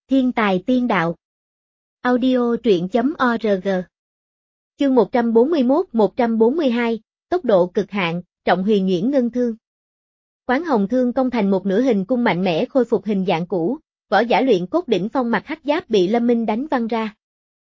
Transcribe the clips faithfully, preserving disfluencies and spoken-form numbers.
Thiên tài tiên đạo. Audio truyện chấm org. Chương một trăm bốn mươi mốt một trăm bốn mươi hai, tốc độ cực hạn, trọng huyền nhuyễn ngân thương. Quán hồng thương công thành một nửa hình cung mạnh mẽ khôi phục hình dạng cũ, võ giả luyện cốt đỉnh phong mặc hắc giáp bị Lâm Minh đánh văng ra.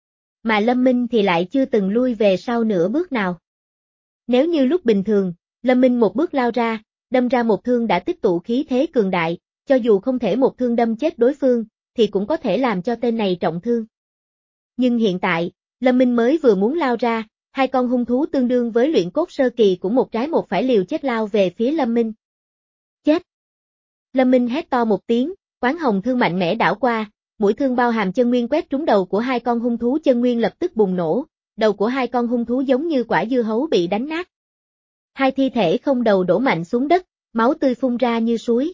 Mà Lâm Minh thì lại chưa từng lui về sau nửa bước nào. Nếu như lúc bình thường, Lâm Minh một bước lao ra, đâm ra một thương đã tích tụ khí thế cường đại, cho dù không thể một thương đâm chết đối phương, thì cũng có thể làm cho tên này trọng thương. Nhưng hiện tại, Lâm Minh mới vừa muốn lao ra, hai con hung thú tương đương với luyện cốt sơ kỳ cũng một trái một phải liều chết lao về phía Lâm Minh. Chết! Lâm Minh hét to một tiếng, quán hồng thương mạnh mẽ đảo qua, mũi thương bao hàm chân nguyên quét trúng đầu của hai con hung thú, chân nguyên lập tức bùng nổ, đầu của hai con hung thú giống như quả dưa hấu bị đánh nát. Hai thi thể không đầu đổ mạnh xuống đất, máu tươi phun ra như suối.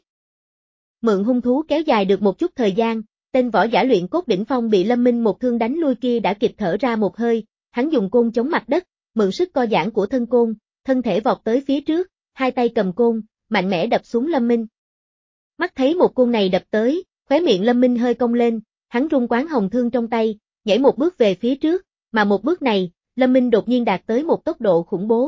Mượn hung thú kéo dài được một chút thời gian, tên võ giả luyện cốt đỉnh phong bị Lâm Minh một thương đánh lui kia đã kịp thở ra một hơi, hắn dùng côn chống mặt đất, mượn sức co giãn của thân côn, thân thể vọt tới phía trước, hai tay cầm côn, mạnh mẽ đập xuống Lâm Minh. Mắt thấy một côn này đập tới, khóe miệng Lâm Minh hơi cong lên, hắn rung quán hồng thương trong tay, nhảy một bước về phía trước, mà một bước này, Lâm Minh đột nhiên đạt tới một tốc độ khủng bố.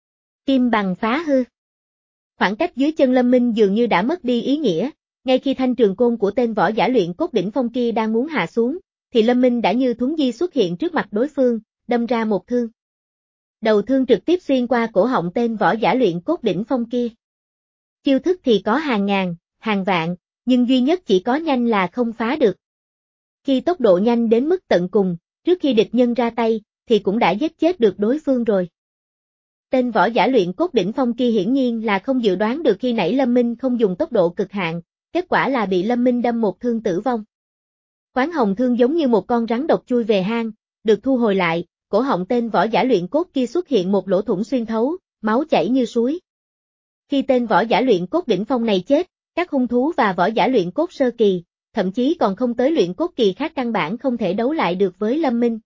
Kim bằng phá hư. Khoảng cách dưới chân Lâm Minh dường như đã mất đi ý nghĩa, ngay khi thanh trường côn của tên võ giả luyện cốt đỉnh phong kia đang muốn hạ xuống, thì Lâm Minh đã như thuấn di xuất hiện trước mặt đối phương, đâm ra một thương. Đầu thương trực tiếp xuyên qua cổ họng tên võ giả luyện cốt đỉnh phong kia. Chiêu thức thì có hàng ngàn, hàng vạn, nhưng duy nhất chỉ có nhanh là không phá được. Khi tốc độ nhanh đến mức tận cùng, trước khi địch nhân ra tay, thì cũng đã giết chết được đối phương rồi. Tên võ giả luyện cốt đỉnh phong kia hiển nhiên là không dự đoán được khi nãy Lâm Minh không dùng tốc độ cực hạn, kết quả là bị Lâm Minh đâm một thương tử vong. Quán hồng thương giống như một con rắn độc chui về hang, được thu hồi lại, cổ họng tên võ giả luyện cốt kia xuất hiện một lỗ thủng xuyên thấu, máu chảy như suối. Khi tên võ giả luyện cốt đỉnh phong này chết, các hung thú và võ giả luyện cốt sơ kỳ, thậm chí còn không tới luyện cốt kỳ khác căn bản không thể đấu lại được với Lâm Minh.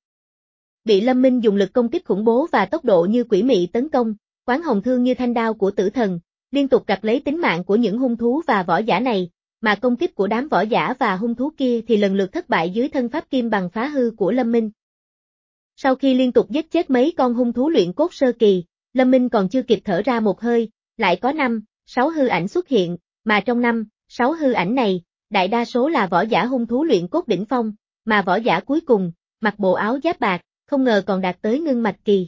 Bị Lâm Minh dùng lực công kích khủng bố và tốc độ như quỷ mị tấn công, quán hồng thương như thanh đao của tử thần, liên tục gặt lấy tính mạng của những hung thú và võ giả này, mà công kích của đám võ giả và hung thú kia thì lần lượt thất bại dưới thân pháp kim bằng phá hư của Lâm Minh. Sau khi liên tục giết chết mấy con hung thú luyện cốt sơ kỳ, Lâm Minh còn chưa kịp thở ra một hơi, lại có năm, sáu hư ảnh xuất hiện, mà trong năm, sáu hư ảnh này, đại đa số là võ giả hung thú luyện cốt đỉnh phong, mà võ giả cuối cùng, mặc bộ áo giáp bạc, không ngờ còn đạt tới ngưng mạch kỳ.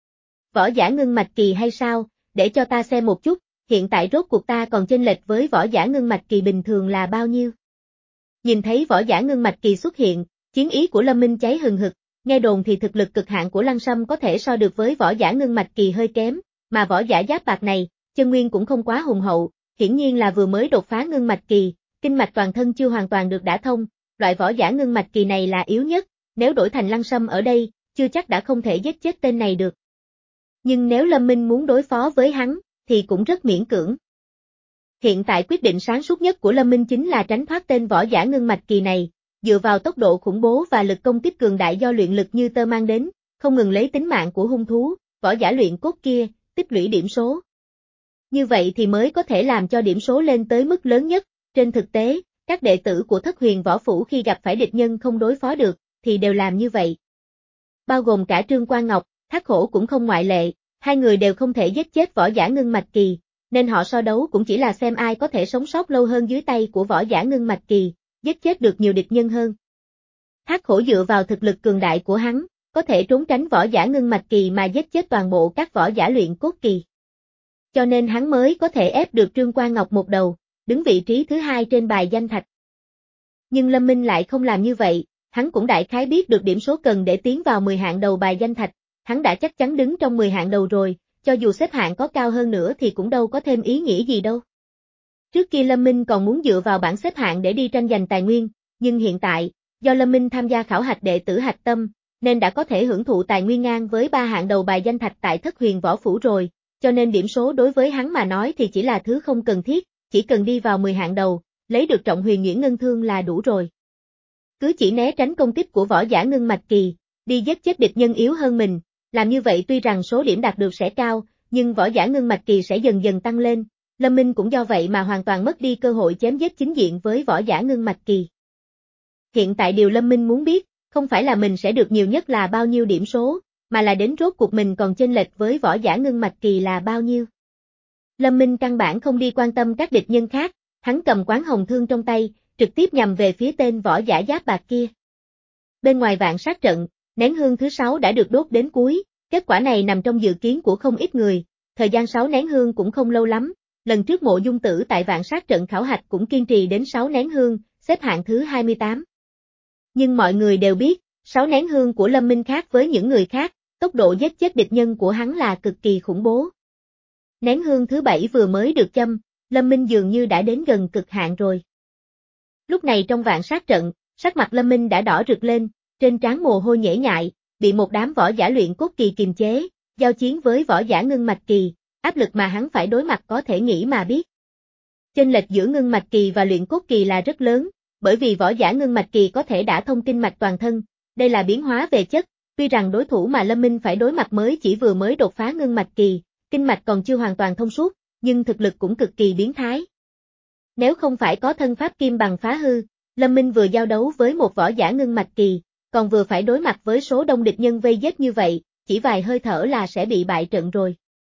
Võ giả ngưng mạch kỳ hay sao, để cho ta xem một chút, hiện tại rốt cuộc ta còn chênh lệch với võ giả ngưng mạch kỳ bình thường là bao nhiêu. Nhìn thấy võ giả ngưng mạch kỳ xuất hiện, chiến ý của Lâm Minh cháy hừng hực, nghe đồn thì thực lực cực hạn của Lăng Sâm có thể so được với võ giả ngưng mạch kỳ hơi kém, mà võ giả giáp bạc này, chân nguyên cũng không quá hùng hậu, hiển nhiên là vừa mới đột phá ngưng mạch kỳ, kinh mạch toàn thân chưa hoàn toàn được đả thông, loại võ giả ngưng mạch kỳ này là yếu nhất, nếu đổi thành Lăng Sâm ở đây, chưa chắc đã không thể giết chết tên này được. Nhưng nếu Lâm Minh muốn đối phó với hắn, thì cũng rất miễn cưỡng. Hiện tại quyết định sáng suốt nhất của Lâm Minh chính là tránh thoát tên võ giả ngưng mạch kỳ này, dựa vào tốc độ khủng bố và lực công kích cường đại do luyện lực như tơ mang đến, không ngừng lấy tính mạng của hung thú, võ giả luyện cốt kia, tích lũy điểm số. Như vậy thì mới có thể làm cho điểm số lên tới mức lớn nhất, trên thực tế, các đệ tử của Thất Huyền Võ Phủ khi gặp phải địch nhân không đối phó được, thì đều làm như vậy. Bao gồm cả Trương Quan Ngọc, Thác Hổ cũng không ngoại lệ, hai người đều không thể giết chết võ giả ngưng mạch kỳ, nên họ so đấu cũng chỉ là xem ai có thể sống sót lâu hơn dưới tay của võ giả ngưng mạch kỳ, giết chết được nhiều địch nhân hơn. Thác Hổ dựa vào thực lực cường đại của hắn, có thể trốn tránh võ giả ngưng mạch kỳ mà giết chết toàn bộ các võ giả luyện cốt kỳ. Cho nên hắn mới có thể ép được Trương Quan Ngọc một đầu, đứng vị trí thứ hai trên bài danh thạch. Nhưng Lâm Minh lại không làm như vậy, hắn cũng đại khái biết được điểm số cần để tiến vào mười hạng đầu bài danh thạch, hắn đã chắc chắn đứng trong mười hạng đầu rồi, cho dù xếp hạng có cao hơn nữa thì cũng đâu có thêm ý nghĩa gì đâu. Trước kia Lâm Minh còn muốn dựa vào bảng xếp hạng để đi tranh giành tài nguyên, nhưng hiện tại, do Lâm Minh tham gia khảo hạch đệ tử hạch tâm, nên đã có thể hưởng thụ tài nguyên ngang với ba hạng đầu bài danh thạch tại Thất Huyền Võ Phủ rồi, cho nên điểm số đối với hắn mà nói thì chỉ là thứ không cần thiết, chỉ cần đi vào mười hạng đầu, lấy được trọng huyền nhuyễn ngân thương là đủ rồi. Cứ chỉ né tránh công kích của võ giả ngưng mạch kỳ, đi giết chết địch nhân yếu hơn mình, làm như vậy tuy rằng số điểm đạt được sẽ cao, nhưng võ giả ngưng mạch kỳ sẽ dần dần tăng lên, Lâm Minh cũng do vậy mà hoàn toàn mất đi cơ hội chém giết chính diện với võ giả ngưng mạch kỳ. Hiện tại điều Lâm Minh muốn biết, không phải là mình sẽ được nhiều nhất là bao nhiêu điểm số, mà là đến rốt cuộc mình còn chênh lệch với võ giả ngưng mạch kỳ là bao nhiêu. Lâm Minh căn bản không đi quan tâm các địch nhân khác, hắn cầm quán hồng thương trong tay, trực tiếp nhằm về phía tên võ giả giáp bạc kia. Bên ngoài vạn sát trận, nén hương thứ sáu đã được đốt đến cuối, kết quả này nằm trong dự kiến của không ít người, thời gian sáu nén hương cũng không lâu lắm, lần trước Mộ Dung Tử tại vạn sát trận khảo hạch cũng kiên trì đến sáu nén hương, xếp hạng thứ hai mươi tám. Nhưng mọi người đều biết, sáu nén hương của Lâm Minh khác với những người khác, tốc độ giết chết địch nhân của hắn là cực kỳ khủng bố. Nén hương thứ bảy vừa mới được châm, Lâm Minh dường như đã đến gần cực hạn rồi. Lúc này trong vạn sát trận, sắc mặt Lâm Minh đã đỏ rực lên, trên trán mồ hôi nhễ nhại, bị một đám võ giả luyện cốt kỳ kiềm chế, giao chiến với võ giả ngưng mạch kỳ, áp lực mà hắn phải đối mặt có thể nghĩ mà biết. Chênh lệch giữa ngưng mạch kỳ và luyện cốt kỳ là rất lớn, bởi vì võ giả ngưng mạch kỳ có thể đã thông kinh mạch toàn thân, đây là biến hóa về chất, tuy rằng đối thủ mà Lâm Minh phải đối mặt mới chỉ vừa mới đột phá ngưng mạch kỳ, kinh mạch còn chưa hoàn toàn thông suốt, nhưng thực lực cũng cực kỳ biến thái. Nếu không phải có thân pháp kim bằng phá hư, Lâm Minh vừa giao đấu với một võ giả ngưng mạch kỳ, còn vừa phải đối mặt với số đông địch nhân vây giết như vậy, chỉ vài hơi thở là sẽ bị bại trận rồi.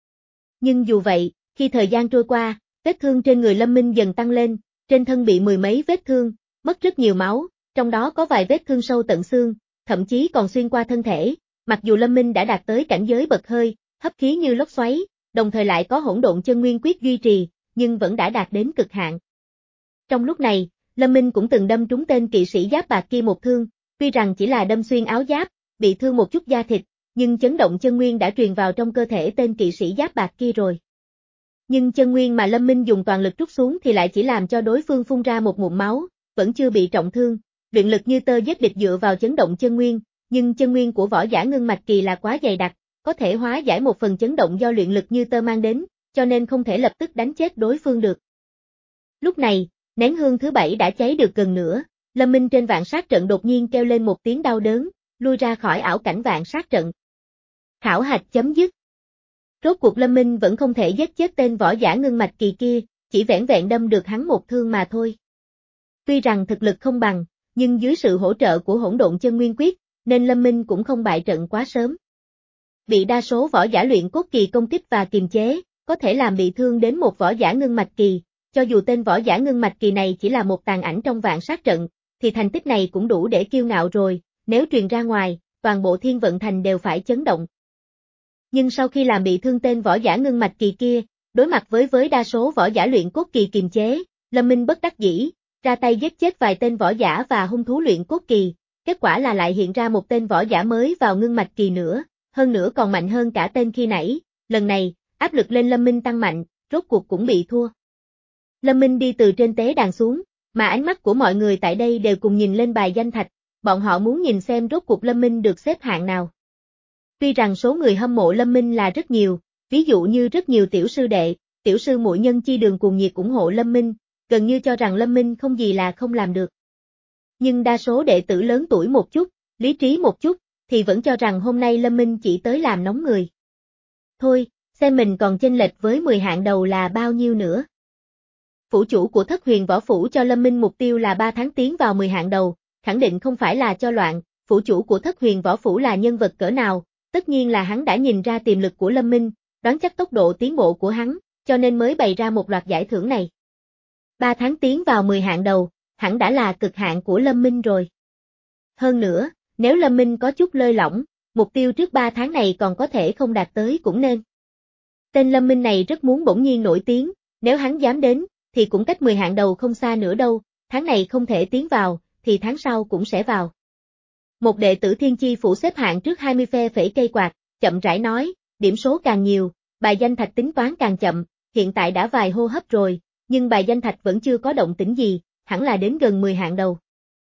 Nhưng dù vậy, khi thời gian trôi qua, vết thương trên người Lâm Minh dần tăng lên, trên thân bị mười mấy vết thương, mất rất nhiều máu, trong đó có vài vết thương sâu tận xương, thậm chí còn xuyên qua thân thể, mặc dù Lâm Minh đã đạt tới cảnh giới bậc hơi, hấp khí như lốc xoáy, đồng thời lại có hỗn độn chân nguyên quyết duy trì, nhưng vẫn đã đạt đến cực hạn. Trong lúc này, Lâm Minh cũng từng đâm trúng tên kỵ sĩ giáp bạc kia một thương, tuy rằng chỉ là đâm xuyên áo giáp, bị thương một chút da thịt, nhưng chấn động chân nguyên đã truyền vào trong cơ thể tên kỵ sĩ giáp bạc kia rồi. Nhưng chân nguyên mà Lâm Minh dùng toàn lực trút xuống thì lại chỉ làm cho đối phương phun ra một ngụm máu, vẫn chưa bị trọng thương, luyện lực như tơ giết địch dựa vào chấn động chân nguyên, nhưng chân nguyên của võ giả ngưng mạch kỳ là quá dày đặc, có thể hóa giải một phần chấn động do luyện lực như tơ mang đến, cho nên không thể lập tức đánh chết đối phương được. Lúc này, nén hương thứ bảy đã cháy được gần nửa, Lâm Minh trên vạn sát trận đột nhiên kêu lên một tiếng đau đớn, lui ra khỏi ảo cảnh vạn sát trận. Khảo hạch chấm dứt. Rốt cuộc Lâm Minh vẫn không thể giết chết tên võ giả ngưng mạch kỳ kia, chỉ vẻn vẹn đâm được hắn một thương mà thôi. Tuy rằng thực lực không bằng, nhưng dưới sự hỗ trợ của hỗn độn chân nguyên quyết, nên Lâm Minh cũng không bại trận quá sớm. Bị đa số võ giả luyện cốt kỳ công kích và kiềm chế, có thể làm bị thương đến một võ giả ngưng mạch kỳ, cho dù tên võ giả ngưng mạch kỳ này chỉ là một tàn ảnh trong vạn sát trận, thì thành tích này cũng đủ để kiêu ngạo rồi, nếu truyền ra ngoài, toàn bộ Thiên Vận Thành đều phải chấn động. Nhưng sau khi làm bị thương tên võ giả ngưng mạch kỳ kia, đối mặt với với đa số võ giả luyện cốt kỳ kiềm chế, Lâm Minh bất đắc dĩ, ra tay giết chết vài tên võ giả và hung thú luyện cốt kỳ, kết quả là lại hiện ra một tên võ giả mới vào ngưng mạch kỳ nữa, hơn nữa còn mạnh hơn cả tên khi nãy, lần này, áp lực lên Lâm Minh tăng mạnh, rốt cuộc cũng bị thua. Lâm Minh đi từ trên tế đàn xuống, mà ánh mắt của mọi người tại đây đều cùng nhìn lên bài danh thạch, bọn họ muốn nhìn xem rốt cuộc Lâm Minh được xếp hạng nào. Tuy rằng số người hâm mộ Lâm Minh là rất nhiều, ví dụ như rất nhiều tiểu sư đệ, tiểu sư muội nhân chi đường cuồng nhiệt ủng hộ Lâm Minh, gần như cho rằng Lâm Minh không gì là không làm được. Nhưng đa số đệ tử lớn tuổi một chút, lý trí một chút, thì vẫn cho rằng hôm nay Lâm Minh chỉ tới làm nóng người. Thôi, xem mình còn chênh lệch với mười hạng đầu là bao nhiêu nữa. Phủ chủ của Thất Huyền Võ Phủ cho Lâm Minh mục tiêu là ba tháng tiến vào mười hạng đầu, khẳng định không phải là cho loạn, phủ chủ của Thất Huyền Võ Phủ là nhân vật cỡ nào, tất nhiên là hắn đã nhìn ra tiềm lực của Lâm Minh, đoán chắc tốc độ tiến bộ của hắn, cho nên mới bày ra một loạt giải thưởng này. ba tháng tiến vào mười hạng đầu, hẳn đã là cực hạn của Lâm Minh rồi. Hơn nữa, nếu Lâm Minh có chút lơi lỏng, mục tiêu trước ba tháng này còn có thể không đạt tới cũng nên. Tên Lâm Minh này rất muốn bỗng nhiên nổi tiếng, nếu hắn dám đến, thì cũng cách mười hạng đầu không xa nữa đâu, tháng này không thể tiến vào, thì tháng sau cũng sẽ vào. Một đệ tử Thiên Chi Phủ xếp hạng trước hai mươi phe phẩy cây quạt, chậm rãi nói, điểm số càng nhiều, bài danh thạch tính toán càng chậm, hiện tại đã vài hô hấp rồi, nhưng bài danh thạch vẫn chưa có động tĩnh gì, hẳn là đến gần mười hạng đầu.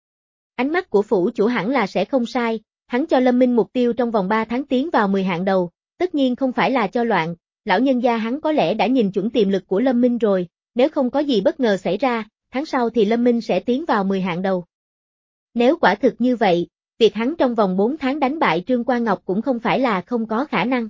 Ánh mắt của phủ chủ hẳn là sẽ không sai, hắn cho Lâm Minh mục tiêu trong vòng ba tháng tiến vào mười hạng đầu, tất nhiên không phải là cho loạn, lão nhân gia hắn có lẽ đã nhìn chuẩn tiềm lực của Lâm Minh rồi, nếu không có gì bất ngờ xảy ra, tháng sau thì Lâm Minh sẽ tiến vào mười hạng đầu. Nếu quả thực như vậy, việc hắn trong vòng bốn tháng đánh bại Trương Quan Ngọc cũng không phải là không có khả năng.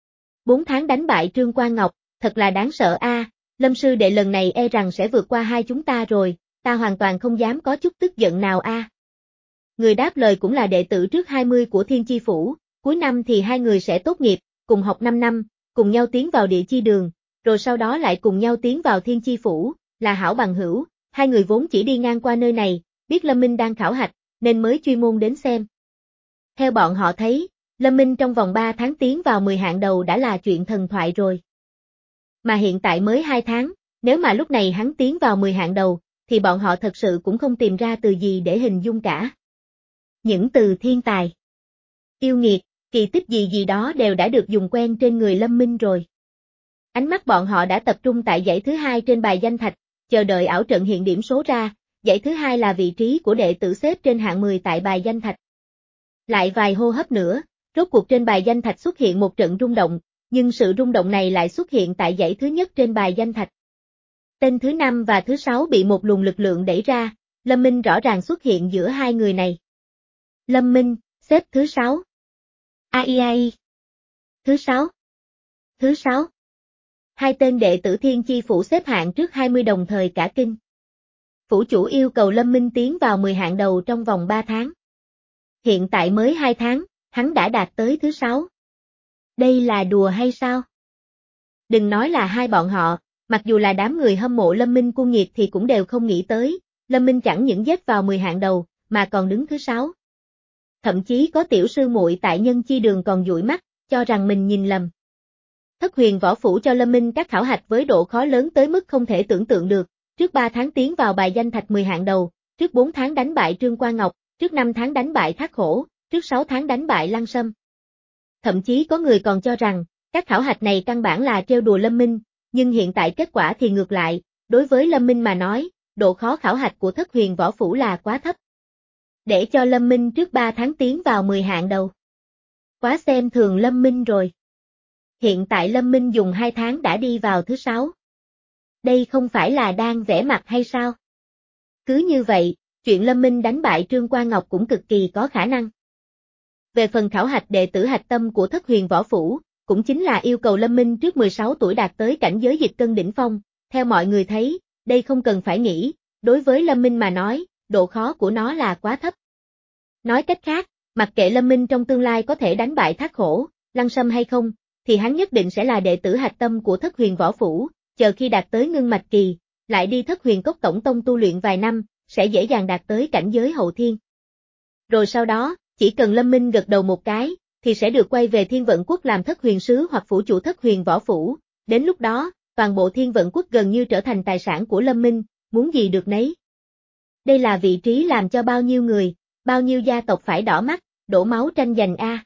bốn tháng đánh bại Trương Quan Ngọc, thật là đáng sợ a. À, Lâm sư đệ lần này e rằng sẽ vượt qua hai chúng ta rồi, ta hoàn toàn không dám có chút tức giận nào a. À. Người đáp lời cũng là đệ tử trước hai mươi của Thiên Chi Phủ, cuối năm thì hai người sẽ tốt nghiệp, cùng học năm năm, cùng nhau tiến vào Địa Chi Đường, rồi sau đó lại cùng nhau tiến vào Thiên Chi Phủ, là hảo bằng hữu, hai người vốn chỉ đi ngang qua nơi này, biết Lâm Minh đang khảo hạch, nên mới chuyên môn đến xem. Theo bọn họ thấy, Lâm Minh trong vòng ba tháng tiến vào mười hạng đầu đã là chuyện thần thoại rồi. Mà hiện tại mới hai tháng, nếu mà lúc này hắn tiến vào mười hạng đầu, thì bọn họ thật sự cũng không tìm ra từ gì để hình dung cả. Những từ thiên tài, yêu nghiệt, kỳ tích gì gì đó đều đã được dùng quen trên người Lâm Minh rồi. Ánh mắt bọn họ đã tập trung tại dãy thứ hai trên bài danh thạch, chờ đợi ảo trận hiện điểm số ra, dãy thứ hai là vị trí của đệ tử xếp trên hạng mười tại bài danh thạch. Lại vài hô hấp nữa, rốt cuộc trên bài danh thạch xuất hiện một trận rung động, nhưng sự rung động này lại xuất hiện tại dãy thứ nhất trên bài danh thạch. Tên thứ năm và thứ sáu bị một luồng lực lượng đẩy ra, Lâm Minh rõ ràng xuất hiện giữa hai người này. Lâm Minh, xếp thứ sáu. Ai ai. Thứ sáu. Thứ sáu. Hai tên đệ tử Thiên Chi Phủ xếp hạng trước hai mươi đồng thời cả kinh. Phủ chủ yêu cầu Lâm Minh tiến vào mười hạng đầu trong vòng ba tháng. Hiện tại mới hai tháng, hắn đã đạt tới thứ sáu. Đây là đùa hay sao? Đừng nói là hai bọn họ, mặc dù là đám người hâm mộ Lâm Minh cuồng nhiệt thì cũng đều không nghĩ tới, Lâm Minh chẳng những dết vào mười hạng đầu, mà còn đứng thứ sáu. Thậm chí có tiểu sư muội tại Nhân Chi Đường còn dụi mắt, cho rằng mình nhìn lầm. Thất Huyền Võ Phủ cho Lâm Minh các khảo hạch với độ khó lớn tới mức không thể tưởng tượng được, trước ba tháng tiến vào bài danh thạch mười hạng đầu, trước bốn tháng đánh bại Trương Quan Ngọc, trước năm tháng đánh bại Thác Hổ, trước sáu tháng đánh bại Lăng Sâm. Thậm chí có người còn cho rằng, các khảo hạch này căn bản là trêu đùa Lâm Minh, nhưng hiện tại kết quả thì ngược lại, đối với Lâm Minh mà nói, độ khó khảo hạch của Thất Huyền Võ Phủ là quá thấp. Để cho Lâm Minh trước ba tháng tiến vào mười hạng đầu. Quá xem thường Lâm Minh rồi. Hiện tại Lâm Minh dùng hai tháng đã đi vào thứ sáu. Đây không phải là đang vẽ mặt hay sao? Cứ như vậy, chuyện Lâm Minh đánh bại Trương Quan Ngọc cũng cực kỳ có khả năng. Về phần khảo hạch đệ tử hạch tâm của Thất Huyền Võ Phủ, cũng chính là yêu cầu Lâm Minh trước mười sáu tuổi đạt tới cảnh giới dịch cân đỉnh phong, theo mọi người thấy, đây không cần phải nghĩ, đối với Lâm Minh mà nói, độ khó của nó là quá thấp. Nói cách khác, mặc kệ Lâm Minh trong tương lai có thể đánh bại Thác Hổ, Lăng Sâm hay không, thì hắn nhất định sẽ là đệ tử hạch tâm của Thất Huyền Võ Phủ, chờ khi đạt tới ngưng mạch kỳ, lại đi Thất Huyền Cốc Tổng Tông tu luyện vài năm, sẽ dễ dàng đạt tới cảnh giới hậu thiên. Rồi sau đó, chỉ cần Lâm Minh gật đầu một cái, thì sẽ được quay về Thiên Vận Quốc làm Thất Huyền Sứ hoặc phủ chủ Thất Huyền Võ Phủ, đến lúc đó, toàn bộ Thiên Vận Quốc gần như trở thành tài sản của Lâm Minh, muốn gì được nấy. Đây là vị trí làm cho bao nhiêu người, bao nhiêu gia tộc phải đỏ mắt, đổ máu tranh giành a.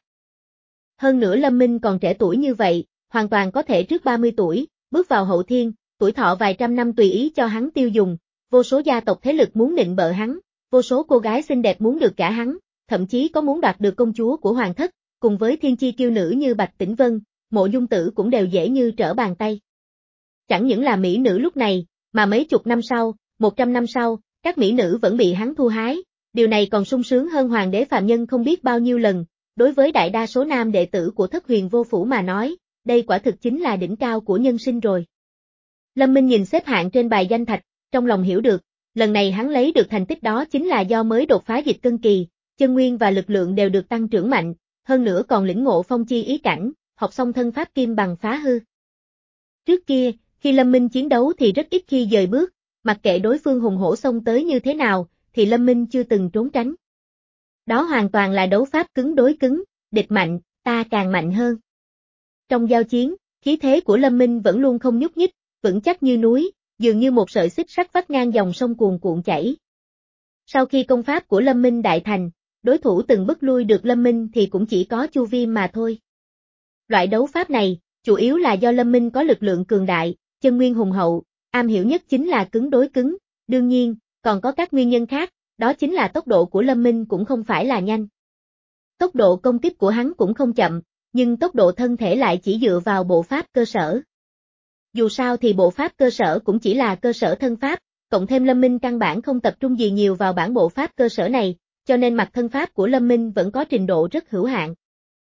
Hơn nữa Lâm Minh còn trẻ tuổi như vậy, hoàn toàn có thể trước ba mươi tuổi, bước vào hậu thiên, tuổi thọ vài trăm năm tùy ý cho hắn tiêu dùng, vô số gia tộc thế lực muốn nịnh bợ hắn, vô số cô gái xinh đẹp muốn được gả hắn, thậm chí có muốn đoạt được công chúa của hoàng thất, cùng với thiên chi kiêu nữ như Bạch Tĩnh Vân, Mộ Dung Tử cũng đều dễ như trở bàn tay. Chẳng những là mỹ nữ lúc này, mà mấy chục năm sau, một trăm năm sau, các mỹ nữ vẫn bị hắn thu hái, điều này còn sung sướng hơn hoàng đế phàm nhân không biết bao nhiêu lần, đối với đại đa số nam đệ tử của Thất Huyền Vô Phủ mà nói, đây quả thực chính là đỉnh cao của nhân sinh rồi. Lâm Minh nhìn xếp hạng trên bài danh thạch, trong lòng hiểu được, lần này hắn lấy được thành tích đó chính là do mới đột phá dịch cân kỳ, chân nguyên và lực lượng đều được tăng trưởng mạnh, hơn nữa còn lĩnh ngộ phong chi ý cảnh, học xong thân pháp kim bằng phá hư. Trước kia, khi Lâm Minh chiến đấu thì rất ít khi dời bước, mặc kệ đối phương hùng hổ xông tới như thế nào, thì Lâm Minh chưa từng trốn tránh. Đó hoàn toàn là đấu pháp cứng đối cứng, địch mạnh, ta càng mạnh hơn. Trong giao chiến, khí thế của Lâm Minh vẫn luôn không nhúc nhích, vững chắc như núi, dường như một sợi xích sắt vắt ngang dòng sông cuồn cuộn chảy. Sau khi công pháp của Lâm Minh đại thành, đối thủ từng bức lui được Lâm Minh thì cũng chỉ có Chu Viêm mà thôi. Loại đấu pháp này, chủ yếu là do Lâm Minh có lực lượng cường đại, chân nguyên hùng hậu, am hiểu nhất chính là cứng đối cứng, đương nhiên, còn có các nguyên nhân khác, đó chính là tốc độ của Lâm Minh cũng không phải là nhanh. Tốc độ công kích của hắn cũng không chậm, nhưng tốc độ thân thể lại chỉ dựa vào bộ pháp cơ sở. Dù sao thì bộ pháp cơ sở cũng chỉ là cơ sở thân pháp, cộng thêm Lâm Minh căn bản không tập trung gì nhiều vào bản bộ pháp cơ sở này, cho nên mặt thân pháp của Lâm Minh vẫn có trình độ rất hữu hạn.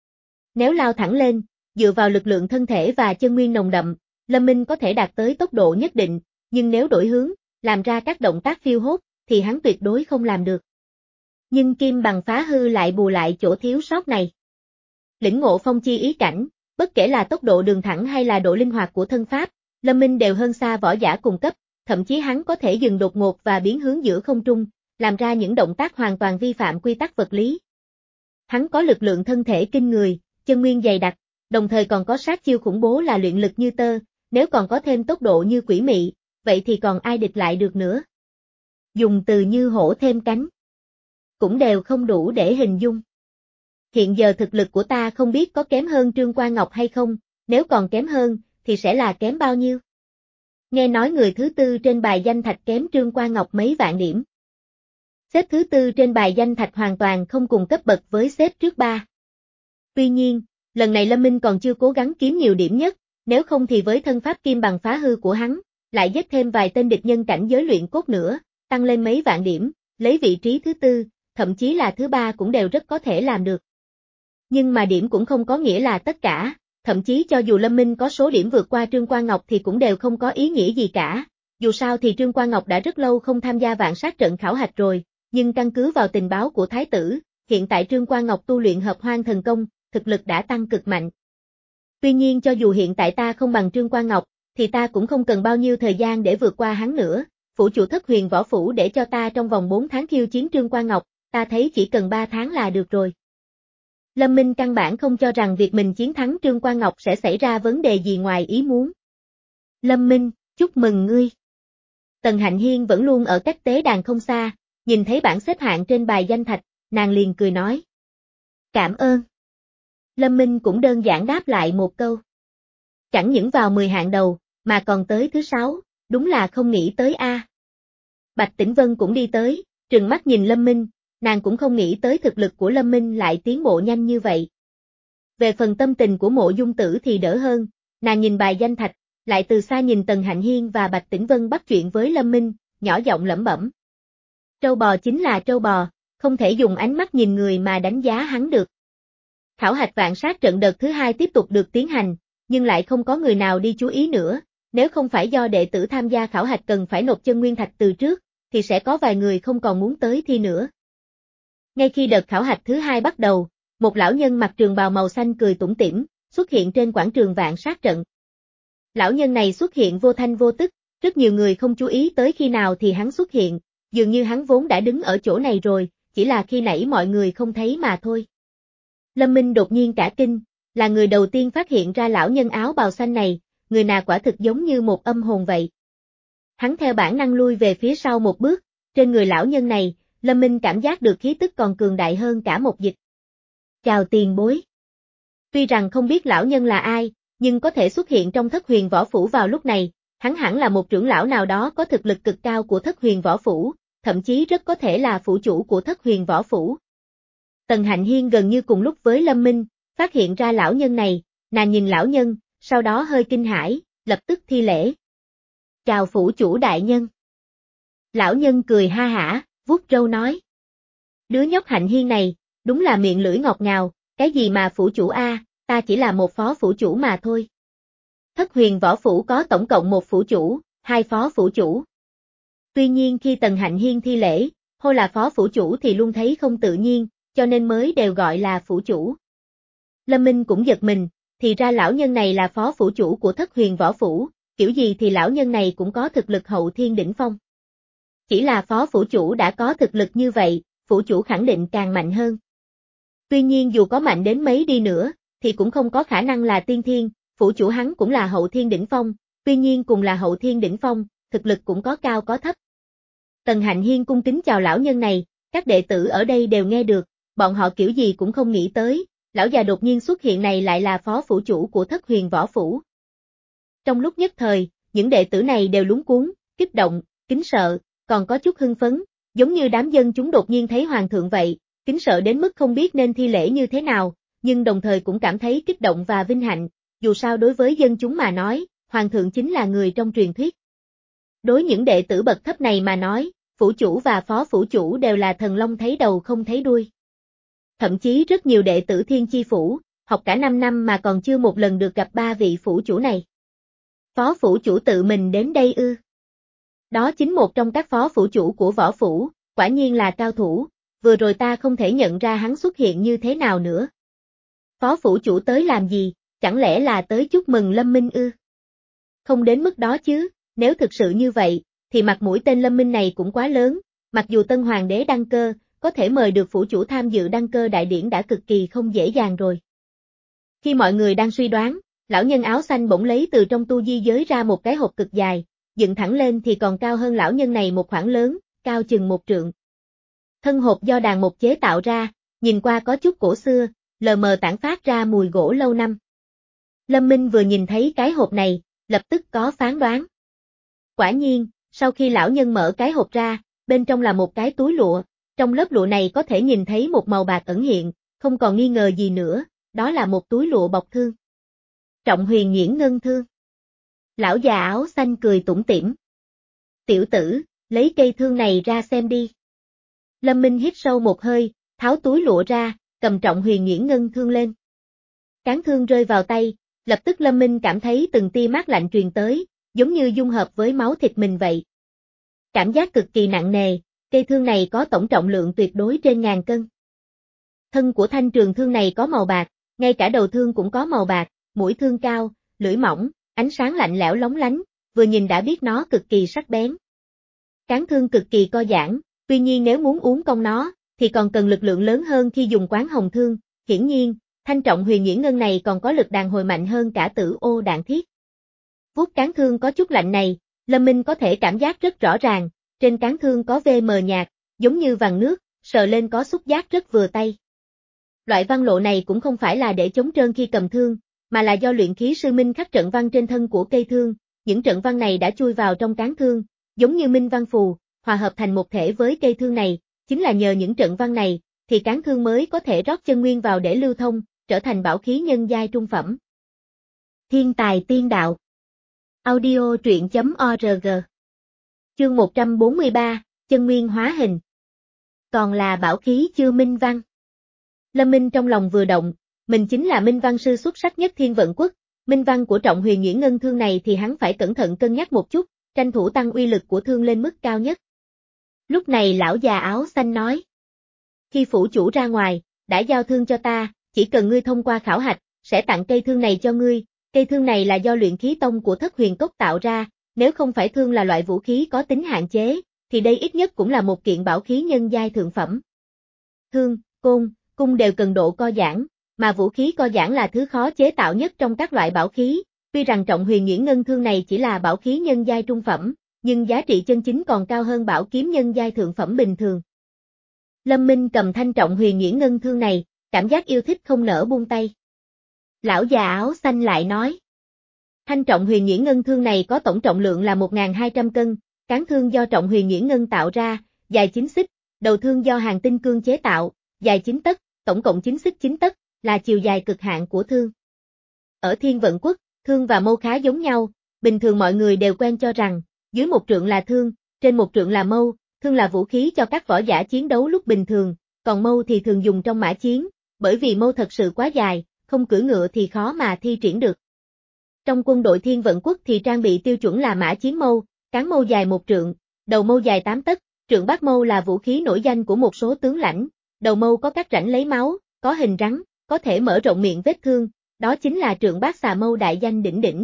Nếu lao thẳng lên, dựa vào lực lượng thân thể và chân nguyên nồng đậm, Lâm Minh có thể đạt tới tốc độ nhất định, nhưng nếu đổi hướng, làm ra các động tác phiêu hốt, thì hắn tuyệt đối không làm được. Nhưng kim bằng phá hư lại bù lại chỗ thiếu sót này. Lĩnh ngộ phong chi ý cảnh, bất kể là tốc độ đường thẳng hay là độ linh hoạt của thân pháp, Lâm Minh đều hơn xa võ giả cùng cấp, thậm chí hắn có thể dừng đột ngột và biến hướng giữa không trung, làm ra những động tác hoàn toàn vi phạm quy tắc vật lý. Hắn có lực lượng thân thể kinh người, chân nguyên dày đặc, đồng thời còn có sát chiêu khủng bố là luyện lực như tơ, nếu còn có thêm tốc độ như quỷ mị, vậy thì còn ai địch lại được nữa. Dùng từ như hổ thêm cánh, cũng đều không đủ để hình dung. Hiện giờ thực lực của ta không biết có kém hơn Trương Quan Ngọc hay không, nếu còn kém hơn, thì sẽ là kém bao nhiêu? Nghe nói người thứ tư trên bài danh thạch kém Trương Quan Ngọc mấy vạn điểm. Xếp thứ tư trên bài danh thạch hoàn toàn không cùng cấp bậc với xếp trước ba. Tuy nhiên, lần này Lâm Minh còn chưa cố gắng kiếm nhiều điểm nhất, nếu không thì với thân pháp kim bằng phá hư của hắn, lại giết thêm vài tên địch nhân cảnh giới luyện cốt nữa, tăng lên mấy vạn điểm, lấy vị trí thứ tư, thậm chí là thứ ba cũng đều rất có thể làm được. Nhưng mà điểm cũng không có nghĩa là tất cả, thậm chí cho dù Lâm Minh có số điểm vượt qua Trương Quan Ngọc thì cũng đều không có ý nghĩa gì cả. Dù sao thì Trương Quan Ngọc đã rất lâu không tham gia vạn sát trận khảo hạch rồi, nhưng căn cứ vào tình báo của Thái tử, hiện tại Trương Quan Ngọc tu luyện hợp hoang thần công, thực lực đã tăng cực mạnh. Tuy nhiên cho dù hiện tại ta không bằng Trương Quan Ngọc, thì ta cũng không cần bao nhiêu thời gian để vượt qua hắn nữa, phủ chủ thất huyền võ phủ để cho ta trong vòng bốn tháng khiêu chiến Trương Quan Ngọc, ta thấy chỉ cần ba tháng là được rồi. Lâm Minh căn bản không cho rằng việc mình chiến thắng Trương Quan Ngọc sẽ xảy ra vấn đề gì ngoài ý muốn. Lâm Minh, chúc mừng ngươi. Tần Hạnh Hiên vẫn luôn ở cách tế đàn không xa, nhìn thấy bảng xếp hạng trên bài danh thạch, nàng liền cười nói. Cảm ơn. Lâm Minh cũng đơn giản đáp lại một câu. Chẳng những vào mười hạng đầu, mà còn tới thứ sáu, đúng là không nghĩ tới a. Bạch Tĩnh Vân cũng đi tới, trừng mắt nhìn Lâm Minh, nàng cũng không nghĩ tới thực lực của Lâm Minh lại tiến bộ nhanh như vậy. Về phần tâm tình của Mộ Dung Tử thì đỡ hơn, nàng nhìn bài danh thạch, lại từ xa nhìn Tần Hạnh Hiên và Bạch Tĩnh Vân bắt chuyện với Lâm Minh, nhỏ giọng lẩm bẩm. Trâu bò chính là trâu bò, không thể dùng ánh mắt nhìn người mà đánh giá hắn được. Khảo hạch vạn sát trận đợt thứ hai tiếp tục được tiến hành, nhưng lại không có người nào đi chú ý nữa, nếu không phải do đệ tử tham gia khảo hạch cần phải nộp chân nguyên thạch từ trước, thì sẽ có vài người không còn muốn tới thi nữa. Ngay khi đợt khảo hạch thứ hai bắt đầu, một lão nhân mặc trường bào màu xanh cười tủm tỉm, xuất hiện trên quảng trường vạn sát trận. Lão nhân này xuất hiện vô thanh vô tức, rất nhiều người không chú ý tới khi nào thì hắn xuất hiện, dường như hắn vốn đã đứng ở chỗ này rồi, chỉ là khi nãy mọi người không thấy mà thôi. Lâm Minh đột nhiên cả kinh, là người đầu tiên phát hiện ra lão nhân áo bào xanh này, người nào quả thực giống như một âm hồn vậy. Hắn theo bản năng lui về phía sau một bước, trên người lão nhân này, Lâm Minh cảm giác được khí tức còn cường đại hơn cả một dịch. Chào tiền bối. Tuy rằng không biết lão nhân là ai, nhưng có thể xuất hiện trong thất huyền võ phủ vào lúc này, hắn hẳn là một trưởng lão nào đó có thực lực cực cao của thất huyền võ phủ, thậm chí rất có thể là phủ chủ của thất huyền võ phủ. Tần Hạnh Hiên gần như cùng lúc với Lâm Minh, phát hiện ra lão nhân này, nàng nhìn lão nhân, sau đó hơi kinh hãi, lập tức thi lễ. Chào phủ chủ đại nhân. Lão nhân cười ha hả, vuốt râu nói. Đứa nhóc Hạnh Hiên này, đúng là miệng lưỡi ngọt ngào, cái gì mà phủ chủ a, ta chỉ là một phó phủ chủ mà thôi. Thất huyền võ phủ có tổng cộng một phủ chủ, hai phó phủ chủ. Tuy nhiên khi Tần Hạnh Hiên thi lễ, hô là phó phủ chủ thì luôn thấy không tự nhiên, cho nên mới đều gọi là phủ chủ. Lâm Minh cũng giật mình, thì ra lão nhân này là phó phủ chủ của thất huyền võ phủ, kiểu gì thì lão nhân này cũng có thực lực hậu thiên đỉnh phong. Chỉ là phó phủ chủ đã có thực lực như vậy, phủ chủ khẳng định càng mạnh hơn. Tuy nhiên dù có mạnh đến mấy đi nữa, thì cũng không có khả năng là tiên thiên, phủ chủ hắn cũng là hậu thiên đỉnh phong, tuy nhiên cùng là hậu thiên đỉnh phong, thực lực cũng có cao có thấp. Tần Hạnh Hiên cung kính chào lão nhân này, các đệ tử ở đây đều nghe được, bọn họ kiểu gì cũng không nghĩ tới, lão già đột nhiên xuất hiện này lại là phó phủ chủ của thất huyền võ phủ. Trong lúc nhất thời, những đệ tử này đều lúng cuống, kích động, kính sợ, còn có chút hưng phấn, giống như đám dân chúng đột nhiên thấy hoàng thượng vậy, kính sợ đến mức không biết nên thi lễ như thế nào, nhưng đồng thời cũng cảm thấy kích động và vinh hạnh, dù sao đối với dân chúng mà nói, hoàng thượng chính là người trong truyền thuyết. Đối những đệ tử bậc thấp này mà nói, phủ chủ và phó phủ chủ đều là thần long thấy đầu không thấy đuôi. Thậm chí rất nhiều đệ tử Thiên Chi phủ, học cả năm năm mà còn chưa một lần được gặp ba vị phủ chủ này. Phó phủ chủ tự mình đến đây ư? Đó chính một trong các phó phủ chủ của võ phủ, quả nhiên là cao thủ, vừa rồi ta không thể nhận ra hắn xuất hiện như thế nào nữa. Phó phủ chủ tới làm gì, chẳng lẽ là tới chúc mừng Lâm Minh ư? Không đến mức đó chứ, nếu thực sự như vậy, thì mặt mũi tên Lâm Minh này cũng quá lớn, mặc dù tân hoàng đế đăng cơ, có thể mời được phủ chủ tham dự đăng cơ đại điển đã cực kỳ không dễ dàng rồi. Khi mọi người đang suy đoán, lão nhân áo xanh bỗng lấy từ trong tu di giới ra một cái hộp cực dài, dựng thẳng lên thì còn cao hơn lão nhân này một khoảng lớn, cao chừng một trượng. Thân hộp do đàn một chế tạo ra, nhìn qua có chút cổ xưa, lờ mờ tản phát ra mùi gỗ lâu năm. Lâm Minh vừa nhìn thấy cái hộp này, lập tức có phán đoán. Quả nhiên, sau khi lão nhân mở cái hộp ra, bên trong là một cái túi lụa, trong lớp lụa này có thể nhìn thấy một màu bạc ẩn hiện, không còn nghi ngờ gì nữa, đó là một túi lụa bọc thương. Trọng Huyền Nhuyễn Ngân Thương. Lão già áo xanh cười tủm tỉm. Tiểu tử, lấy cây thương này ra xem đi. Lâm Minh hít sâu một hơi, tháo túi lụa ra, cầm Trọng Huyền Nhuyễn Ngân Thương lên. Cán thương rơi vào tay, lập tức Lâm Minh cảm thấy từng tia mát lạnh truyền tới, giống như dung hợp với máu thịt mình vậy. Cảm giác cực kỳ nặng nề, cây thương này có tổng trọng lượng tuyệt đối trên ngàn cân. Thân của thanh trường thương này có màu bạc, ngay cả đầu thương cũng có màu bạc, mũi thương cao, lưỡi mỏng, ánh sáng lạnh lẽo lóng lánh, vừa nhìn đã biết nó cực kỳ sắc bén. Cán thương cực kỳ co giãn, tuy nhiên nếu muốn uốn cong nó, thì còn cần lực lượng lớn hơn khi dùng quán hồng thương, hiển nhiên, thanh Trọng Huyền Nhuyễn Ngân này còn có lực đàn hồi mạnh hơn cả Tử Ô đạn thiết. Vuốt cán thương có chút lạnh này, Lâm Minh có thể cảm giác rất rõ ràng, trên cán thương có vê mờ nhạt, giống như vàng nước, sờ lên có xúc giác rất vừa tay. Loại văn lộ này cũng không phải là để chống trơn khi cầm thương, mà là do luyện khí sư Minh khắc trận văn trên thân của cây thương, những trận văn này đã chui vào trong cán thương, giống như minh văn phù, hòa hợp thành một thể với cây thương này, chính là nhờ những trận văn này, thì cán thương mới có thể rót chân nguyên vào để lưu thông, trở thành bảo khí nhân giai trung phẩm. Thiên tài tiên đạo. Audio truyện chấm org. Chương một trăm bốn mươi ba, chân nguyên hóa hình. Còn là bảo khí chưa minh văn. Lâm Minh trong lòng vừa động, mình chính là minh văn sư xuất sắc nhất Thiên Vận Quốc, minh văn của Trọng Huyền Nhuyễn Ngân Thương này thì hắn phải cẩn thận cân nhắc một chút, tranh thủ tăng uy lực của thương lên mức cao nhất. Lúc này lão già áo xanh nói. Khi phủ chủ ra ngoài, đã giao thương cho ta, chỉ cần ngươi thông qua khảo hạch, sẽ tặng cây thương này cho ngươi, cây thương này là do luyện khí tông của Thất Huyền Cốc tạo ra, nếu không phải thương là loại vũ khí có tính hạn chế, thì đây ít nhất cũng là một kiện bảo khí nhân giai thượng phẩm. Thương, côn, cung đều cần độ co giãn, mà vũ khí co giãn là thứ khó chế tạo nhất trong các loại bảo khí, tuy rằng Trọng Huyền Nhuyễn Ngân Thương này chỉ là bảo khí nhân giai trung phẩm, nhưng giá trị chân chính còn cao hơn bảo kiếm nhân giai thượng phẩm bình thường. Lâm Minh cầm thanh Trọng Huyền Nhuyễn Ngân Thương này, cảm giác yêu thích không nỡ buông tay. Lão già áo xanh lại nói. Thanh Trọng Huyền Nhuyễn Ngân Thương này có tổng trọng lượng là một nghìn hai trăm cân, cán thương do Trọng Huyền Nhuyễn Ngân tạo ra, dài chín xích, đầu thương do Hàn Tinh Cương chế tạo, dài chín tấc, tổng cộng chín xích chín tấc, là chiều dài cực hạn của thương. Ở Thiên Vận Quốc, thương và mâu khá giống nhau, bình thường mọi người đều quen cho rằng, dưới một trượng là thương, trên một trượng là mâu, thương là vũ khí cho các võ giả chiến đấu lúc bình thường, còn mâu thì thường dùng trong mã chiến, bởi vì mâu thật sự quá dài, không cưỡi ngựa thì khó mà thi triển được. Trong quân đội Thiên Vận Quốc thì trang bị tiêu chuẩn là mã chiến mâu, cán mâu dài một trượng, đầu mâu dài tám tấc, trượng bát mâu là vũ khí nổi danh của một số tướng lãnh, đầu mâu có các rãnh lấy máu, có hình rắn, có thể mở rộng miệng vết thương, đó chính là trượng bát xà mâu đại danh đỉnh đỉnh.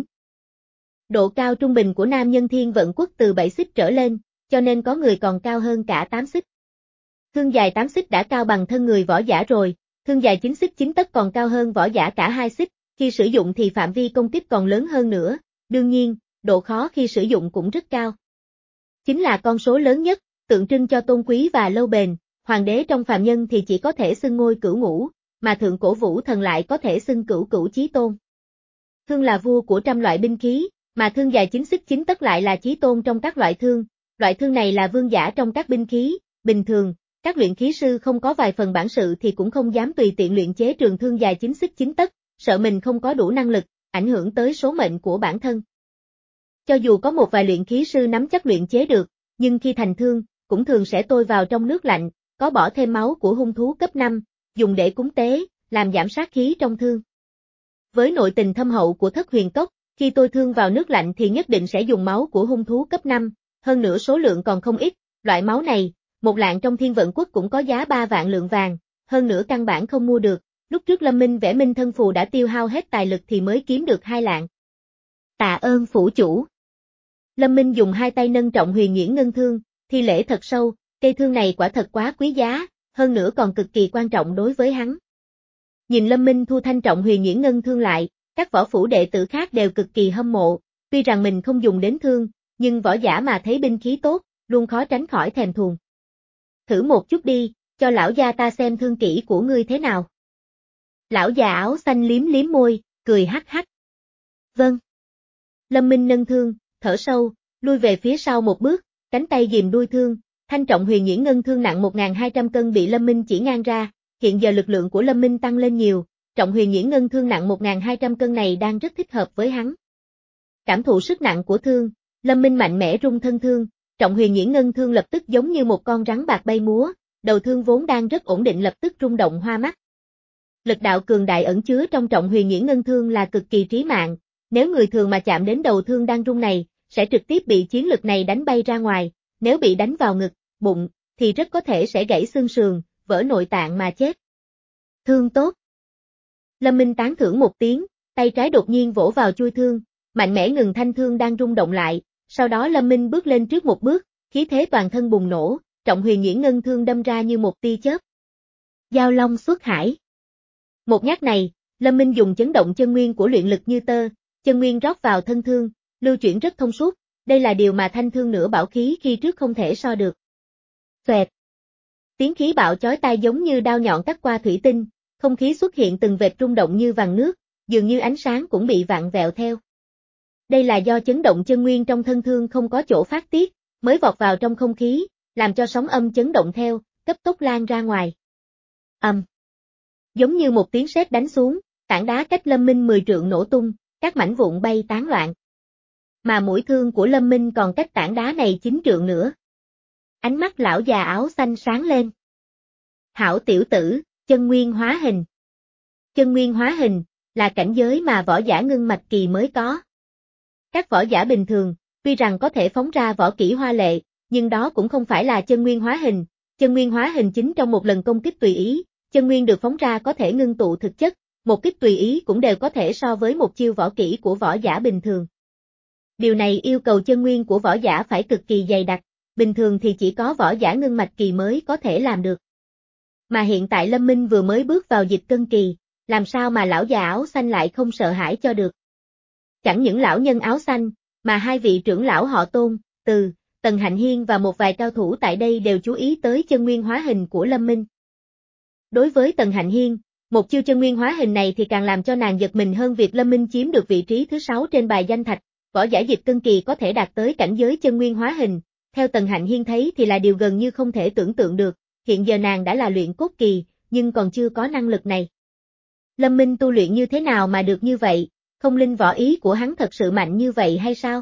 Độ cao trung bình của nam nhân Thiên Vận Quốc từ bảy xích trở lên, cho nên có người còn cao hơn cả tám xích. Thương dài tám xích đã cao bằng thân người võ giả rồi, thương dài chín xích chín tấc còn cao hơn võ giả cả hai xích, khi sử dụng thì phạm vi công kích còn lớn hơn nữa, đương nhiên, độ khó khi sử dụng cũng rất cao. Chính là con số lớn nhất, tượng trưng cho tôn quý và lâu bền, hoàng đế trong phàm nhân thì chỉ có thể xưng ngôi cửu ngũ, mà thượng cổ vũ thần lại có thể xưng cửu cửu chí tôn. Thương là vua của trăm loại binh khí, mà thương dài chín xích chín tấc lại là chí tôn trong các loại thương, loại thương này là vương giả trong các binh khí, bình thường, các luyện khí sư không có vài phần bản sự thì cũng không dám tùy tiện luyện chế trường thương dài chín xích chín tấc, sợ mình không có đủ năng lực, ảnh hưởng tới số mệnh của bản thân. Cho dù có một vài luyện khí sư nắm chắc luyện chế được, nhưng khi thành thương, cũng thường sẽ tôi vào trong nước lạnh, có bỏ thêm máu của hung thú cấp năm, dùng để cúng tế, làm giảm sát khí trong thương. Với nội tình thâm hậu của Thất Huyền Cốc, khi tôi thương vào nước lạnh thì nhất định sẽ dùng máu của hung thú cấp năm, hơn nữa số lượng còn không ít, loại máu này, một lạng trong Thiên Vận Quốc cũng có giá ba vạn lượng vàng, hơn nữa căn bản không mua được, lúc trước Lâm Minh vẽ minh thân phù đã tiêu hao hết tài lực thì mới kiếm được hai lạng. Tạ ơn phủ chủ. Lâm Minh dùng hai tay nâng Trọng Huyền Nhuyễn Ngân Thương, thi lễ thật sâu, cây thương này quả thật quá quý giá, hơn nữa còn cực kỳ quan trọng đối với hắn. Nhìn Lâm Minh thu thanh Trọng Huyền Nhuyễn Ngân Thương lại, các võ phủ đệ tử khác đều cực kỳ hâm mộ, tuy rằng mình không dùng đến thương, nhưng võ giả mà thấy binh khí tốt, luôn khó tránh khỏi thèm thuồng. Thử một chút đi, cho lão gia ta xem thương kỹ của ngươi thế nào. Lão già áo xanh liếm liếm môi, cười hắc hắc. Vâng. Lâm Minh nâng thương, thở sâu, lui về phía sau một bước, cánh tay ghìm đuôi thương, thanh Trọng Huyền Nhuyễn Ngân Thương nặng một nghìn hai trăm cân bị Lâm Minh chỉ ngang ra, hiện giờ lực lượng của Lâm Minh tăng lên nhiều, Trọng Huyền Nhuyễn Ngân Thương nặng một nghìn hai trăm cân này đang rất thích hợp với hắn. Cảm thụ sức nặng của thương, Lâm Minh mạnh mẽ rung thân thương, Trọng Huyền Nhuyễn Ngân Thương lập tức giống như một con rắn bạc bay múa, đầu thương vốn đang rất ổn định lập tức rung động hoa mắt. Lực đạo cường đại ẩn chứa trong Trọng Huyền Nhuyễn Ngân Thương là cực kỳ trí mạng, nếu người thường mà chạm đến đầu thương đang rung này, sẽ trực tiếp bị chiến lực này đánh bay ra ngoài, nếu bị đánh vào ngực, bụng, thì rất có thể sẽ gãy xương sườn, vỡ nội tạng mà chết. Thương tốt. Lâm Minh tán thưởng một tiếng, tay trái đột nhiên vỗ vào chui thương, mạnh mẽ ngừng thanh thương đang rung động lại, sau đó Lâm Minh bước lên trước một bước, khí thế toàn thân bùng nổ, Trọng Huyền Nhuyễn Ngân Thương đâm ra như một tia chớp. Giao Long xuất hải. Một nhát này, Lâm Minh dùng chấn động chân nguyên của luyện lực như tơ, chân nguyên rót vào thân thương, lưu chuyển rất thông suốt, đây là điều mà thanh thương nửa bảo khí khi trước không thể so được. Xoẹt. Tiếng khí bạo chói tai giống như đao nhọn cắt qua thủy tinh, không khí xuất hiện từng vệt rung động như vàng nước, dường như ánh sáng cũng bị vặn vẹo theo. Đây là do chấn động chân nguyên trong thân thương không có chỗ phát tiết, mới vọt vào trong không khí, làm cho sóng âm chấn động theo, cấp tốc lan ra ngoài. Ầm. Um. Giống như một tiếng sét đánh xuống, tảng đá cách Lâm Minh mười trượng nổ tung, các mảnh vụn bay tán loạn. Mà mũi thương của Lâm Minh còn cách tảng đá này chín trượng nữa. Ánh mắt lão già áo xanh sáng lên. Hảo tiểu tử, chân nguyên hóa hình. Chân nguyên hóa hình, là cảnh giới mà võ giả ngưng mạch kỳ mới có. Các võ giả bình thường, tuy rằng có thể phóng ra võ kỹ hoa lệ, nhưng đó cũng không phải là chân nguyên hóa hình. Chân nguyên hóa hình chính trong một lần công kích tùy ý, chân nguyên được phóng ra có thể ngưng tụ thực chất, một kích tùy ý cũng đều có thể so với một chiêu võ kỹ của võ giả bình thường. Điều này yêu cầu chân nguyên của võ giả phải cực kỳ dày đặc, bình thường thì chỉ có võ giả ngưng mạch kỳ mới có thể làm được. Mà hiện tại Lâm Minh vừa mới bước vào dịch cân kỳ, làm sao mà lão già áo xanh lại không sợ hãi cho được. Chẳng những lão nhân áo xanh, mà hai vị trưởng lão họ Tôn, Từ, Tần Hạnh Hiên và một vài cao thủ tại đây đều chú ý tới chân nguyên hóa hình của Lâm Minh. Đối với Tần Hạnh Hiên, một chiêu chân nguyên hóa hình này thì càng làm cho nàng giật mình hơn việc Lâm Minh chiếm được vị trí thứ sáu trên bài danh thạch, võ giả dịch cân kỳ có thể đạt tới cảnh giới chân nguyên hóa hình, theo Tần Hạnh Hiên thấy thì là điều gần như không thể tưởng tượng được, hiện giờ nàng đã là luyện cốt kỳ, nhưng còn chưa có năng lực này. Lâm Minh tu luyện như thế nào mà được như vậy, không linh võ ý của hắn thật sự mạnh như vậy hay sao?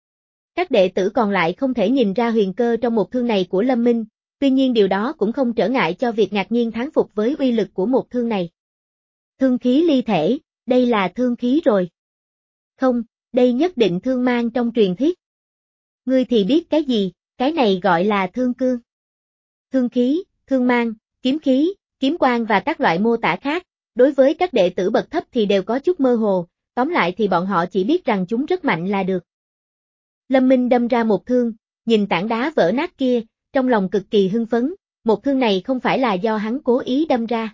Các đệ tử còn lại không thể nhìn ra huyền cơ trong một thương này của Lâm Minh, tuy nhiên điều đó cũng không trở ngại cho việc ngạc nhiên thán phục với uy lực của một thương này. Thương khí ly thể, đây là thương khí rồi. Không, đây nhất định thương mang trong truyền thuyết. Ngươi thì biết cái gì, cái này gọi là thương cương. Thương khí, thương mang, kiếm khí, kiếm quang và các loại mô tả khác, đối với các đệ tử bậc thấp thì đều có chút mơ hồ, tóm lại thì bọn họ chỉ biết rằng chúng rất mạnh là được. Lâm Minh đâm ra một thương, nhìn tảng đá vỡ nát kia, trong lòng cực kỳ hưng phấn, một thương này không phải là do hắn cố ý đâm ra.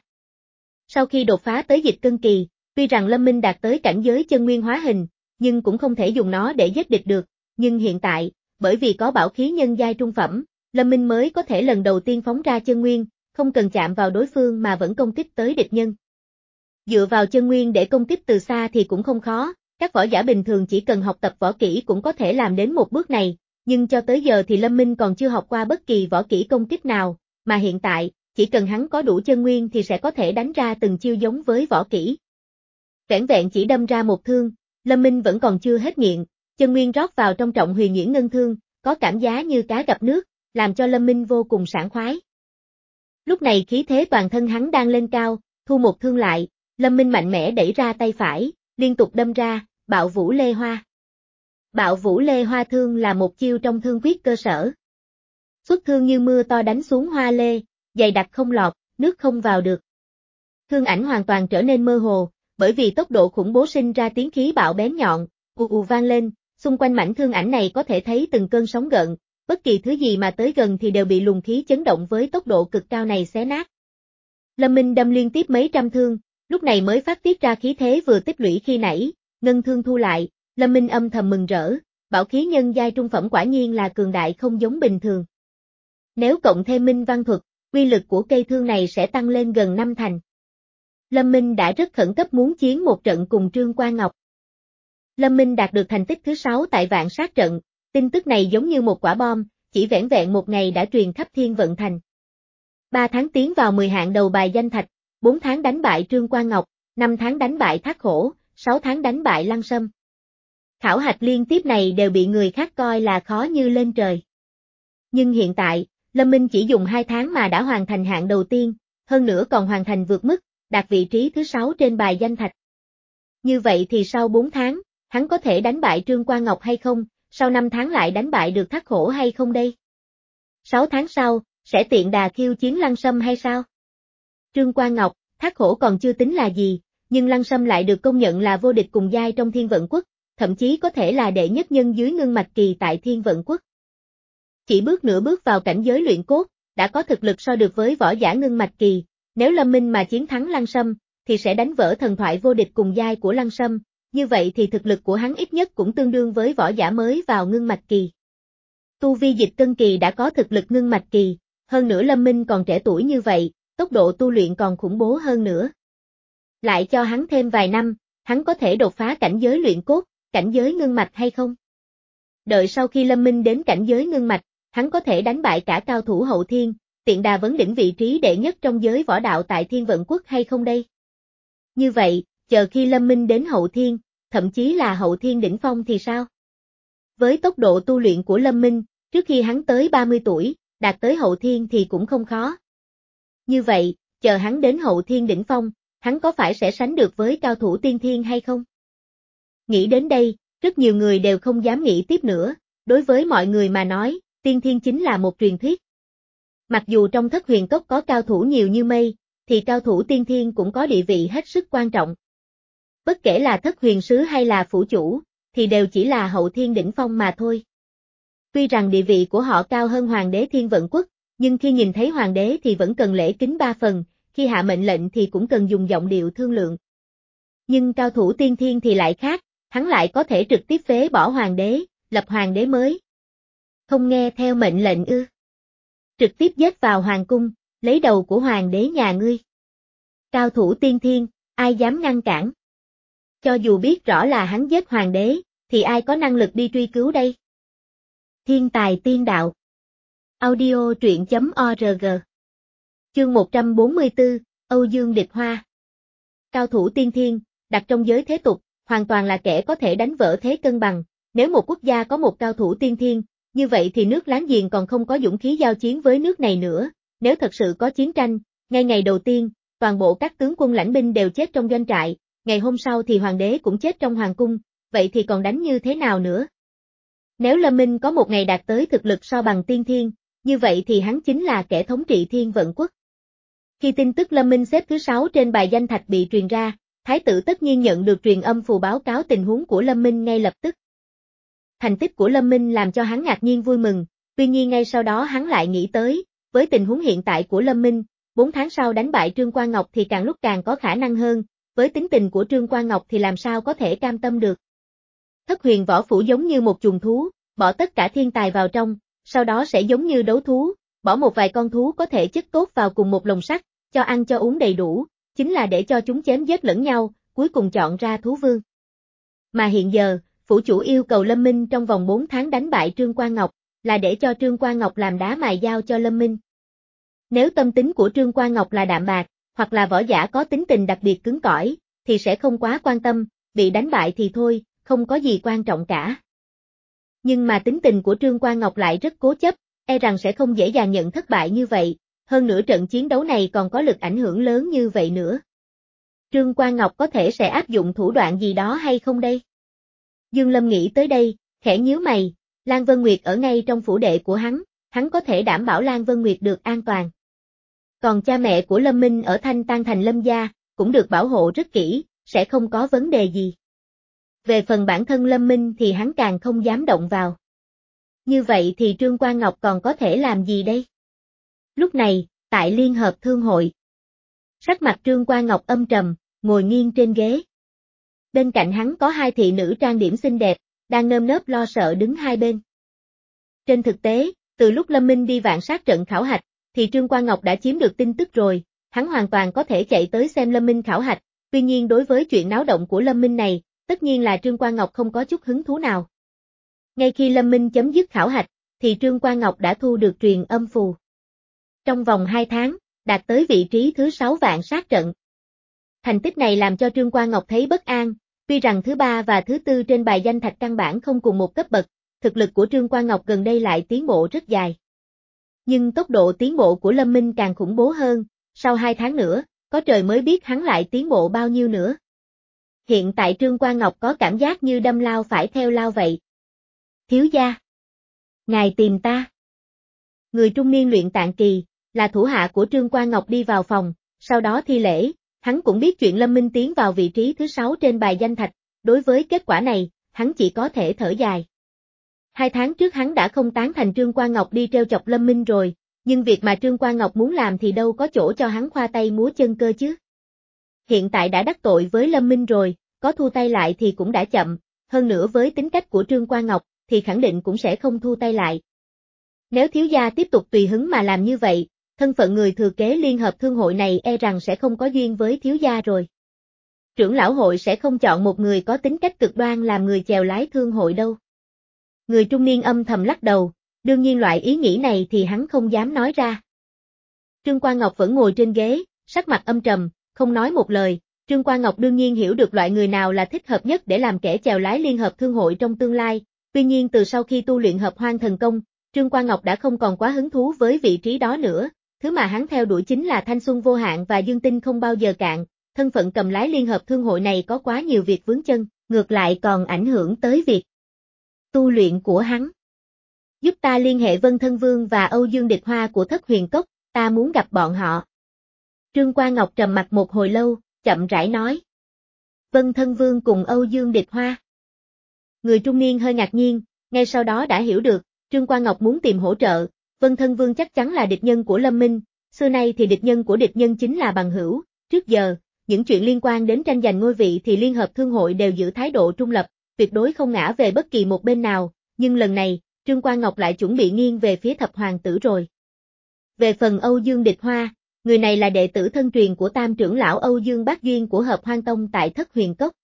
Sau khi đột phá tới dịch cân kỳ, tuy rằng Lâm Minh đạt tới cảnh giới chân nguyên hóa hình, nhưng cũng không thể dùng nó để giết địch được, nhưng hiện tại, bởi vì có bảo khí nhân giai trung phẩm, Lâm Minh mới có thể lần đầu tiên phóng ra chân nguyên, không cần chạm vào đối phương mà vẫn công kích tới địch nhân. Dựa vào chân nguyên để công kích từ xa thì cũng không khó, các võ giả bình thường chỉ cần học tập võ kỹ cũng có thể làm đến một bước này, nhưng cho tới giờ thì Lâm Minh còn chưa học qua bất kỳ võ kỹ công kích nào, mà hiện tại, chỉ cần hắn có đủ chân nguyên thì sẽ có thể đánh ra từng chiêu giống với võ kỹ. Vẻn vẹn chỉ đâm ra một thương, Lâm Minh vẫn còn chưa hết nghiện, chân nguyên rót vào trong Trọng Huyền Nhuyễn Ngân Thương, có cảm giác như cá gặp nước, làm cho Lâm Minh vô cùng sảng khoái. Lúc này khí thế toàn thân hắn đang lên cao, thu một thương lại, Lâm Minh mạnh mẽ đẩy ra tay phải, liên tục đâm ra, Bạo Vũ Lê Hoa. Bạo Vũ Lê Hoa thương là một chiêu trong thương quyết cơ sở. Xuất thương như mưa to đánh xuống hoa lê, dày đặc không lọt, nước không vào được. Thương ảnh hoàn toàn trở nên mơ hồ, bởi vì tốc độ khủng bố sinh ra tiếng khí bạo bén nhọn, ù ù vang lên, xung quanh mảnh thương ảnh này có thể thấy từng cơn sóng gợn, bất kỳ thứ gì mà tới gần thì đều bị luồng khí chấn động với tốc độ cực cao này xé nát. Lâm Minh đâm liên tiếp mấy trăm thương, lúc này mới phát tiết ra khí thế vừa tích lũy khi nãy, ngân thương thu lại, Lâm Minh âm thầm mừng rỡ, bảo khí nhân giai trung phẩm quả nhiên là cường đại không giống bình thường. Nếu cộng thêm minh văn thuật, uy lực của cây thương này sẽ tăng lên gần năm thành. Lâm Minh đã rất khẩn cấp muốn chiến một trận cùng Trương Quan Ngọc. Lâm Minh đạt được thành tích thứ sáu tại vạn sát trận, tin tức này giống như một quả bom, chỉ vẻn vẹn một ngày đã truyền khắp Thiên Vận Thành. ba tháng tiến vào mười hạng đầu bài danh thạch, bốn tháng đánh bại Trương Quan Ngọc, năm tháng đánh bại Thác Hổ, sáu tháng đánh bại Lăng Sâm. Khảo hạch liên tiếp này đều bị người khác coi là khó như lên trời. Nhưng hiện tại, Lâm Minh chỉ dùng hai tháng mà đã hoàn thành hạng đầu tiên, hơn nữa còn hoàn thành vượt mức, đạt vị trí thứ sáu trên bài danh thạch. Như vậy thì sau bốn tháng, hắn có thể đánh bại Trương Quan Ngọc hay không, sau năm tháng lại đánh bại được Thác Hổ hay không đây? sáu tháng sau, sẽ tiện đà khiêu chiến Lăng Sâm hay sao? Trương Quan Ngọc, Thác Hổ còn chưa tính là gì, nhưng Lăng Sâm lại được công nhận là vô địch cùng giai trong Thiên Vận Quốc, thậm chí có thể là đệ nhất nhân dưới ngưng mạch kỳ tại Thiên Vận Quốc. Chỉ bước nửa bước vào cảnh giới luyện cốt, đã có thực lực so được với võ giả ngưng mạch kỳ, nếu Lâm Minh mà chiến thắng Lăng Sâm, thì sẽ đánh vỡ thần thoại vô địch cùng giai của Lăng Sâm, như vậy thì thực lực của hắn ít nhất cũng tương đương với võ giả mới vào ngưng mạch kỳ. Tu vi dịch cân kỳ đã có thực lực ngưng mạch kỳ, hơn nữa Lâm Minh còn trẻ tuổi như vậy, tốc độ tu luyện còn khủng bố hơn nữa. Lại cho hắn thêm vài năm, hắn có thể đột phá cảnh giới luyện cốt, cảnh giới ngưng mạch hay không? Đợi sau khi Lâm Minh đến cảnh giới ngưng mạch, hắn có thể đánh bại cả cao thủ hậu thiên, tiện đà vấn đỉnh vị trí đệ nhất trong giới võ đạo tại Thiên Vận Quốc hay không đây? Như vậy, chờ khi Lâm Minh đến hậu thiên, thậm chí là hậu thiên đỉnh phong thì sao? Với tốc độ tu luyện của Lâm Minh, trước khi hắn tới ba mươi tuổi, đạt tới hậu thiên thì cũng không khó. Như vậy, chờ hắn đến hậu thiên đỉnh phong, hắn có phải sẽ sánh được với cao thủ tiên thiên hay không? Nghĩ đến đây, rất nhiều người đều không dám nghĩ tiếp nữa, đối với mọi người mà nói, tiên thiên chính là một truyền thuyết. Mặc dù trong Thất Huyền Cốc có cao thủ nhiều như mây, thì cao thủ tiên thiên cũng có địa vị hết sức quan trọng. Bất kể là Thất Huyền Sứ hay là phủ chủ, thì đều chỉ là hậu thiên đỉnh phong mà thôi. Tuy rằng địa vị của họ cao hơn Hoàng đế Thiên Vận Quốc, nhưng khi nhìn thấy Hoàng đế thì vẫn cần lễ kính ba phần, khi hạ mệnh lệnh thì cũng cần dùng giọng điệu thương lượng. Nhưng cao thủ tiên thiên thì lại khác, hắn lại có thể trực tiếp phế bỏ Hoàng đế, lập Hoàng đế mới. Không nghe theo mệnh lệnh ư? Trực tiếp giết vào Hoàng cung, lấy đầu của Hoàng đế nhà ngươi. Cao thủ tiên thiên, ai dám ngăn cản? Cho dù biết rõ là hắn giết Hoàng đế, thì ai có năng lực đi truy cứu đây? Thiên tài tiên đạo. Audio truyện chấm org. Chương một trăm bốn mươi tư, Âu Dương Địch Hoa. Cao thủ tiên thiên, đặt trong giới thế tục, hoàn toàn là kẻ có thể đánh vỡ thế cân bằng. Nếu một quốc gia có một cao thủ tiên thiên, như vậy thì nước láng giềng còn không có dũng khí giao chiến với nước này nữa. Nếu thật sự có chiến tranh, ngay ngày đầu tiên, toàn bộ các tướng quân lãnh binh đều chết trong doanh trại, ngày hôm sau thì hoàng đế cũng chết trong hoàng cung, vậy thì còn đánh như thế nào nữa? Nếu Lâm Minh có một ngày đạt tới thực lực so bằng tiên thiên, như vậy thì hắn chính là kẻ thống trị Thiên Vận Quốc. Khi tin tức Lâm Minh xếp thứ sáu trên bài danh thạch bị truyền ra, Thái tử tất nhiên nhận được truyền âm phù báo cáo tình huống của Lâm Minh ngay lập tức. Thành tích của Lâm Minh làm cho hắn ngạc nhiên vui mừng, tuy nhiên ngay sau đó hắn lại nghĩ tới, với tình huống hiện tại của Lâm Minh, bốn tháng sau đánh bại Trương Quan Ngọc thì càng lúc càng có khả năng hơn, với tính tình của Trương Quan Ngọc thì làm sao có thể cam tâm được. Thất Huyền Võ Phủ giống như một chuồng thú, bỏ tất cả thiên tài vào trong, sau đó sẽ giống như đấu thú, bỏ một vài con thú có thể chất tốt vào cùng một lồng sắt, cho ăn cho uống đầy đủ, chính là để cho chúng chém giết lẫn nhau, cuối cùng chọn ra thú vương. Mà hiện giờ, phủ chủ yêu cầu Lâm Minh trong vòng bốn tháng đánh bại Trương Quan Ngọc, là để cho Trương Quan Ngọc làm đá mài dao cho Lâm Minh. Nếu tâm tính của Trương Quan Ngọc là đạm bạc, hoặc là võ giả có tính tình đặc biệt cứng cỏi, thì sẽ không quá quan tâm, bị đánh bại thì thôi, không có gì quan trọng cả. Nhưng mà tính tình của Trương Quan Ngọc lại rất cố chấp, e rằng sẽ không dễ dàng nhận thất bại như vậy, hơn nữa trận chiến đấu này còn có lực ảnh hưởng lớn như vậy nữa. Trương Quan Ngọc có thể sẽ áp dụng thủ đoạn gì đó hay không đây? Dương Lâm nghĩ tới đây, khẽ nhíu mày, Lan Vân Nguyệt ở ngay trong phủ đệ của hắn, hắn có thể đảm bảo Lan Vân Nguyệt được an toàn. Còn cha mẹ của Lâm Minh ở Thanh Tan Thành Lâm gia, cũng được bảo hộ rất kỹ, sẽ không có vấn đề gì. Về phần bản thân Lâm Minh thì hắn càng không dám động vào. Như vậy thì Trương Quan Ngọc còn có thể làm gì đây? Lúc này, tại Liên Hợp Thương hội, sắc mặt Trương Quan Ngọc âm trầm, ngồi nghiêng trên ghế. Bên cạnh hắn có hai thị nữ trang điểm xinh đẹp, đang nơm nớp lo sợ đứng hai bên. Trên thực tế, từ lúc Lâm Minh đi vạn sát trận khảo hạch, thì Trương Quan Ngọc đã chiếm được tin tức rồi, hắn hoàn toàn có thể chạy tới xem Lâm Minh khảo hạch, tuy nhiên đối với chuyện náo động của Lâm Minh này, tất nhiên là Trương Quan Ngọc không có chút hứng thú nào. Ngay khi Lâm Minh chấm dứt khảo hạch, thì Trương Quan Ngọc đã thu được truyền âm phù. Trong vòng hai tháng, đạt tới vị trí thứ sáu vạn sát trận. Thành tích này làm cho Trương Quan Ngọc thấy bất an, tuy rằng thứ ba và thứ tư trên bài danh thạch căn bản không cùng một cấp bậc, thực lực của Trương Quan Ngọc gần đây lại tiến bộ rất dài. Nhưng tốc độ tiến bộ của Lâm Minh càng khủng bố hơn, sau hai tháng nữa, có trời mới biết hắn lại tiến bộ bao nhiêu nữa. Hiện tại Trương Quan Ngọc có cảm giác như đâm lao phải theo lao vậy. Thiếu gia, ngài tìm ta. Người trung niên luyện tạng kỳ, là thủ hạ của Trương Quan Ngọc đi vào phòng, sau đó thi lễ, hắn cũng biết chuyện Lâm Minh tiến vào vị trí thứ sáu trên bài danh thạch, đối với kết quả này, hắn chỉ có thể thở dài. Hai tháng trước hắn đã không tán thành Trương Quan Ngọc đi treo chọc Lâm Minh rồi, nhưng việc mà Trương Quan Ngọc muốn làm thì đâu có chỗ cho hắn khoa tay múa chân cơ chứ. Hiện tại đã đắc tội với Lâm Minh rồi, có thu tay lại thì cũng đã chậm, hơn nữa với tính cách của Trương Quan Ngọc, thì khẳng định cũng sẽ không thu tay lại. Nếu thiếu gia tiếp tục tùy hứng mà làm như vậy, thân phận người thừa kế Liên Hợp Thương hội này e rằng sẽ không có duyên với thiếu gia rồi. Trưởng lão hội sẽ không chọn một người có tính cách cực đoan làm người chèo lái thương hội đâu. Người trung niên âm thầm lắc đầu, đương nhiên loại ý nghĩ này thì hắn không dám nói ra. Trương Quan Ngọc vẫn ngồi trên ghế, sắc mặt âm trầm, không nói một lời. Trương Quan Ngọc đương nhiên hiểu được loại người nào là thích hợp nhất để làm kẻ chèo lái Liên Hợp Thương hội trong tương lai, tuy nhiên từ sau khi tu luyện Hợp Hoang Thần Công, Trương Quan Ngọc đã không còn quá hứng thú với vị trí đó nữa, thứ mà hắn theo đuổi chính là thanh xuân vô hạn và dương tinh không bao giờ cạn, thân phận cầm lái Liên Hợp Thương hội này có quá nhiều việc vướng chân, ngược lại còn ảnh hưởng tới việc tu luyện của hắn. Giúp ta liên hệ Vân Thân Vương và Âu Dương Địch Hoa của Thất Huyền Cốc, ta muốn gặp bọn họ. Trương Quan Ngọc trầm mặt một hồi lâu, chậm rãi nói. Vân Thân Vương cùng Âu Dương Địch Hoa. Người trung niên hơi ngạc nhiên, ngay sau đó đã hiểu được, Trương Quan Ngọc muốn tìm hỗ trợ, Vân Thân Vương chắc chắn là địch nhân của Lâm Minh, xưa nay thì địch nhân của địch nhân chính là bằng hữu, trước giờ, những chuyện liên quan đến tranh giành ngôi vị thì Liên Hợp Thương hội đều giữ thái độ trung lập, tuyệt đối không ngã về bất kỳ một bên nào, nhưng lần này, Trương Quan Ngọc lại chuẩn bị nghiêng về phía thập hoàng tử rồi. Về phần Âu Dương Địch Hoa, người này là đệ tử thân truyền của tam trưởng lão Âu Dương Bác Duyên của Hợp Hoang Tông tại Thất Huyền Cốc.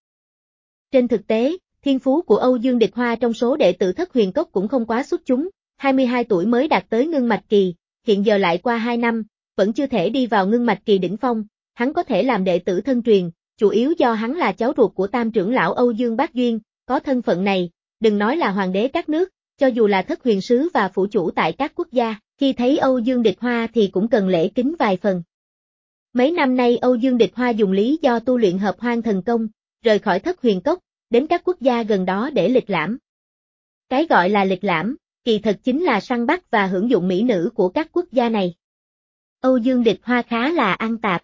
Trên thực tế, thiên phú của Âu Dương Địch Hoa trong số đệ tử Thất Huyền Cốc cũng không quá xuất chúng, hai mươi hai tuổi mới đạt tới ngưng mạch kỳ, hiện giờ lại qua hai năm, vẫn chưa thể đi vào ngưng mạch kỳ đỉnh phong, hắn có thể làm đệ tử thân truyền, chủ yếu do hắn là cháu ruột của tam trưởng lão Âu Dương Bác Duyên, có thân phận này, đừng nói là hoàng đế các nước, cho dù là thất huyền sứ và phủ chủ tại các quốc gia, khi thấy Âu Dương Địch Hoa thì cũng cần lễ kính vài phần. Mấy năm nay Âu Dương Địch Hoa dùng lý do tu luyện Hợp Hoang Thần Công, rời khỏi Thất Huyền Cốc, đến các quốc gia gần đó để lịch lãm. Cái gọi là lịch lãm, kỳ thật chính là săn bắt và hưởng dụng mỹ nữ của các quốc gia này. Âu Dương Địch Hoa khá là ăn tạp.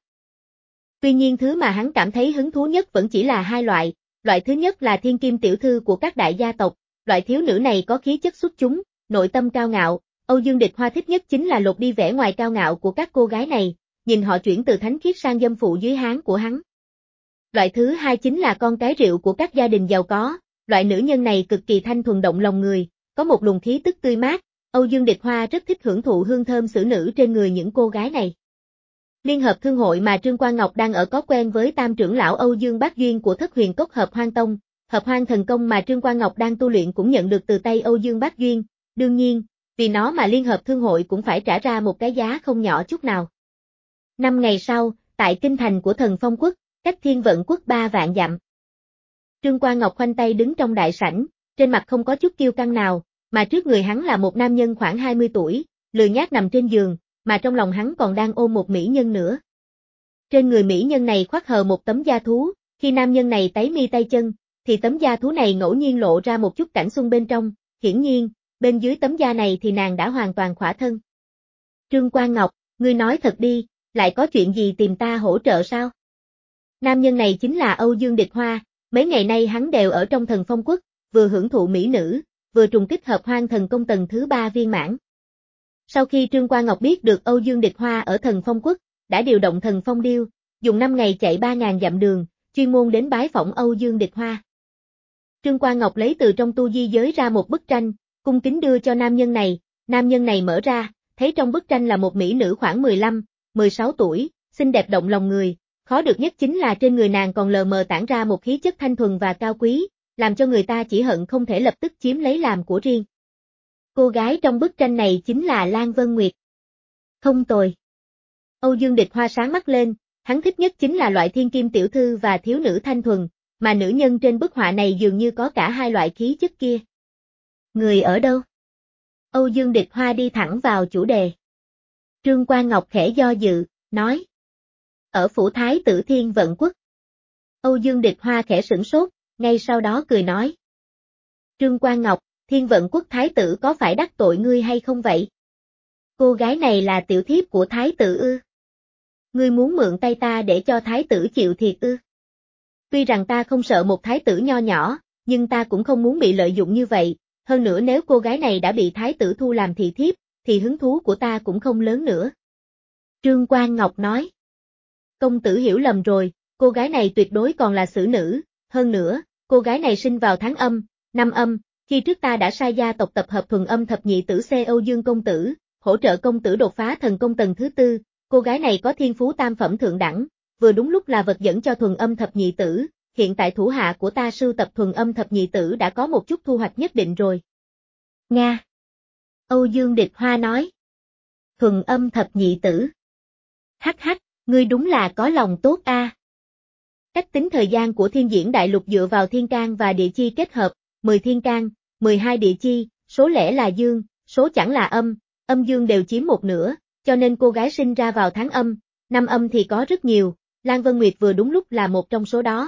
Tuy nhiên thứ mà hắn cảm thấy hứng thú nhất vẫn chỉ là hai loại, loại thứ nhất là thiên kim tiểu thư của các đại gia tộc, loại thiếu nữ này có khí chất xuất chúng, nội tâm cao ngạo, Âu Dương Địch Hoa thích nhất chính là lột đi vẻ ngoài cao ngạo của các cô gái này, nhìn họ chuyển từ thánh khiết sang dâm phụ dưới háng của hắn. Loại thứ hai chính là con cái rượu của các gia đình giàu có, loại nữ nhân này cực kỳ thanh thuần động lòng người, có một luồng khí tức tươi mát, Âu Dương Địch Hoa rất thích hưởng thụ hương thơm xử nữ trên người những cô gái này. Liên Hợp Thương hội mà Trương Quan Ngọc đang ở có quen với tam trưởng lão Âu Dương Bác Duyên của Thất Huyền Cốc Hợp Hoang Tông, Hợp Hoang Thần Công mà Trương Quan Ngọc đang tu luyện cũng nhận được từ tay Âu Dương Bác Duyên, đương nhiên, vì nó mà Liên Hợp Thương hội cũng phải trả ra một cái giá không nhỏ chút nào. Năm ngày sau, tại kinh thành của Thần Phong Quốc, cách Thiên Vận Quốc ba vạn dặm. Trương Quan Ngọc khoanh tay đứng trong đại sảnh, trên mặt không có chút kiêu căng nào, mà trước người hắn là một nam nhân khoảng hai mươi tuổi, lười nhác nằm trên giường, mà trong lòng hắn còn đang ôm một mỹ nhân nữa. Trên người mỹ nhân này khoác hờ một tấm da thú, khi nam nhân này tấy mi tay chân, thì tấm da thú này ngẫu nhiên lộ ra một chút cảnh xuân bên trong, hiển nhiên, bên dưới tấm da này thì nàng đã hoàn toàn khỏa thân. Trương Quan Ngọc, ngươi nói thật đi, lại có chuyện gì tìm ta hỗ trợ sao? Nam nhân này chính là Âu Dương Địch Hoa, mấy ngày nay hắn đều ở trong Thần Phong Quốc, vừa hưởng thụ mỹ nữ, vừa trùng kích hợp hoang thần công tầng thứ ba viên mãn. Sau khi Trương Quan Ngọc biết được Âu Dương Địch Hoa ở Thần Phong Quốc, đã điều động Thần Phong Điêu, dùng năm ngày chạy ba ngàn dặm đường, chuyên môn đến bái phỏng Âu Dương Địch Hoa. Trương Quan Ngọc lấy từ trong tu di giới ra một bức tranh, cung kính đưa cho nam nhân này, nam nhân này mở ra, thấy trong bức tranh là một mỹ nữ khoảng mười lăm, mười sáu tuổi, xinh đẹp động lòng người, khó được nhất chính là trên người nàng còn lờ mờ tản ra một khí chất thanh thuần và cao quý, làm cho người ta chỉ hận không thể lập tức chiếm lấy làm của riêng. Cô gái trong bức tranh này chính là Lan Vân Nguyệt. Không tồi. Âu Dương Địch Hoa sáng mắt lên, hắn thích nhất chính là loại thiên kim tiểu thư và thiếu nữ thanh thuần, mà nữ nhân trên bức họa này dường như có cả hai loại khí chất kia. Người ở đâu? Âu Dương Địch Hoa đi thẳng vào chủ đề. Trương Quan Ngọc khẽ do dự, nói. Ở phủ Thái tử Thiên Vận Quốc. Âu Dương Địch Hoa khẽ sửng sốt, ngay sau đó cười nói. Trương Quan Ngọc, Thiên Vận Quốc Thái tử có phải đắc tội ngươi hay không vậy? Cô gái này là tiểu thiếp của Thái tử ư? Ngươi muốn mượn tay ta để cho Thái tử chịu thiệt ư? Tuy rằng ta không sợ một Thái tử nho nhỏ, nhưng ta cũng không muốn bị lợi dụng như vậy, hơn nữa nếu cô gái này đã bị Thái tử thu làm thị thiếp, thì hứng thú của ta cũng không lớn nữa. Trương Quan Ngọc nói. Công tử hiểu lầm rồi, cô gái này tuyệt đối còn là xử nữ, hơn nữa, cô gái này sinh vào tháng âm, năm âm, khi trước ta đã sai gia tộc tập hợp thuần âm thập nhị tử C Âu Dương công tử, hỗ trợ công tử đột phá thần công tầng thứ tư, cô gái này có thiên phú tam phẩm thượng đẳng, vừa đúng lúc là vật dẫn cho thuần âm thập nhị tử, hiện tại thủ hạ của ta sưu tập thuần âm thập nhị tử đã có một chút thu hoạch nhất định rồi. Nga. Âu Dương Địch Hoa nói. Thuần âm thập nhị tử. Hắc hắc, ngươi đúng là có lòng tốt a. À. Cách tính thời gian của thiên diễn đại lục dựa vào thiên can và địa chi kết hợp, mười thiên can, mười hai địa chi, số lẻ là dương, số chẳng là âm, âm dương đều chiếm một nửa, cho nên cô gái sinh ra vào tháng âm, năm âm thì có rất nhiều, Lan Vân Nguyệt vừa đúng lúc là một trong số đó.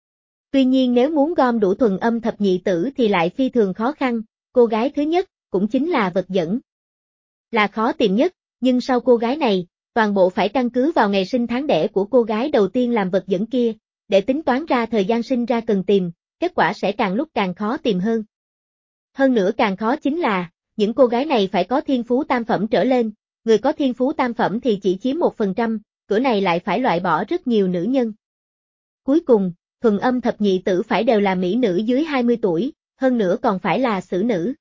Tuy nhiên nếu muốn gom đủ thuần âm thập nhị tử thì lại phi thường khó khăn, cô gái thứ nhất, cũng chính là vật dẫn. Là khó tìm nhất, nhưng sau cô gái này, toàn bộ phải căn cứ vào ngày sinh tháng đẻ của cô gái đầu tiên làm vật dẫn kia, để tính toán ra thời gian sinh ra cần tìm, kết quả sẽ càng lúc càng khó tìm hơn. Hơn nữa càng khó chính là, những cô gái này phải có thiên phú tam phẩm trở lên, người có thiên phú tam phẩm thì chỉ chiếm một phần trăm, cửa này lại phải loại bỏ rất nhiều nữ nhân. Cuối cùng, thuần âm thập nhị tử phải đều là mỹ nữ dưới hai mươi tuổi, hơn nữa còn phải là xử nữ.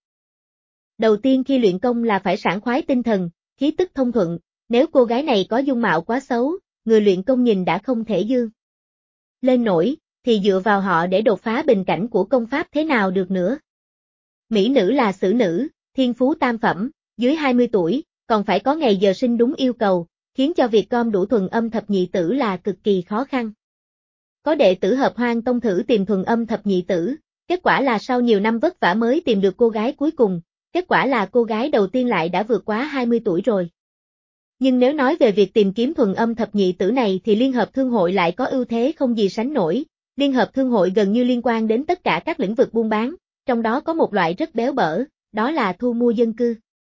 Đầu tiên khi luyện công là phải sảng khoái tinh thần, khí tức thông thuận, nếu cô gái này có dung mạo quá xấu, người luyện công nhìn đã không thể dương lên nổi, thì dựa vào họ để đột phá bình cảnh của công pháp thế nào được nữa. Mỹ nữ là xử nữ, thiên phú tam phẩm, dưới hai mươi tuổi, còn phải có ngày giờ sinh đúng yêu cầu, khiến cho việc gom đủ thuần âm thập nhị tử là cực kỳ khó khăn. Có đệ tử Hợp Hoang Tông thử tìm thuần âm thập nhị tử, kết quả là sau nhiều năm vất vả mới tìm được cô gái cuối cùng, kết quả là cô gái đầu tiên lại đã vượt quá hai mươi tuổi rồi. Nhưng nếu nói về việc tìm kiếm thuần âm thập nhị tử này thì Liên Hợp Thương hội lại có ưu thế không gì sánh nổi, Liên Hợp Thương hội gần như liên quan đến tất cả các lĩnh vực buôn bán, trong đó có một loại rất béo bở, đó là thu mua dân cư.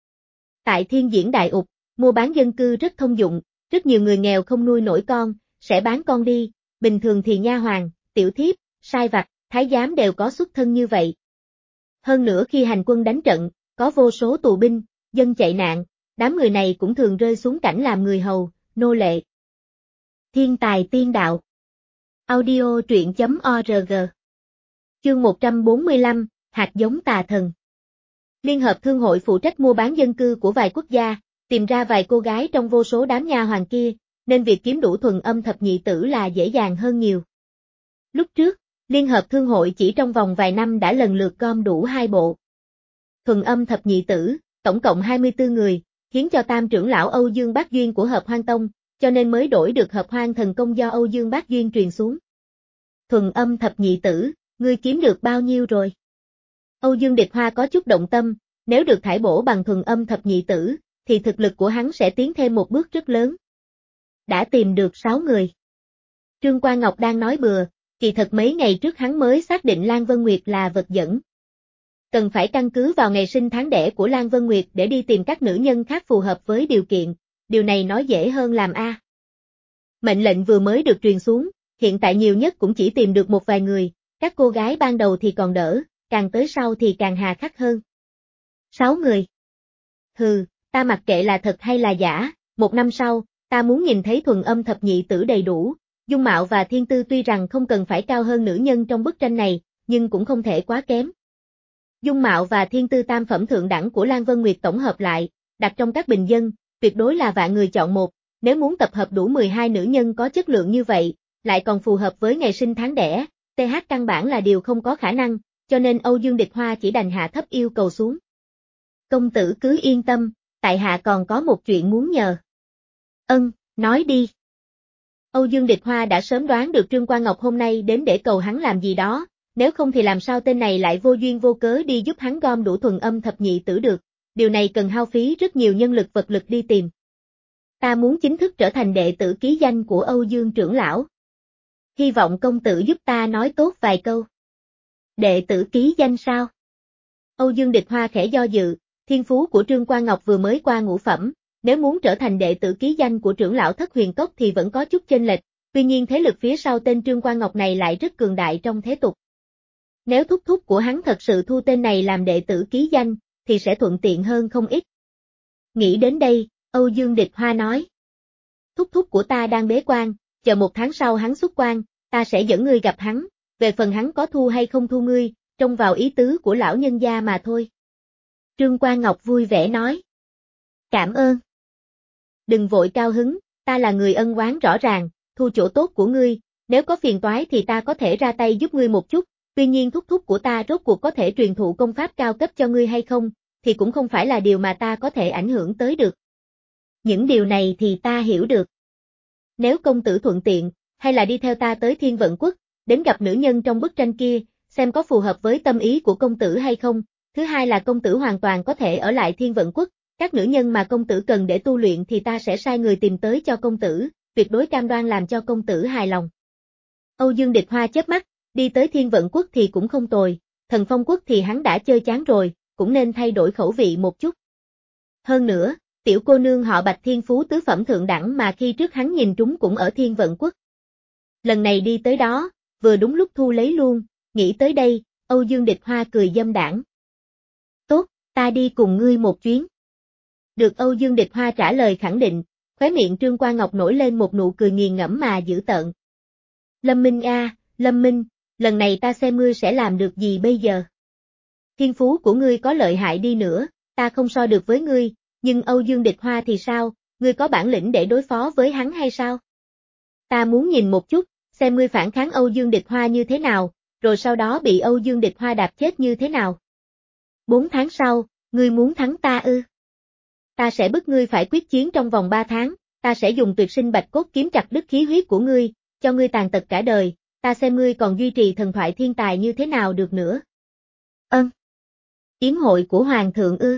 Tại Thiên Diễn Đại Ục, mua bán dân cư rất thông dụng, rất nhiều người nghèo không nuôi nổi con, sẽ bán con đi, bình thường thì nha hoàn, tiểu thiếp, sai vặt, thái giám đều có xuất thân như vậy. Hơn nữa khi hành quân đánh trận, có vô số tù binh, dân chạy nạn, đám người này cũng thường rơi xuống cảnh làm người hầu, nô lệ. Thiên tài tiên đạo. Audio truyện chấm org. Chương một trăm bốn mươi lăm, hạt giống tà thần. Liên Hợp Thương hội phụ trách mua bán dân cư của vài quốc gia, tìm ra vài cô gái trong vô số đám nha hoàn kia, nên việc kiếm đủ thuần âm thập nhị tử là dễ dàng hơn nhiều. Lúc trước, Liên Hợp Thương hội chỉ trong vòng vài năm đã lần lượt gom đủ hai bộ thuần âm thập nhị tử, tổng cộng hai mươi tư người, khiến cho tam trưởng lão Âu Dương Bác Duyên của Hợp Hoang Tông, cho nên mới đổi được Hợp Hoang thần công do Âu Dương Bác Duyên truyền xuống. Thuần âm thập nhị tử, ngươi kiếm được bao nhiêu rồi? Âu Dương Địch Hoa có chút động tâm, nếu được thải bổ bằng thuần âm thập nhị tử, thì thực lực của hắn sẽ tiến thêm một bước rất lớn. Đã tìm được sáu người. Trương Quan Ngọc đang nói bừa, kỳ thật mấy ngày trước hắn mới xác định Lan Vân Nguyệt là vật dẫn. cần phải căn cứ vào ngày sinh tháng đẻ của Lan Vân Nguyệt để đi tìm các nữ nhân khác phù hợp với điều kiện, điều này nói dễ hơn làm a. Mệnh lệnh vừa mới được truyền xuống, hiện tại nhiều nhất cũng chỉ tìm được một vài người, các cô gái ban đầu thì còn đỡ, càng tới sau thì càng hà khắc hơn. Sáu người. Hừ, ta mặc kệ là thật hay là giả, một năm sau, ta muốn nhìn thấy thuần âm thập nhị tử đầy đủ, dung mạo và thiên tư tuy rằng không cần phải cao hơn nữ nhân trong bức tranh này, nhưng cũng không thể quá kém. Dung mạo và thiên tư tam phẩm thượng đẳng của Lan Vân Nguyệt tổng hợp lại, đặt trong các bình dân, tuyệt đối là vạn người chọn một, nếu muốn tập hợp đủ mười hai nữ nhân có chất lượng như vậy, lại còn phù hợp với ngày sinh tháng đẻ, tê hát căn bản là điều không có khả năng, cho nên Âu Dương Địch Hoa chỉ đành hạ thấp yêu cầu xuống. Công tử cứ yên tâm, tại hạ còn có một chuyện muốn nhờ. Ân, nói đi. Âu Dương Địch Hoa đã sớm đoán được Trương Quan Ngọc hôm nay đến để cầu hắn làm gì đó, nếu không thì làm sao tên này lại vô duyên vô cớ đi giúp hắn gom đủ thuần âm thập nhị tử được, điều này cần hao phí rất nhiều nhân lực vật lực đi tìm. Ta muốn chính thức trở thành đệ tử ký danh của Âu Dương trưởng lão. Hy vọng công tử giúp ta nói tốt vài câu. Đệ tử ký danh sao? Âu Dương Địch Hoa khẽ do dự, thiên phú của Trương Quan Ngọc vừa mới qua ngũ phẩm, nếu muốn trở thành đệ tử ký danh của trưởng lão Thất Huyền Cốc thì vẫn có chút chênh lệch, tuy nhiên thế lực phía sau tên Trương Quan Ngọc này lại rất cường đại trong thế tục. Nếu thúc thúc của hắn thật sự thu tên này làm đệ tử ký danh, thì sẽ thuận tiện hơn không ít. Nghĩ đến đây, Âu Dương Địch Hoa nói. Thúc thúc của ta đang bế quan, chờ một tháng sau hắn xuất quan, ta sẽ dẫn ngươi gặp hắn, về phần hắn có thu hay không thu ngươi, trông vào ý tứ của lão nhân gia mà thôi. Trương Quan Ngọc vui vẻ nói. Cảm ơn. Đừng vội cao hứng, ta là người ân oán rõ ràng, thu chỗ tốt của ngươi, nếu có phiền toái thì ta có thể ra tay giúp ngươi một chút, tuy nhiên thúc thúc của ta rốt cuộc có thể truyền thụ công pháp cao cấp cho ngươi hay không, thì cũng không phải là điều mà ta có thể ảnh hưởng tới được. Những điều này thì ta hiểu được. Nếu công tử thuận tiện, hay là đi theo ta tới Thiên Vận Quốc, đến gặp nữ nhân trong bức tranh kia, xem có phù hợp với tâm ý của công tử hay không, thứ hai là công tử hoàn toàn có thể ở lại Thiên Vận Quốc, các nữ nhân mà công tử cần để tu luyện thì ta sẽ sai người tìm tới cho công tử, tuyệt đối cam đoan làm cho công tử hài lòng. Âu Dương Địch Hoa chớp mắt, đi tới Thiên Vận Quốc thì cũng không tồi, Thần Phong Quốc thì hắn đã chơi chán rồi, cũng nên thay đổi khẩu vị một chút. Hơn nữa, tiểu cô nương họ Bạch thiên phú tứ phẩm thượng đẳng mà khi trước hắn nhìn trúng cũng ở Thiên Vận Quốc. Lần này đi tới đó, vừa đúng lúc thu lấy luôn, nghĩ tới đây, Âu Dương Địch Hoa cười dâm đảng. Tốt, ta đi cùng ngươi một chuyến. Được Âu Dương Địch Hoa trả lời khẳng định, khóe miệng Trương Quan Ngọc nổi lên một nụ cười nghiền ngẫm mà dữ tợn. Lâm Minh a, Lâm Minh, lần này ta xem ngươi sẽ làm được gì bây giờ? Thiên phú của ngươi có lợi hại đi nữa, ta không so được với ngươi, nhưng Âu Dương Địch Hoa thì sao, ngươi có bản lĩnh để đối phó với hắn hay sao? Ta muốn nhìn một chút, xem ngươi phản kháng Âu Dương Địch Hoa như thế nào, rồi sau đó bị Âu Dương Địch Hoa đạp chết như thế nào. Bốn tháng sau, ngươi muốn thắng ta ư? Ta sẽ bức ngươi phải quyết chiến trong vòng ba tháng, ta sẽ dùng tuyệt sinh bạch cốt kiếm chặt đứt khí huyết của ngươi, cho ngươi tàn tật cả đời, ta xem ngươi còn duy trì thần thoại thiên tài như thế nào được nữa. Ân. Yến hội của Hoàng thượng ư?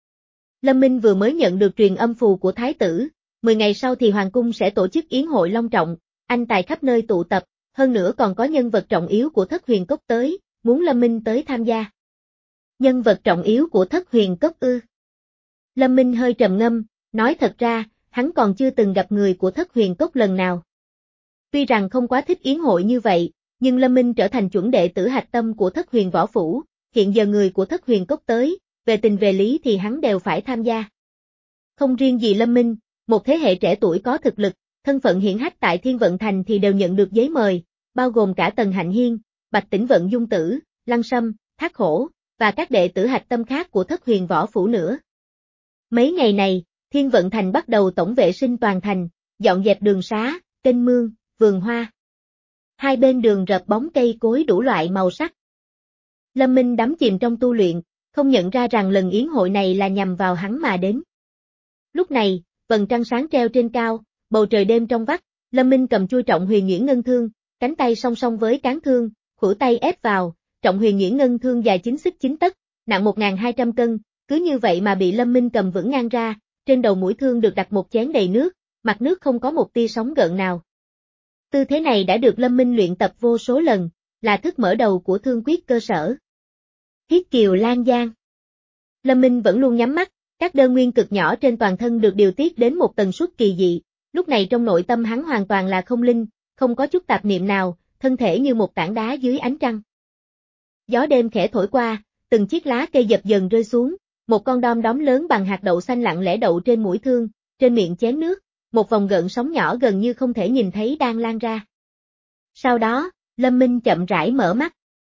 Lâm Minh vừa mới nhận được truyền âm phù của Thái tử, mười ngày sau thì Hoàng cung sẽ tổ chức yến hội long trọng, anh tài khắp nơi tụ tập, hơn nữa còn có nhân vật trọng yếu của Thất Huyền Cốc tới, muốn Lâm Minh tới tham gia. Nhân vật trọng yếu của Thất Huyền Cốc ư? Lâm Minh hơi trầm ngâm, nói thật ra, hắn còn chưa từng gặp người của Thất Huyền Cốc lần nào. Tuy rằng không quá thích yến hội như vậy, nhưng Lâm Minh trở thành chuẩn đệ tử hạch tâm của Thất Huyền Võ Phủ, hiện giờ người của Thất Huyền Cốc tới, về tình về lý thì hắn đều phải tham gia. Không riêng gì Lâm Minh, một thế hệ trẻ tuổi có thực lực, thân phận hiển hách tại Thiên Vận Thành thì đều nhận được giấy mời, bao gồm cả Tần Hạnh Hiên, Bạch Tĩnh Vận Dung Tử, Lăng Sâm, Thác Hổ, và các đệ tử hạch tâm khác của Thất Huyền Võ Phủ nữa. Mấy ngày này, Thiên Vận Thành bắt đầu tổng vệ sinh toàn thành, dọn dẹp đường xá, kênh mương, vườn hoa. Hai bên đường rợp bóng cây cối đủ loại màu sắc. Lâm Minh đắm chìm trong tu luyện, không nhận ra rằng lần yến hội này là nhằm vào hắn mà đến. Lúc này, vầng trăng sáng treo trên cao, bầu trời đêm trong vắt, Lâm Minh cầm chui Trọng Huyền Nhuyễn Ngân Thương, cánh tay song song với cán thương, khuỷu tay ép vào, Trọng Huyền Nhuyễn Ngân Thương dài chín xích chín tấc, nặng một nghìn hai trăm cân, cứ như vậy mà bị Lâm Minh cầm vững ngang ra, trên đầu mũi thương được đặt một chén đầy nước, mặt nước không có một tia sóng gợn nào. Tư thế này đã được Lâm Minh luyện tập vô số lần, là thức mở đầu của thương quyết cơ sở. Thiết Kiều Lan Giang. Lâm Minh vẫn luôn nhắm mắt, các đơn nguyên cực nhỏ trên toàn thân được điều tiết đến một tần suất kỳ dị, lúc này trong nội tâm hắn hoàn toàn là không linh, không có chút tạp niệm nào, thân thể như một tảng đá dưới ánh trăng. Gió đêm khẽ thổi qua, từng chiếc lá cây dập dần rơi xuống, một con đom đóm lớn bằng hạt đậu xanh lặng lẽ đậu trên mũi thương, trên miệng chén nước, một vòng gợn sóng nhỏ gần như không thể nhìn thấy đang lan ra. Sau đó, Lâm Minh chậm rãi mở mắt.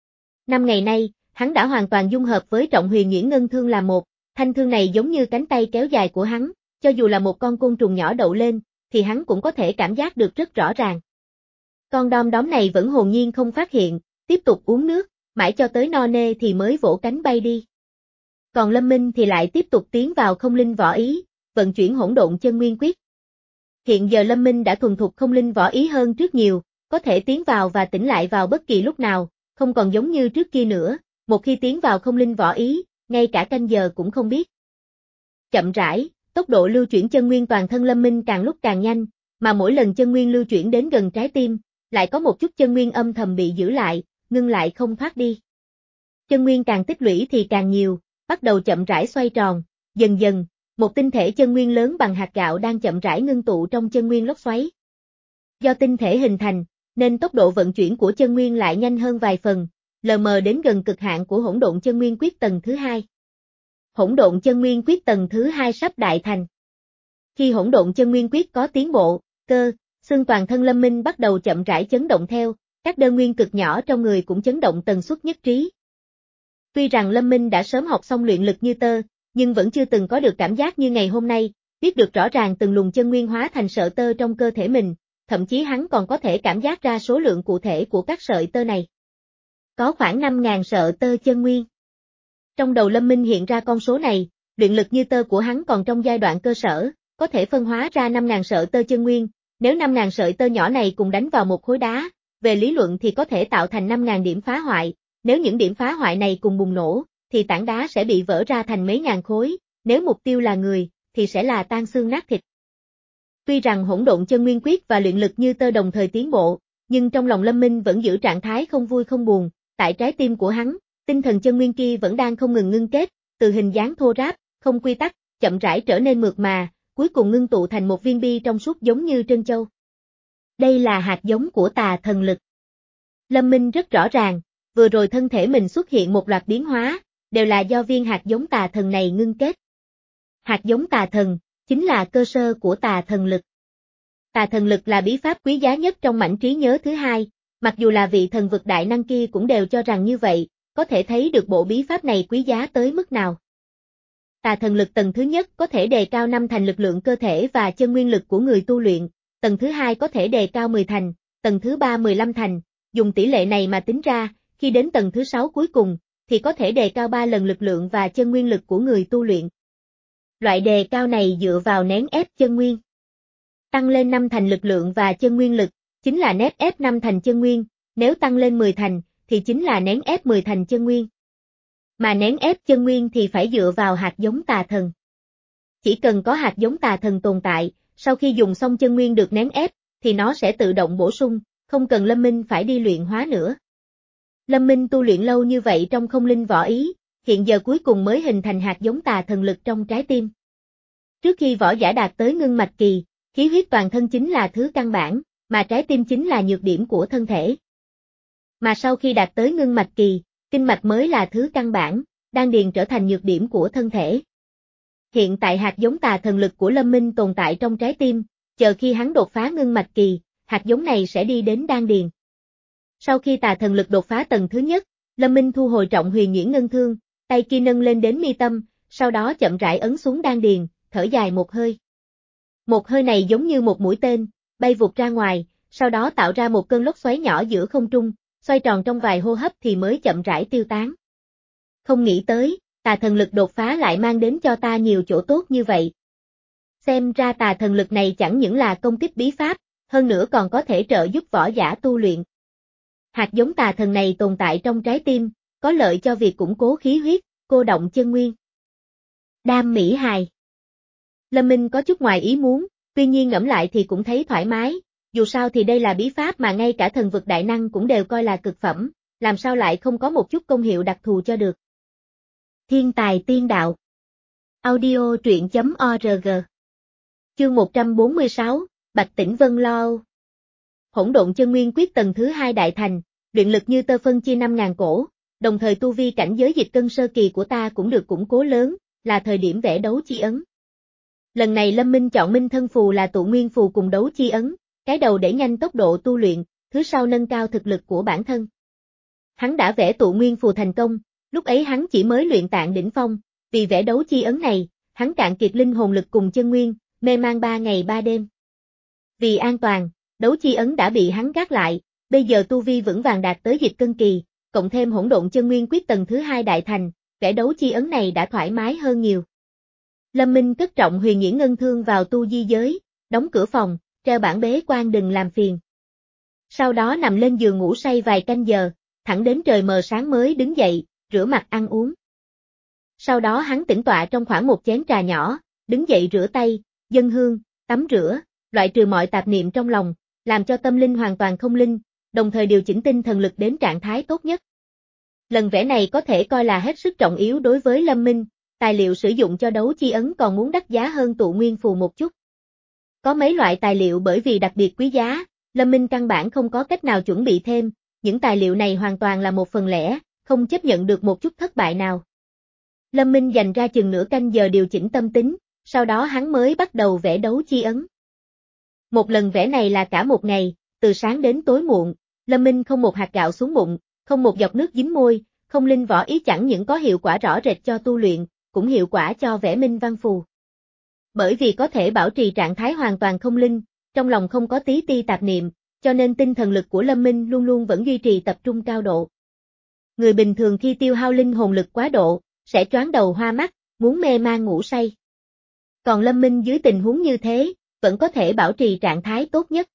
Năm ngày nay, hắn đã hoàn toàn dung hợp với Trọng Huyền Nhuyễn Ngân Thương là một, thanh thương này giống như cánh tay kéo dài của hắn, cho dù là một con côn trùng nhỏ đậu lên, thì hắn cũng có thể cảm giác được rất rõ ràng. Con đom đóm này vẫn hồn nhiên không phát hiện, tiếp tục uống nước, mãi cho tới no nê thì mới vỗ cánh bay đi. Còn Lâm Minh thì lại tiếp tục tiến vào không linh võ ý, vận chuyển hỗn độn chân nguyên quyết. Hiện giờ Lâm Minh đã thuần thục không linh võ ý hơn trước nhiều, có thể tiến vào và tỉnh lại vào bất kỳ lúc nào, không còn giống như trước kia nữa, một khi tiến vào không linh võ ý, ngay cả canh giờ cũng không biết. Chậm rãi, tốc độ lưu chuyển chân nguyên toàn thân Lâm Minh càng lúc càng nhanh, mà mỗi lần chân nguyên lưu chuyển đến gần trái tim, lại có một chút chân nguyên âm thầm bị giữ lại, ngưng lại không thoát đi. Chân nguyên càng tích lũy thì càng nhiều, bắt đầu chậm rãi xoay tròn, dần dần, một tinh thể chân nguyên lớn bằng hạt gạo đang chậm rãi ngưng tụ trong chân nguyên lốc xoáy. Do tinh thể hình thành, nên tốc độ vận chuyển của chân nguyên lại nhanh hơn vài phần, lờ mờ đến gần cực hạn của hỗn độn chân nguyên quyết tầng thứ hai. Hỗn độn chân nguyên quyết tầng thứ hai sắp đại thành. Khi hỗn độn chân nguyên quyết có tiến bộ, cơ, xương toàn thân Lâm Minh bắt đầu chậm rãi chấn động theo, các đơn nguyên cực nhỏ trong người cũng chấn động tần suất nhất trí. Tuy rằng Lâm Minh đã sớm học xong luyện lực như tơ, nhưng vẫn chưa từng có được cảm giác như ngày hôm nay, biết được rõ ràng từng luồng chân nguyên hóa thành sợi tơ trong cơ thể mình, thậm chí hắn còn có thể cảm giác ra số lượng cụ thể của các sợi tơ này. Có khoảng năm nghìn sợi tơ chân nguyên. Trong đầu Lâm Minh hiện ra con số này, luyện lực như tơ của hắn còn trong giai đoạn cơ sở, có thể phân hóa ra năm nghìn sợi tơ chân nguyên, nếu năm nghìn sợi tơ nhỏ này cùng đánh vào một khối đá, về lý luận thì có thể tạo thành năm nghìn điểm phá hoại, nếu những điểm phá hoại này cùng bùng nổ, thì tảng đá sẽ bị vỡ ra thành mấy ngàn khối, nếu mục tiêu là người, thì sẽ là tan xương nát thịt. Tuy rằng hỗn độn chân nguyên quyết và luyện lực như tơ đồng thời tiến bộ, nhưng trong lòng Lâm Minh vẫn giữ trạng thái không vui không buồn, tại trái tim của hắn, tinh thần chân nguyên kia vẫn đang không ngừng ngưng kết, từ hình dáng thô ráp, không quy tắc, chậm rãi trở nên mượt mà, cuối cùng ngưng tụ thành một viên bi trong suốt giống như trân châu. Đây là hạt giống của tà thần lực. Lâm Minh rất rõ ràng, vừa rồi thân thể mình xuất hiện một loạt biến hóa, đều là do viên hạt giống tà thần này ngưng kết. Hạt giống tà thần, chính là cơ sở của tà thần lực. Tà thần lực là bí pháp quý giá nhất trong mảnh trí nhớ thứ hai, mặc dù là vị thần vực đại năng kia cũng đều cho rằng như vậy, có thể thấy được bộ bí pháp này quý giá tới mức nào. Tà thần lực tầng thứ nhất có thể đề cao năm thành lực lượng cơ thể và chân nguyên lực của người tu luyện, tầng thứ hai có thể đề cao mười thành, tầng thứ ba mười lăm thành, dùng tỷ lệ này mà tính ra, khi đến tầng thứ sáu cuối cùng, thì có thể đề cao ba lần lực lượng và chân nguyên lực của người tu luyện. Loại đề cao này dựa vào nén ép chân nguyên. Tăng lên năm thành lực lượng và chân nguyên lực, chính là nén ép năm thành chân nguyên, nếu tăng lên mười thành, thì chính là nén ép mười thành chân nguyên. Mà nén ép chân nguyên thì phải dựa vào hạt giống tà thần. Chỉ cần có hạt giống tà thần tồn tại, sau khi dùng xong chân nguyên được nén ép, thì nó sẽ tự động bổ sung, không cần Lâm Minh phải đi luyện hóa nữa. Lâm Minh tu luyện lâu như vậy trong không linh võ ý, hiện giờ cuối cùng mới hình thành hạt giống tà thần lực trong trái tim. Trước khi võ giả đạt tới ngưng mạch kỳ, khí huyết toàn thân chính là thứ căn bản, mà trái tim chính là nhược điểm của thân thể. Mà sau khi đạt tới ngưng mạch kỳ, kinh mạch mới là thứ căn bản, đan điền trở thành nhược điểm của thân thể. Hiện tại hạt giống tà thần lực của Lâm Minh tồn tại trong trái tim, chờ khi hắn đột phá ngưng mạch kỳ, hạt giống này sẽ đi đến đan điền. Sau khi tà thần lực đột phá tầng thứ nhất, Lâm Minh thu hồi Trọng Huyền Nhuyễn Ngân Thương, tay kia nâng lên đến mi tâm, sau đó chậm rãi ấn xuống đan điền, thở dài một hơi. Một hơi này giống như một mũi tên, bay vụt ra ngoài, sau đó tạo ra một cơn lốc xoáy nhỏ giữa không trung, xoay tròn trong vài hô hấp thì mới chậm rãi tiêu tán. Không nghĩ tới, tà thần lực đột phá lại mang đến cho ta nhiều chỗ tốt như vậy. Xem ra tà thần lực này chẳng những là công kích bí pháp, hơn nữa còn có thể trợ giúp võ giả tu luyện. Hạt giống tà thần này tồn tại trong trái tim, có lợi cho việc củng cố khí huyết, cô động chân nguyên. Đam mỹ hài. Lâm Minh có chút ngoài ý muốn, tuy nhiên ngẫm lại thì cũng thấy thoải mái, dù sao thì đây là bí pháp mà ngay cả thần vực đại năng cũng đều coi là cực phẩm, làm sao lại không có một chút công hiệu đặc thù cho được. Thiên tài tiên đạo. Audio truyện chấm org. Chương một trăm bốn mươi sáu, Bạch Tĩnh Vân lo. Hỗn độn chân nguyên quyết tầng thứ hai đại thành, luyện lực như tơ phân chia năm ngàn cổ, đồng thời tu vi cảnh giới dịch cân sơ kỳ của ta cũng được củng cố lớn, là thời điểm vẽ đấu chi ấn. Lần này Lâm Minh chọn minh thân phù là tụ nguyên phù cùng đấu chi ấn, cái đầu để nhanh tốc độ tu luyện, thứ sau nâng cao thực lực của bản thân. Hắn đã vẽ tụ nguyên phù thành công, lúc ấy hắn chỉ mới luyện tạng đỉnh phong, vì vẽ đấu chi ấn này, hắn cạn kiệt linh hồn lực cùng chân nguyên, mê man ba ngày ba đêm. Vì an toàn, đấu chi ấn đã bị hắn gác lại, bây giờ tu vi vững vàng đạt tới dịch cân kỳ, cộng thêm hỗn độn chân nguyên quyết tầng thứ hai đại thành, vẽ đấu chi ấn này đã thoải mái hơn nhiều. Lâm Minh cất trọng huyền nhuyễn ngân thương vào tu di giới, đóng cửa phòng, treo bảng bế quan đừng làm phiền. Sau đó nằm lên giường ngủ say vài canh giờ, thẳng đến trời mờ sáng mới đứng dậy, rửa mặt ăn uống. Sau đó hắn tĩnh tọa trong khoảng một chén trà nhỏ, đứng dậy rửa tay, dâng hương, tắm rửa, loại trừ mọi tạp niệm trong lòng, làm cho tâm linh hoàn toàn không linh, đồng thời điều chỉnh tinh thần lực đến trạng thái tốt nhất. Lần vẽ này có thể coi là hết sức trọng yếu đối với Lâm Minh, tài liệu sử dụng cho đấu chi ấn còn muốn đắt giá hơn tụ nguyên phù một chút. Có mấy loại tài liệu bởi vì đặc biệt quý giá, Lâm Minh căn bản không có cách nào chuẩn bị thêm, những tài liệu này hoàn toàn là một phần lẻ, không chấp nhận được một chút thất bại nào. Lâm Minh dành ra chừng nửa canh giờ điều chỉnh tâm tính, sau đó hắn mới bắt đầu vẽ đấu chi ấn. Một lần vẽ này là cả một ngày, từ sáng đến tối muộn, Lâm Minh không một hạt gạo xuống bụng, không một giọt nước dính môi, không linh võ ý chẳng những có hiệu quả rõ rệt cho tu luyện, cũng hiệu quả cho vẽ minh văn phù. Bởi vì có thể bảo trì trạng thái hoàn toàn không linh, trong lòng không có tí ti tạp niệm, cho nên tinh thần lực của Lâm Minh luôn luôn vẫn duy trì tập trung cao độ. Người bình thường khi tiêu hao linh hồn lực quá độ, sẽ choáng đầu hoa mắt, muốn mê man ngủ say. Còn Lâm Minh dưới tình huống như thế, vẫn có thể bảo trì trạng thái tốt nhất.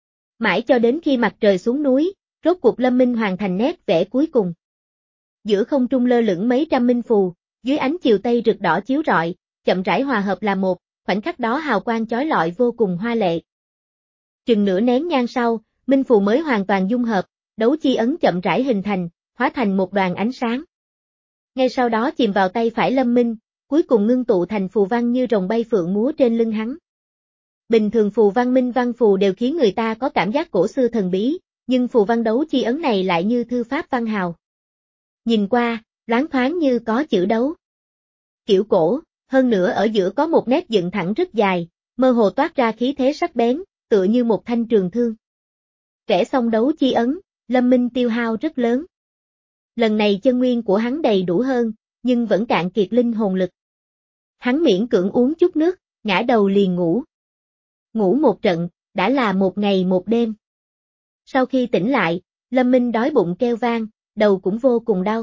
Mãi cho đến khi mặt trời xuống núi, rốt cuộc Lâm Minh hoàn thành nét vẽ cuối cùng. Giữa không trung lơ lửng mấy trăm minh phù, dưới ánh chiều tây rực đỏ chiếu rọi, chậm rãi hòa hợp là một, khoảnh khắc đó hào quang chói lọi vô cùng hoa lệ. Chừng nửa nén nhang sau, minh phù mới hoàn toàn dung hợp, đấu chi ấn chậm rãi hình thành, hóa thành một đoàn ánh sáng. Ngay sau đó chìm vào tay phải Lâm Minh, cuối cùng ngưng tụ thành phù văn như rồng bay phượng múa trên lưng hắn. Bình thường phù văn minh văn phù đều khiến người ta có cảm giác cổ xưa thần bí, nhưng phù văn đấu chi ấn này lại như thư pháp văn hào. Nhìn qua, loáng thoáng như có chữ đấu. Kiểu cổ, hơn nữa ở giữa có một nét dựng thẳng rất dài, mơ hồ toát ra khí thế sắc bén, tựa như một thanh trường thương. Vẽ xong đấu chi ấn, Lâm Minh tiêu hao rất lớn. Lần này chân nguyên của hắn đầy đủ hơn, nhưng vẫn cạn kiệt linh hồn lực. Hắn miễn cưỡng uống chút nước, ngã đầu liền ngủ. Ngủ một trận, đã là một ngày một đêm. Sau khi tỉnh lại, Lâm Minh đói bụng kêu vang, đầu cũng vô cùng đau.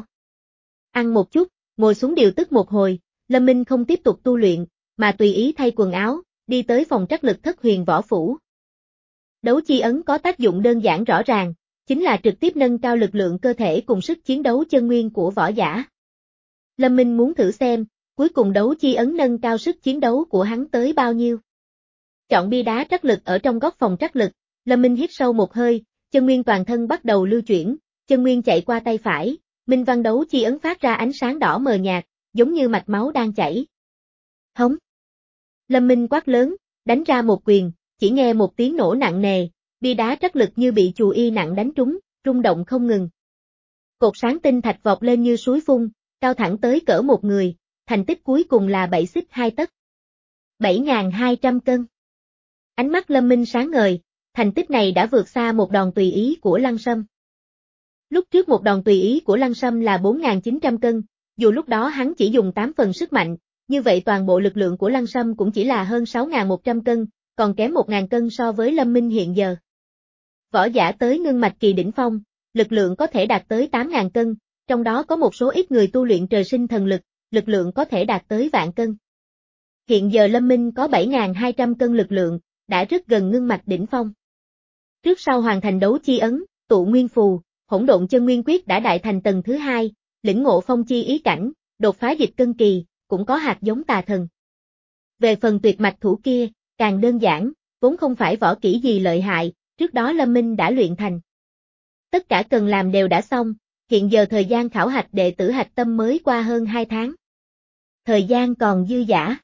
Ăn một chút, ngồi xuống điều tức một hồi, Lâm Minh không tiếp tục tu luyện, mà tùy ý thay quần áo, đi tới phòng trắc lực thất huyền võ phủ. Đấu chi ấn có tác dụng đơn giản rõ ràng, chính là trực tiếp nâng cao lực lượng cơ thể cùng sức chiến đấu chân nguyên của võ giả. Lâm Minh muốn thử xem, cuối cùng đấu chi ấn nâng cao sức chiến đấu của hắn tới bao nhiêu. Chọn bia đá trắc lực ở trong góc phòng trắc lực, Lâm Minh hít sâu một hơi, chân nguyên toàn thân bắt đầu lưu chuyển, chân nguyên chạy qua tay phải, minh văn đấu chi ấn phát ra ánh sáng đỏ mờ nhạt, giống như mạch máu đang chảy. Hống! Lâm Minh quát lớn, đánh ra một quyền, chỉ nghe một tiếng nổ nặng nề, bia đá trắc lực như bị chù y nặng đánh trúng, rung động không ngừng. Cột sáng tinh thạch vọt lên như suối phun, cao thẳng tới cỡ một người, thành tích cuối cùng là bảy xích hai tấc. bảy nghìn hai trăm cân. Ánh mắt Lâm Minh sáng ngời, thành tích này đã vượt xa một đòn tùy ý của Lăng Sâm. Lúc trước một đòn tùy ý của Lăng Sâm là bốn nghìn chín trăm cân, dù lúc đó hắn chỉ dùng tám phần sức mạnh, như vậy toàn bộ lực lượng của Lăng Sâm cũng chỉ là hơn sáu nghìn một trăm cân, còn kém một nghìn cân so với Lâm Minh hiện giờ. Võ giả tới ngưng mạch kỳ đỉnh phong, lực lượng có thể đạt tới tám nghìn cân, trong đó có một số ít người tu luyện trời sinh thần lực, lực lượng có thể đạt tới vạn cân. Hiện giờ Lâm Minh có bảy nghìn hai trăm cân lực lượng, đã rất gần ngưng mạch đỉnh phong. Trước sau hoàn thành đấu chi ấn, tụ nguyên phù, hỗn độn chân nguyên quyết đã đại thành tầng thứ hai, lĩnh ngộ phong chi ý cảnh, đột phá dịch cân kỳ, cũng có hạt giống tà thần. Về phần tuyệt mạch thủ kia, càng đơn giản, vốn không phải võ kỹ gì lợi hại, trước đó Lâm Minh đã luyện thành. Tất cả cần làm đều đã xong, hiện giờ thời gian khảo hạch đệ tử hạch tâm mới qua hơn hai tháng. Thời gian còn dư dả.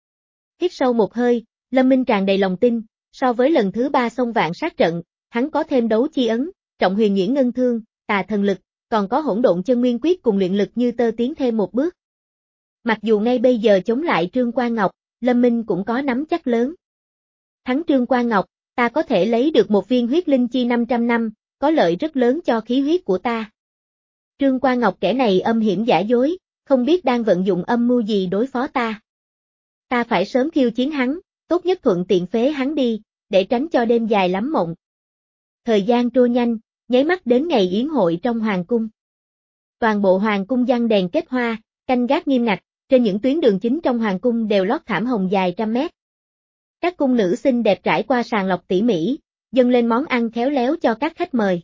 Hít sâu một hơi, Lâm Minh tràn đầy lòng tin, so với lần thứ ba xông vạn sát trận, hắn có thêm đấu chi ấn, trọng huyền nhuyễn ngân thương, tà thần lực, còn có hỗn độn chân nguyên quyết cùng luyện lực như tơ tiến thêm một bước. Mặc dù ngay bây giờ chống lại Trương Quan Ngọc, Lâm Minh cũng có nắm chắc lớn. Thắng Trương Quan Ngọc, ta có thể lấy được một viên huyết linh chi năm trăm năm, có lợi rất lớn cho khí huyết của ta. Trương Quan Ngọc kẻ này âm hiểm giả dối, không biết đang vận dụng âm mưu gì đối phó ta. Ta phải sớm khiêu chiến hắn, tốt nhất thuận tiện phế hắn đi, để tránh cho đêm dài lắm mộng. Thời gian trôi nhanh, nháy mắt đến ngày yến hội trong hoàng cung. Toàn bộ hoàng cung giăng đèn kết hoa, canh gác nghiêm ngặt, trên những tuyến đường chính trong hoàng cung đều lót thảm hồng dài trăm mét. Các cung nữ xinh đẹp trải qua sàng lọc tỉ mỉ, dâng lên món ăn khéo léo cho các khách mời.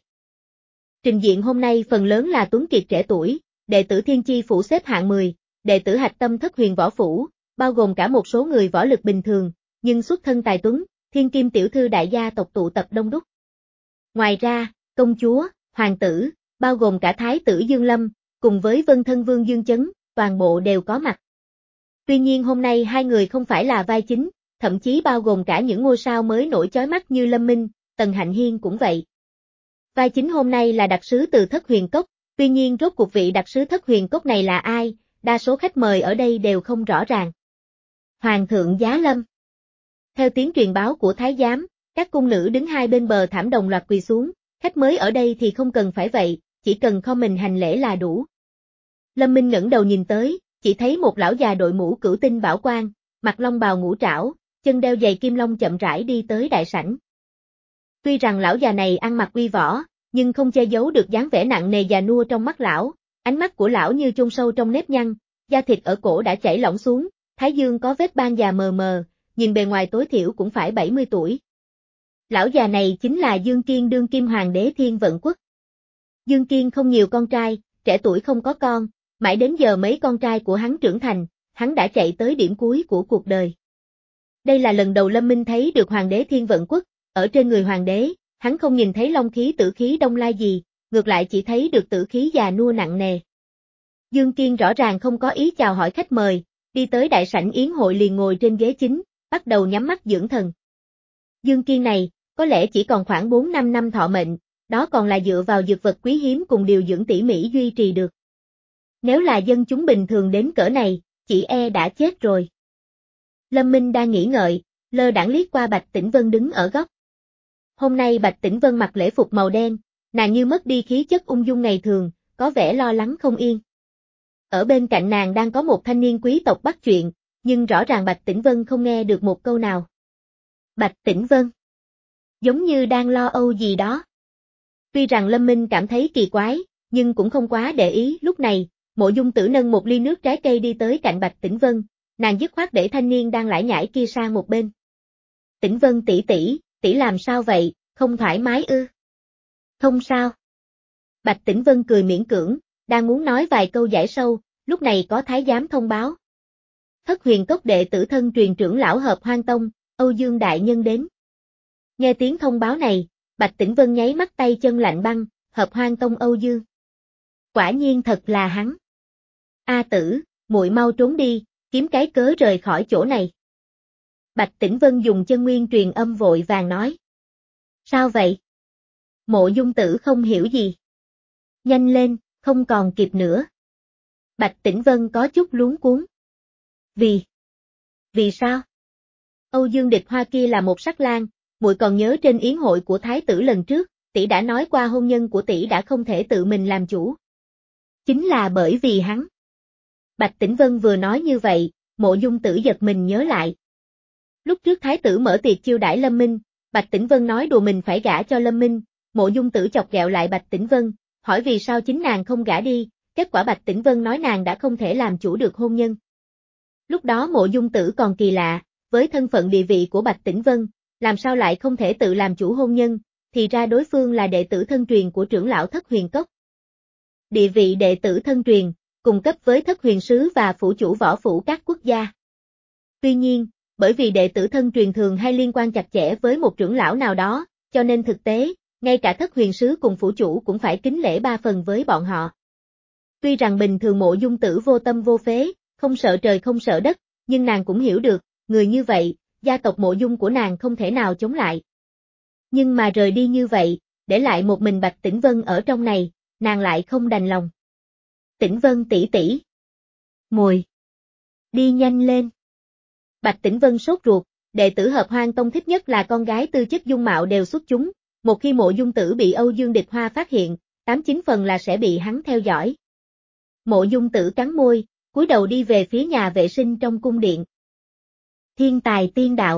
Trình diện hôm nay phần lớn là tuấn kiệt trẻ tuổi, đệ tử Thiên Chi phủ xếp hạng mười, đệ tử hạch tâm Thất Huyền võ phủ, bao gồm cả một số người võ lực bình thường, nhưng xuất thân tài tuấn, thiên kim tiểu thư đại gia tộc tụ tập đông đúc. Ngoài ra, công chúa, hoàng tử, bao gồm cả thái tử Dương Lâm, cùng với vân thân vương Dương Chấn, toàn bộ đều có mặt. Tuy nhiên hôm nay hai người không phải là vai chính, thậm chí bao gồm cả những ngôi sao mới nổi chói mắt như Lâm Minh, Tần Hạnh Hiên cũng vậy. Vai chính hôm nay là đặc sứ từ Thất Huyền Cốc, tuy nhiên rốt cuộc vị đặc sứ Thất Huyền Cốc này là ai, đa số khách mời ở đây đều không rõ ràng. Hoàng thượng Giá Lâm. Theo tiếng truyền báo của thái giám, các cung nữ đứng hai bên bờ thảm đồng loạt quỳ xuống, khách mới ở đây thì không cần phải vậy, chỉ cần khom mình hành lễ là đủ. Lâm Minh ngẩng đầu nhìn tới, chỉ thấy một lão già đội mũ cửu tinh bảo quan, mặc long bào ngũ trảo, chân đeo giày kim long chậm rãi đi tới đại sảnh. Tuy rằng lão già này ăn mặc uy võ, nhưng không che giấu được dáng vẻ nặng nề già nua trong mắt lão, ánh mắt của lão như chôn sâu trong nếp nhăn, da thịt ở cổ đã chảy lỏng xuống, thái dương có vết ban già mờ mờ, nhìn bề ngoài tối thiểu cũng phải bảy mươi tuổi. Lão già này chính là Dương Kiên đương kim hoàng đế Thiên Vận Quốc. Dương Kiên không nhiều con trai, trẻ tuổi không có con, mãi đến giờ mấy con trai của hắn trưởng thành, hắn đã chạy tới điểm cuối của cuộc đời. Đây là lần đầu Lâm Minh thấy được hoàng đế Thiên Vận Quốc, ở trên người hoàng đế, hắn không nhìn thấy long khí tử khí đông lai gì, ngược lại chỉ thấy được tử khí già nua nặng nề. Dương Kiên rõ ràng không có ý chào hỏi khách mời, đi tới đại sảnh yến hội liền ngồi trên ghế chính, bắt đầu nhắm mắt dưỡng thần. Dương Kiên này, có lẽ chỉ còn khoảng bốn năm năm thọ mệnh, đó còn là dựa vào dược vật quý hiếm cùng điều dưỡng tỉ mỉ duy trì được. Nếu là dân chúng bình thường đến cỡ này, chỉ e đã chết rồi. Lâm Minh đang nghĩ ngợi, lơ đãng liếc qua Bạch Tĩnh Vân đứng ở góc. Hôm nay Bạch Tĩnh Vân mặc lễ phục màu đen, nàng như mất đi khí chất ung dung ngày thường, có vẻ lo lắng không yên. Ở bên cạnh nàng đang có một thanh niên quý tộc bắt chuyện, nhưng rõ ràng Bạch Tĩnh Vân không nghe được một câu nào. Bạch Tĩnh Vân giống như đang lo âu gì đó. Tuy rằng Lâm Minh cảm thấy kỳ quái, nhưng cũng không quá để ý. Lúc này, Mộ Dung Tử nâng một ly nước trái cây đi tới cạnh Bạch Tĩnh Vân, nàng dứt khoát để thanh niên đang lải nhải kia sang một bên. Tĩnh Vân tỷ tỷ, tỷ làm sao vậy, không thoải mái ư? Không sao. Bạch Tĩnh Vân cười miễn cưỡng, đang muốn nói vài câu giải sâu, lúc này có thái giám thông báo. Thất Huyền Cốc đệ tử thân truyền trưởng lão Hợp Hoan Tông, Âu Dương đại nhân đến. Nghe tiếng thông báo này, Bạch Tĩnh Vân nháy mắt tay chân lạnh băng, Hợp Hoan Tông Âu Dương. Quả nhiên thật là hắn. A tử, muội mau trốn đi, kiếm cái cớ rời khỏi chỗ này. Bạch Tĩnh Vân dùng chân nguyên truyền âm vội vàng nói. Sao vậy? Mộ Dung Tử không hiểu gì. Nhanh lên, không còn kịp nữa. Bạch Tĩnh Vân có chút luống cuống. Vì? Vì sao? Âu Dương Địch Hoa kia là một sắc lang, muội còn nhớ trên yến hội của thái tử lần trước, tỷ đã nói qua hôn nhân của tỷ đã không thể tự mình làm chủ. Chính là bởi vì hắn. Bạch Tĩnh Vân vừa nói như vậy, Mộ Dung Tử giật mình nhớ lại. Lúc trước thái tử mở tiệc chiêu đãi Lâm Minh, Bạch Tĩnh Vân nói đùa mình phải gả cho Lâm Minh, Mộ Dung Tử chọc ghẹo lại Bạch Tĩnh Vân, hỏi vì sao chính nàng không gả đi, kết quả Bạch Tĩnh Vân nói nàng đã không thể làm chủ được hôn nhân. Lúc đó Mộ Dung Tử còn kỳ lạ, với thân phận địa vị của Bạch Tĩnh Vân, làm sao lại không thể tự làm chủ hôn nhân, thì ra đối phương là đệ tử thân truyền của trưởng lão Thất Huyền Cốc. Địa vị đệ tử thân truyền, cùng cấp với Thất Huyền Sứ và phủ chủ võ phủ các quốc gia. Tuy nhiên, bởi vì đệ tử thân truyền thường hay liên quan chặt chẽ với một trưởng lão nào đó, cho nên thực tế, ngay cả Thất Huyền Sứ cùng phủ chủ cũng phải kính lễ ba phần với bọn họ. Tuy rằng bình thường Mộ Dung Tử vô tâm vô phế, không sợ trời không sợ đất, nhưng nàng cũng hiểu được, người như vậy, gia tộc Mộ Dung của nàng không thể nào chống lại. Nhưng mà rời đi như vậy, để lại một mình Bạch Tĩnh Vân ở trong này, nàng lại không đành lòng. Tĩnh Vân tỷ tỷ. Mùi. Đi nhanh lên. Bạch Tĩnh Vân sốt ruột, đệ tử Hợp Hoan Tông thích nhất là con gái tư chất dung mạo đều xuất chúng, một khi Mộ Dung Tử bị Âu Dương Địch Hoa phát hiện, tám chín phần là sẽ bị hắn theo dõi. Mộ Dung Tử cắn môi, cúi đầu đi về phía nhà vệ sinh trong cung điện. Thiên tài tiên đạo.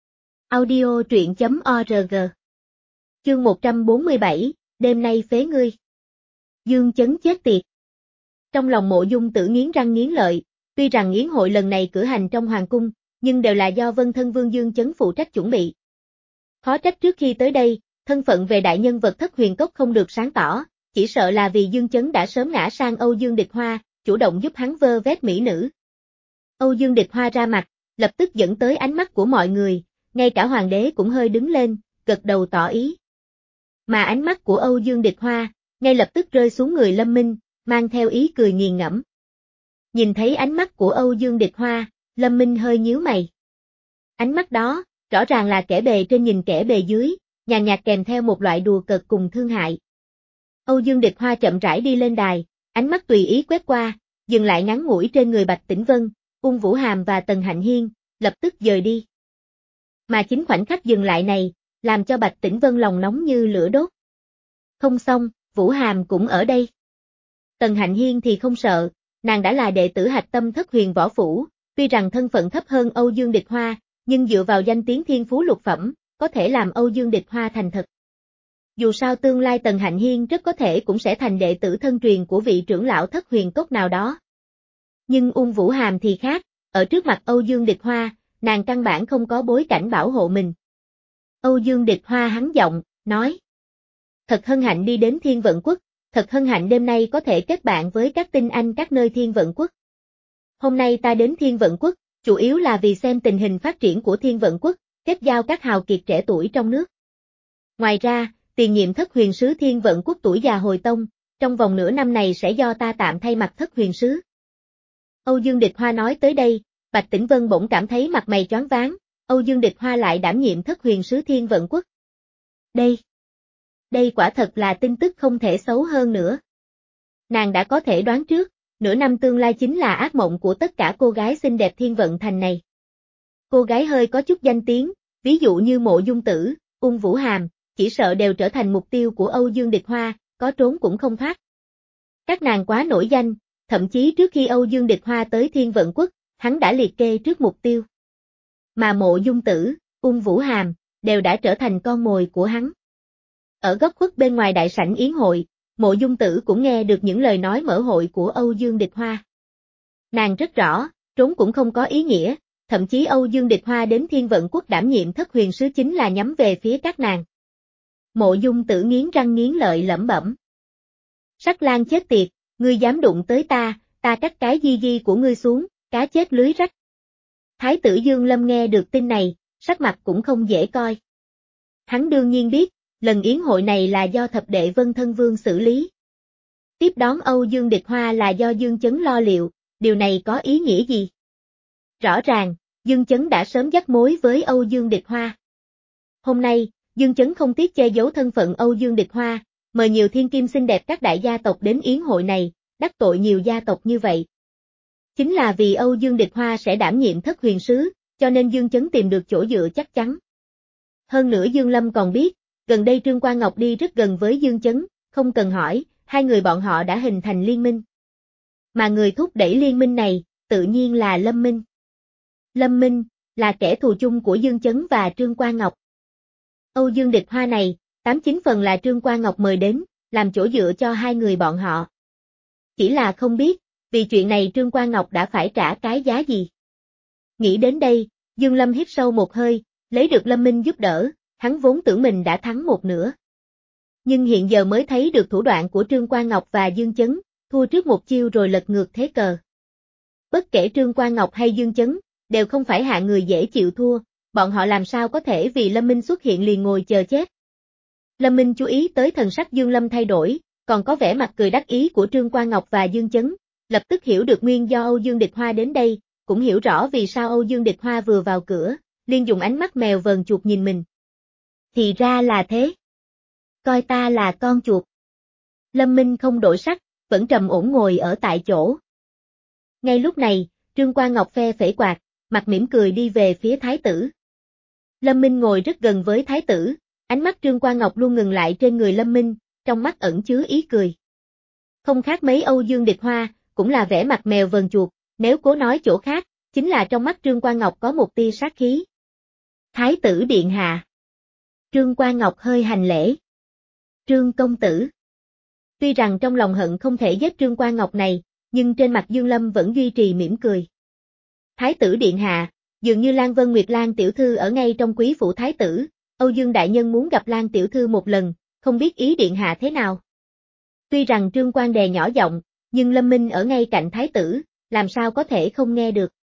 Audio truyện chấm org. Chương một trăm bốn mươi bảy, đêm nay phế ngươi. Dương Chấn chết tiệt. Trong lòng Mộ Dung Tử nghiến răng nghiến lợi, tuy rằng yến hội lần này cử hành trong hoàng cung, nhưng đều là do Vân Thân Vương Dương Chấn phụ trách chuẩn bị. Khó trách trước khi tới đây, thân phận về đại nhân vật Thất Huyền Cốc không được sáng tỏ, chỉ sợ là vì Dương Chấn đã sớm ngã sang Âu Dương Địch Hoa, chủ động giúp hắn vơ vét mỹ nữ. Âu Dương Địch Hoa ra mặt, lập tức dẫn tới ánh mắt của mọi người, ngay cả hoàng đế cũng hơi đứng lên, gật đầu tỏ ý. Mà ánh mắt của Âu Dương Địch Hoa, ngay lập tức rơi xuống người Lâm Minh, mang theo ý cười nghiền ngẫm. Nhìn thấy ánh mắt của Âu Dương Địch Hoa, Lâm Minh hơi nhíu mày. Ánh mắt đó, rõ ràng là kẻ bề trên nhìn kẻ bề dưới, nhàn nhạt kèm theo một loại đùa cợt cùng thương hại. Âu Dương Địch Hoa chậm rãi đi lên đài, ánh mắt tùy ý quét qua, dừng lại ngắn ngủi trên người Bạch Tĩnh Vân, Ung Vũ Hàm và Tần Hạnh Hiên, lập tức dời đi. Mà chính khoảnh khắc dừng lại này, làm cho Bạch Tĩnh Vân lòng nóng như lửa đốt. Không xong, Vũ Hàm cũng ở đây. Tần Hạnh Hiên thì không sợ, nàng đã là đệ tử hạch tâm Thất Huyền Võ Phủ, tuy rằng thân phận thấp hơn Âu Dương Địch Hoa, nhưng dựa vào danh tiếng thiên phú lục phẩm, có thể làm Âu Dương Địch Hoa thành thật. Dù sao tương lai Tần Hạnh Hiên rất có thể cũng sẽ thành đệ tử thân truyền của vị trưởng lão Thất Huyền Cốc nào đó. Nhưng Ung Vũ Hàm thì khác, ở trước mặt Âu Dương Địch Hoa, nàng căn bản không có bối cảnh bảo hộ mình. Âu Dương Địch Hoa hắn giọng, nói. Thật hân hạnh đi đến Thiên Vận Quốc, thật hân hạnh đêm nay có thể kết bạn với các tinh anh các nơi Thiên Vận Quốc. Hôm nay ta đến Thiên Vận Quốc, chủ yếu là vì xem tình hình phát triển của Thiên Vận Quốc, kết giao các hào kiệt trẻ tuổi trong nước. Ngoài ra, tiền nhiệm Thất Huyền Sứ Thiên Vận Quốc tuổi già hồi tông, trong vòng nửa năm này sẽ do ta tạm thay mặt Thất Huyền Sứ. Âu Dương Địch Hoa nói tới đây, Bạch Tĩnh Vân bỗng cảm thấy mặt mày choáng váng, Âu Dương Địch Hoa lại đảm nhiệm Thất Huyền Sứ Thiên Vận Quốc. Đây, đây quả thật là tin tức không thể xấu hơn nữa. Nàng đã có thể đoán trước, nửa năm tương lai chính là ác mộng của tất cả cô gái xinh đẹp Thiên Vận Thành này. Cô gái hơi có chút danh tiếng, ví dụ như Mộ Dung Tử, Ung Vũ Hàm, chỉ sợ đều trở thành mục tiêu của Âu Dương Địch Hoa, có trốn cũng không thoát. Các nàng quá nổi danh, thậm chí trước khi Âu Dương Địch Hoa tới Thiên Vận Quốc, hắn đã liệt kê trước mục tiêu. Mà Mộ Dung Tử, Ung Vũ Hàm, đều đã trở thành con mồi của hắn. Ở góc khuất bên ngoài đại sảnh yến hội, Mộ Dung Tử cũng nghe được những lời nói mở hội của Âu Dương Địch Hoa. Nàng rất rõ, trốn cũng không có ý nghĩa, thậm chí Âu Dương Địch Hoa đến Thiên Vận Quốc đảm nhiệm Thất Huyền Sứ chính là nhắm về phía các nàng. Mộ Dung Tử nghiến răng nghiến lợi lẩm bẩm. Sắc lang chết tiệt, ngươi dám đụng tới ta, ta cắt cái di di của ngươi xuống, cá chết lưới rách. Thái tử Dương Lâm nghe được tin này, sắc mặt cũng không dễ coi. Hắn đương nhiên biết, lần yến hội này là do thập đệ Vân Thân Vương xử lý. Tiếp đón Âu Dương Địch Hoa là do Dương Chấn lo liệu, điều này có ý nghĩa gì? Rõ ràng, Dương Chấn đã sớm dắt mối với Âu Dương Địch Hoa. Hôm nay, Dương Chấn không tiếc che giấu thân phận Âu Dương Địch Hoa, mời nhiều thiên kim xinh đẹp các đại gia tộc đến yến hội này, đắc tội nhiều gia tộc như vậy. Chính là vì Âu Dương Địch Hoa sẽ đảm nhiệm Thất Huyền Sứ, cho nên Dương Chấn tìm được chỗ dựa chắc chắn. Hơn nữa Dương Lâm còn biết, gần đây Trương Quan Ngọc đi rất gần với Dương Chấn, không cần hỏi, hai người bọn họ đã hình thành liên minh. Mà người thúc đẩy liên minh này, tự nhiên là Lâm Minh. Lâm Minh, là kẻ thù chung của Dương Chấn và Trương Quan Ngọc. Âu Dương Địch Hoa này, tám chín phần là Trương Quan Ngọc mời đến, làm chỗ dựa cho hai người bọn họ. Chỉ là không biết, vì chuyện này Trương Quan Ngọc đã phải trả cái giá gì. Nghĩ đến đây, Dương Lâm hít sâu một hơi, lấy được Lâm Minh giúp đỡ, hắn vốn tưởng mình đã thắng một nửa. Nhưng hiện giờ mới thấy được thủ đoạn của Trương Quan Ngọc và Dương Chấn, thua trước một chiêu rồi lật ngược thế cờ. Bất kể Trương Quan Ngọc hay Dương Chấn, đều không phải hạng người dễ chịu thua, bọn họ làm sao có thể vì Lâm Minh xuất hiện liền ngồi chờ chết. Lâm Minh chú ý tới thần sắc Dương Lâm thay đổi, còn có vẻ mặt cười đắc ý của Trương Quan Ngọc và Dương Chấn, lập tức hiểu được nguyên do Âu Dương Địch Hoa đến đây, cũng hiểu rõ vì sao Âu Dương Địch Hoa vừa vào cửa, liền dùng ánh mắt mèo vờn chuột nhìn mình. Thì ra là thế. Coi ta là con chuột. Lâm Minh không đổi sắc, vẫn trầm ổn ngồi ở tại chỗ. Ngay lúc này, Trương Quan Ngọc phe phẩy quạt, mặt mỉm cười đi về phía thái tử. Lâm Minh ngồi rất gần với thái tử, ánh mắt Trương Quan Ngọc luôn ngừng lại trên người Lâm Minh, trong mắt ẩn chứa ý cười. Không khác mấy Âu Dương Địch Hoa, cũng là vẻ mặt mèo vờn chuột, nếu cố nói chỗ khác, chính là trong mắt Trương Quan Ngọc có một tia sát khí. Thái tử điện hạ. Trương Quan Ngọc hơi hành lễ. Trương công tử. Tuy rằng trong lòng hận không thể giết Trương Quan Ngọc này, nhưng trên mặt Dương Lâm vẫn duy trì mỉm cười. Thái tử điện hạ, dường như Lan Vân Nguyệt Lan tiểu thư ở ngay trong quý phủ thái tử, Âu Dương đại nhân muốn gặp Lan tiểu thư một lần, không biết ý điện hạ thế nào. Tuy rằng Trương Quan đè nhỏ giọng, nhưng Lâm Minh ở ngay cạnh thái tử, làm sao có thể không nghe được.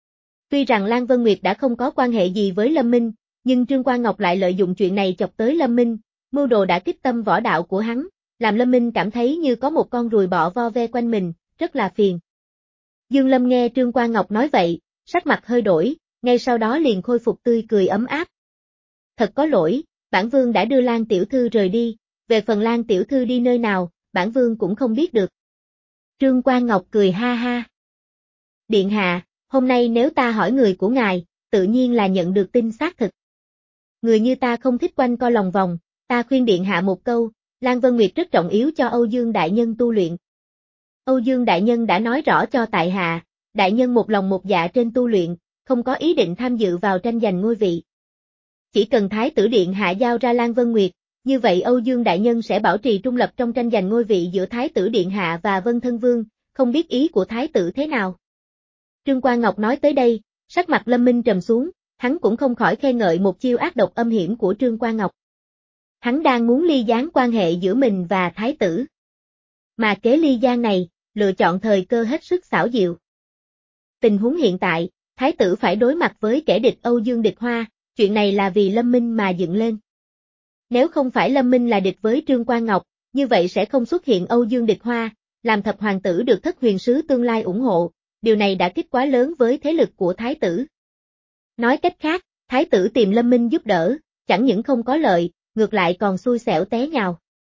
Tuy rằng Lan Vân Nguyệt đã không có quan hệ gì với Lâm Minh, nhưng Trương Quan Ngọc lại lợi dụng chuyện này chọc tới Lâm Minh, mưu đồ đã kích tâm võ đạo của hắn, làm Lâm Minh cảm thấy như có một con ruồi bọ vo ve quanh mình, rất là phiền. Dương Lâm nghe Trương Quan Ngọc nói vậy, sắc mặt hơi đổi, ngay sau đó liền khôi phục tươi cười ấm áp. Thật có lỗi, bản vương đã đưa Lan tiểu thư rời đi, về phần Lan tiểu thư đi nơi nào, bản vương cũng không biết được. Trương Quan Ngọc cười ha ha. Điện hạ, hôm nay nếu ta hỏi người của ngài, tự nhiên là nhận được tin xác thực. Người như ta không thích quanh co lòng vòng, ta khuyên điện hạ một câu, Lan Vân Nguyệt rất trọng yếu cho Âu Dương đại nhân tu luyện. Âu Dương đại nhân đã nói rõ cho tại hạ, đại nhân một lòng một dạ trên tu luyện, không có ý định tham dự vào tranh giành ngôi vị. Chỉ cần thái tử điện hạ giao ra Lan Vân Nguyệt, như vậy Âu Dương đại nhân sẽ bảo trì trung lập trong tranh giành ngôi vị giữa thái tử điện hạ và Vân Thân Vương, không biết ý của thái tử thế nào. Trương Quan Ngọc nói tới đây, sắc mặt Lâm Minh trầm xuống, hắn cũng không khỏi khen ngợi một chiêu ác độc âm hiểm của Trương Quan Ngọc. Hắn đang muốn ly gián quan hệ giữa mình và thái tử. Mà kế ly gián này, lựa chọn thời cơ hết sức xảo diệu. Tình huống hiện tại, thái tử phải đối mặt với kẻ địch Âu Dương Địch Hoa, chuyện này là vì Lâm Minh mà dựng lên. Nếu không phải Lâm Minh là địch với Trương Quan Ngọc, như vậy sẽ không xuất hiện Âu Dương Địch Hoa, làm thập hoàng tử được thất huyền sứ tương lai ủng hộ, điều này đã kích quá lớn với thế lực của thái tử. Nói cách khác, thái tử tìm Lâm Minh giúp đỡ, chẳng những không có lợi, ngược lại còn xui xẻo té nhào.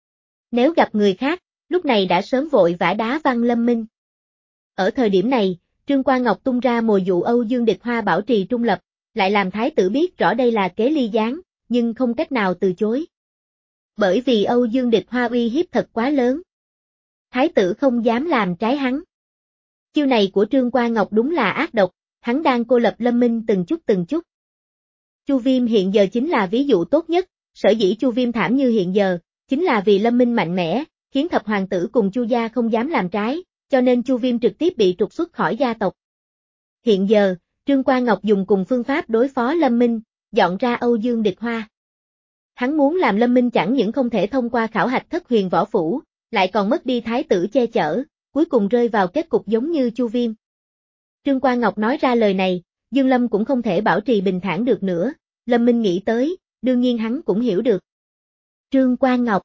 Nếu gặp người khác, lúc này đã sớm vội vã đá văng Lâm Minh. Ở thời điểm này, Trương Quan Ngọc tung ra mồi dụ Âu Dương Địch Hoa bảo trì trung lập, lại làm thái tử biết rõ đây là kế ly gián, nhưng không cách nào từ chối. Bởi vì Âu Dương Địch Hoa uy hiếp thật quá lớn. Thái tử không dám làm trái hắn. Chiêu này của Trương Quan Ngọc đúng là ác độc, hắn đang cô lập Lâm Minh từng chút từng chút. Chu Viêm hiện giờ chính là ví dụ tốt nhất, sở dĩ Chu Viêm thảm như hiện giờ, chính là vì Lâm Minh mạnh mẽ, khiến thập hoàng tử cùng Chu gia không dám làm trái, cho nên Chu Viêm trực tiếp bị trục xuất khỏi gia tộc. Hiện giờ, Trương Quan Ngọc dùng cùng phương pháp đối phó Lâm Minh, dọn ra Âu Dương Địch Hoa. Hắn muốn làm Lâm Minh chẳng những không thể thông qua khảo hạch thất huyền võ phủ, lại còn mất đi thái tử che chở, cuối cùng rơi vào kết cục giống như Chu Viêm. Trương Quan Ngọc nói ra lời này, Dương Lâm cũng không thể bảo trì bình thản được nữa, Lâm Minh nghĩ tới, đương nhiên hắn cũng hiểu được. Trương Quan Ngọc.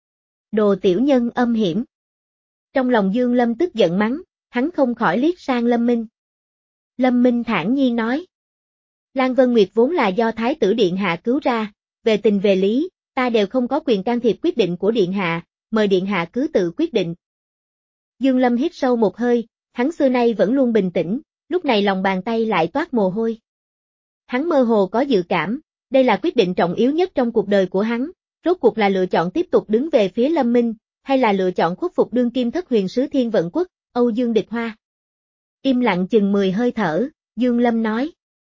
Đồ tiểu nhân âm hiểm. Trong lòng Dương Lâm tức giận mắng, hắn không khỏi liếc sang Lâm Minh. Lâm Minh thản nhiên nói. Lan Vân Nguyệt vốn là do Thái tử Điện Hạ cứu ra, về tình về lý, ta đều không có quyền can thiệp quyết định của Điện Hạ, mời Điện Hạ cứ tự quyết định. Dương Lâm hít sâu một hơi, hắn xưa nay vẫn luôn bình tĩnh, lúc này lòng bàn tay lại toát mồ hôi. Hắn mơ hồ có dự cảm, đây là quyết định trọng yếu nhất trong cuộc đời của hắn, rốt cuộc là lựa chọn tiếp tục đứng về phía Lâm Minh, hay là lựa chọn khuất phục đương kim thất huyền sứ Thiên Vận Quốc, Âu Dương Địch Hoa. Im lặng chừng mười hơi thở, Dương Lâm nói.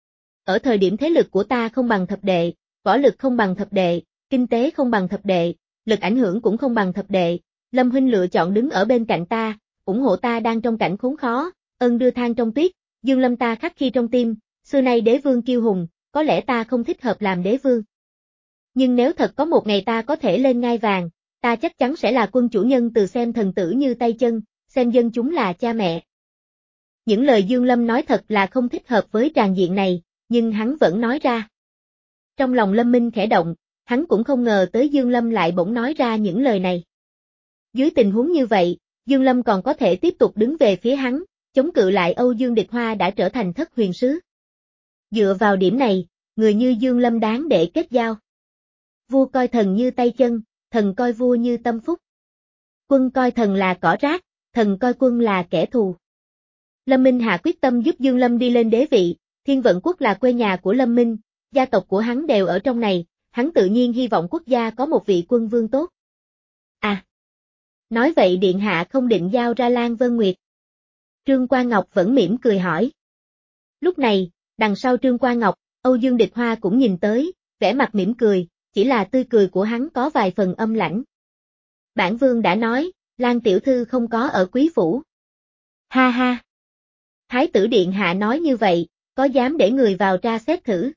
Ở thời điểm thế lực của ta không bằng thập đệ, võ lực không bằng thập đệ, kinh tế không bằng thập đệ, lực ảnh hưởng cũng không bằng thập đệ, Lâm huynh lựa chọn đứng ở bên cạnh ta, ủng hộ ta đang trong cảnh khốn khó, ân đưa than trong tuyết, Dương Lâm ta khắc khi trong tim, xưa nay đế vương kiêu hùng, có lẽ ta không thích hợp làm đế vương. Nhưng nếu thật có một ngày ta có thể lên ngai vàng, ta chắc chắn sẽ là quân chủ nhân từ xem thần tử như tay chân, xem dân chúng là cha mẹ. Những lời Dương Lâm nói thật là không thích hợp với tràng diện này, nhưng hắn vẫn nói ra. Trong lòng Lâm Minh khẽ động, hắn cũng không ngờ tới Dương Lâm lại bỗng nói ra những lời này. Dưới tình huống như vậy, Dương Lâm còn có thể tiếp tục đứng về phía hắn, chống cự lại Âu Dương Địch Hoa đã trở thành thất huyền sứ. Dựa vào điểm này, người như Dương Lâm đáng để kết giao. Vua coi thần như tay chân, thần coi vua như tâm phúc. Quân coi thần là cỏ rác, thần coi quân là kẻ thù. Lâm Minh hạ quyết tâm giúp Dương Lâm đi lên đế vị, Thiên Vận Quốc là quê nhà của Lâm Minh, gia tộc của hắn đều ở trong này, hắn tự nhiên hy vọng quốc gia có một vị quân vương tốt. À! Nói vậy điện hạ không định giao ra Lan Vân Nguyệt. Trương Quan Ngọc vẫn mỉm cười hỏi. Lúc này, đằng sau Trương Quan Ngọc, Âu Dương Địch Hoa cũng nhìn tới, vẻ mặt mỉm cười, chỉ là tươi cười của hắn có vài phần âm lãnh. Bản vương đã nói, Lan tiểu thư không có ở quý phủ. Ha ha! Thái tử điện hạ nói như vậy, có dám để người vào tra xét thử?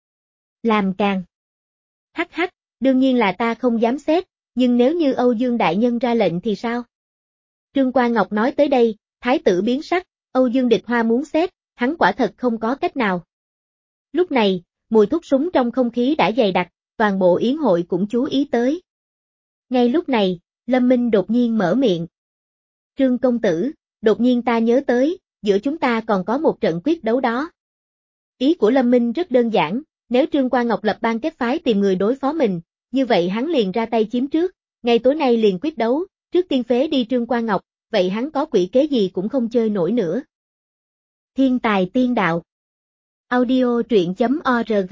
Làm càng. Hắc hắc, đương nhiên là ta không dám xét, nhưng nếu như Âu Dương đại nhân ra lệnh thì sao? Trương Quan Ngọc nói tới đây, thái tử biến sắc, Âu Dương Địch Hoa muốn xét, hắn quả thật không có cách nào. Lúc này, mùi thuốc súng trong không khí đã dày đặc, toàn bộ yến hội cũng chú ý tới. Ngay lúc này, Lâm Minh đột nhiên mở miệng. Trương công tử, đột nhiên ta nhớ tới, giữa chúng ta còn có một trận quyết đấu đó. Ý của Lâm Minh rất đơn giản, nếu Trương Quan Ngọc lập ban kết phái tìm người đối phó mình, như vậy hắn liền ra tay chiếm trước, ngay tối nay liền quyết đấu, trước tiên phế đi Trương Quan Ngọc, vậy hắn có quỷ kế gì cũng không chơi nổi nữa. Thiên tài tiên đạo. Audio truyện chấm org.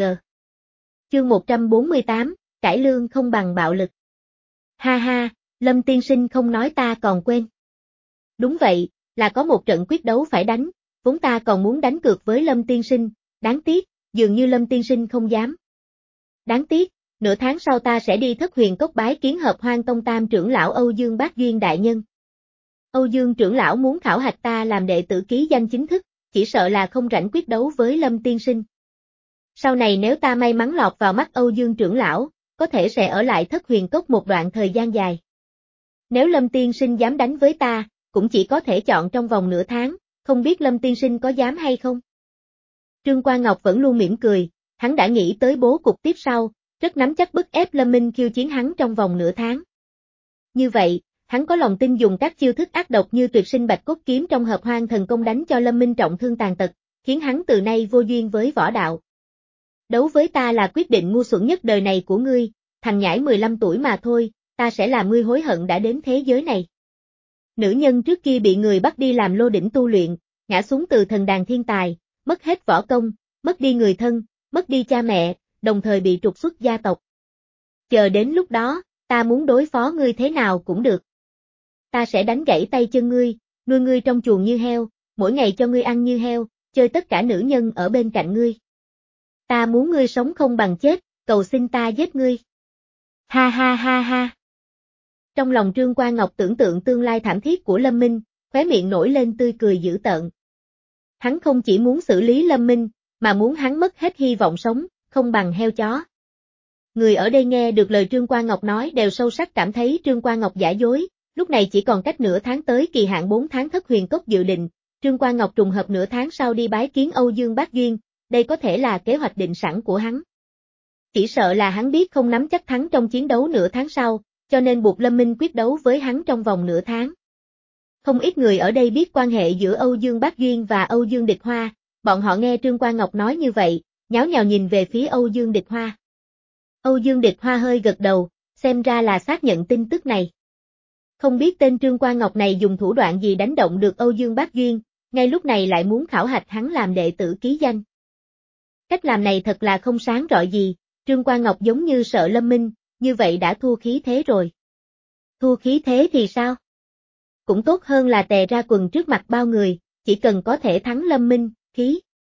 Chương một trăm bốn mươi tám, cải lương không bằng bạo lực. Ha ha, Lâm tiên sinh không nói ta còn quên. Đúng vậy, là có một trận quyết đấu phải đánh, vốn ta còn muốn đánh cược với Lâm tiên sinh, đáng tiếc, dường như Lâm tiên sinh không dám. Đáng tiếc, nửa tháng sau ta sẽ đi Thất Huyền Cốc bái kiến Hợp Hoan Tông Tam trưởng lão Âu Dương Bác Duyên đại nhân. Âu Dương trưởng lão muốn khảo hạch ta làm đệ tử ký danh chính thức, chỉ sợ là không rảnh quyết đấu với Lâm tiên sinh. Sau này nếu ta may mắn lọt vào mắt Âu Dương trưởng lão, có thể sẽ ở lại Thất Huyền Cốc một đoạn thời gian dài. Nếu Lâm tiên sinh dám đánh với ta, cũng chỉ có thể chọn trong vòng nửa tháng, không biết Lâm tiên sinh có dám hay không? Trương Quan Ngọc vẫn luôn mỉm cười, hắn đã nghĩ tới bố cục tiếp sau, rất nắm chắc bức ép Lâm Minh khiêu chiến hắn trong vòng nửa tháng. Như vậy, hắn có lòng tin dùng các chiêu thức ác độc như tuyệt sinh bạch cốt kiếm trong Hợp Hoan thần công đánh cho Lâm Minh trọng thương tàn tật, khiến hắn từ nay vô duyên với võ đạo. Đấu với ta là quyết định ngu xuẩn nhất đời này của ngươi, thằng nhãi mười lăm tuổi mà thôi, ta sẽ làm ngươi hối hận đã đến thế giới này. Nữ nhân trước kia bị người bắt đi làm lô đỉnh tu luyện, ngã xuống từ thần đàn thiên tài, mất hết võ công, mất đi người thân, mất đi cha mẹ, đồng thời bị trục xuất gia tộc. Chờ đến lúc đó, ta muốn đối phó ngươi thế nào cũng được. Ta sẽ đánh gãy tay chân ngươi, nuôi ngươi trong chuồng như heo, mỗi ngày cho ngươi ăn như heo, chơi tất cả nữ nhân ở bên cạnh ngươi. Ta muốn ngươi sống không bằng chết, cầu xin ta giết ngươi. Ha ha ha ha. Trong lòng Trương Quan Ngọc tưởng tượng tương lai thảm thiết của Lâm Minh, khóe miệng nổi lên tươi cười dữ tợn. Hắn không chỉ muốn xử lý Lâm Minh, mà muốn hắn mất hết hy vọng sống, không bằng heo chó. Người ở đây nghe được lời Trương Quan Ngọc nói đều sâu sắc cảm thấy Trương Quan Ngọc giả dối, lúc này chỉ còn cách nửa tháng tới kỳ hạn bốn tháng Thất Huyền Cốc dự định, Trương Quan Ngọc trùng hợp nửa tháng sau đi bái kiến Âu Dương Bác Duyên, đây có thể là kế hoạch định sẵn của hắn. Chỉ sợ là hắn biết không nắm chắc thắng trong chiến đấu nửa tháng sau, cho nên buộc Lâm Minh quyết đấu với hắn trong vòng nửa tháng. Không ít người ở đây biết quan hệ giữa Âu Dương Bác Duyên và Âu Dương Địch Hoa, bọn họ nghe Trương Quan Ngọc nói như vậy, nháo nhào nhìn về phía Âu Dương Địch Hoa. Âu Dương Địch Hoa hơi gật đầu, xem ra là xác nhận tin tức này. Không biết tên Trương Quan Ngọc này dùng thủ đoạn gì đánh động được Âu Dương Bác Duyên, ngay lúc này lại muốn khảo hạch hắn làm đệ tử ký danh. Cách làm này thật là không sáng rọi gì, Trương Quan Ngọc giống như sợ Lâm Minh, như vậy đã thua khí thế rồi. Thua khí thế thì sao? Cũng tốt hơn là tè ra quần trước mặt bao người, chỉ cần có thể thắng Lâm Minh, khí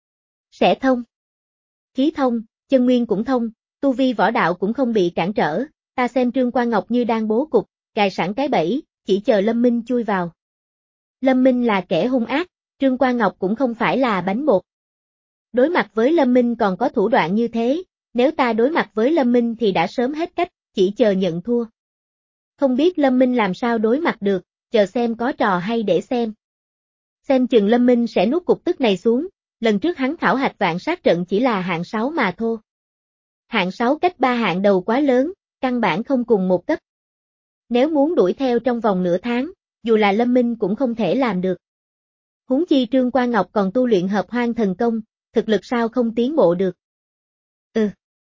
sẽ thông. Khí thông, chân nguyên cũng thông, tu vi võ đạo cũng không bị cản trở, ta xem Trương Quan Ngọc như đang bố cục, cài sẵn cái bẫy, chỉ chờ Lâm Minh chui vào. Lâm Minh là kẻ hung ác, Trương Quan Ngọc cũng không phải là bánh bột. Đối mặt với Lâm Minh còn có thủ đoạn như thế, nếu ta đối mặt với Lâm Minh thì đã sớm hết cách, chỉ chờ nhận thua. Không biết Lâm Minh làm sao đối mặt được, chờ xem có trò hay để xem. Xem chừng Lâm Minh sẽ nuốt cục tức này xuống, lần trước hắn khảo hạch vạn sát trận chỉ là hạng sáu mà thôi. Hạng sáu cách ba hạng đầu quá lớn, căn bản không cùng một cấp. Nếu muốn đuổi theo trong vòng nửa tháng, dù là Lâm Minh cũng không thể làm được. Huống chi Trương Quan Ngọc còn tu luyện hợp hoang thần công, thực lực sao không tiến bộ được. Ừ.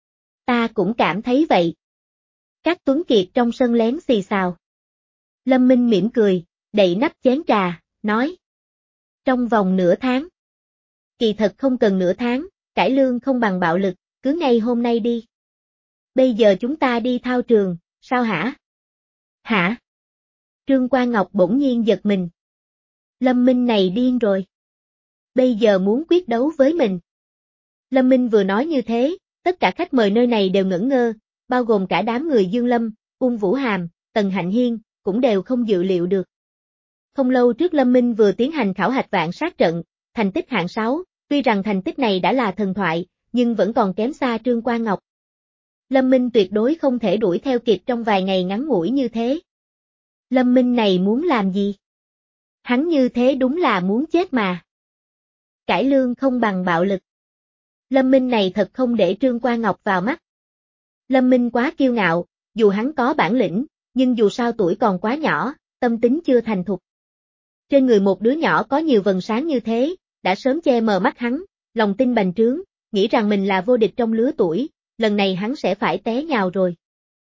Ta cũng cảm thấy vậy. Các tuấn kiệt trong sân lén xì xào. Lâm Minh mỉm cười, đậy nắp chén trà, nói. Trong vòng nửa tháng. Kỳ thật không cần nửa tháng, cải lương không bằng bạo lực, cứ ngay hôm nay đi. Bây giờ chúng ta đi thao trường, sao hả? Hả? Trương Quan Ngọc bỗng nhiên giật mình. Lâm Minh này điên rồi. Bây giờ muốn quyết đấu với mình. Lâm Minh vừa nói như thế, tất cả khách mời nơi này đều ngẩn ngơ, bao gồm cả đám người Dương Lâm, Ung Vũ Hàm, Tần Hạnh Hiên, cũng đều không dự liệu được. Không lâu trước Lâm Minh vừa tiến hành khảo hạch vạn sát trận, thành tích hạng sáu, tuy rằng thành tích này đã là thần thoại, nhưng vẫn còn kém xa Trương Quan Ngọc. Lâm Minh tuyệt đối không thể đuổi theo kịp trong vài ngày ngắn ngủi như thế. Lâm Minh này muốn làm gì? Hắn như thế đúng là muốn chết mà. Cải lương không bằng bạo lực. Lâm Minh này thật không để Trương Quan Ngọc vào mắt. Lâm Minh quá kiêu ngạo, dù hắn có bản lĩnh, nhưng dù sao tuổi còn quá nhỏ, tâm tính chưa thành thục. Trên người một đứa nhỏ có nhiều vầng sáng như thế, đã sớm che mờ mắt hắn, lòng tin bành trướng, nghĩ rằng mình là vô địch trong lứa tuổi, lần này hắn sẽ phải té nhào rồi.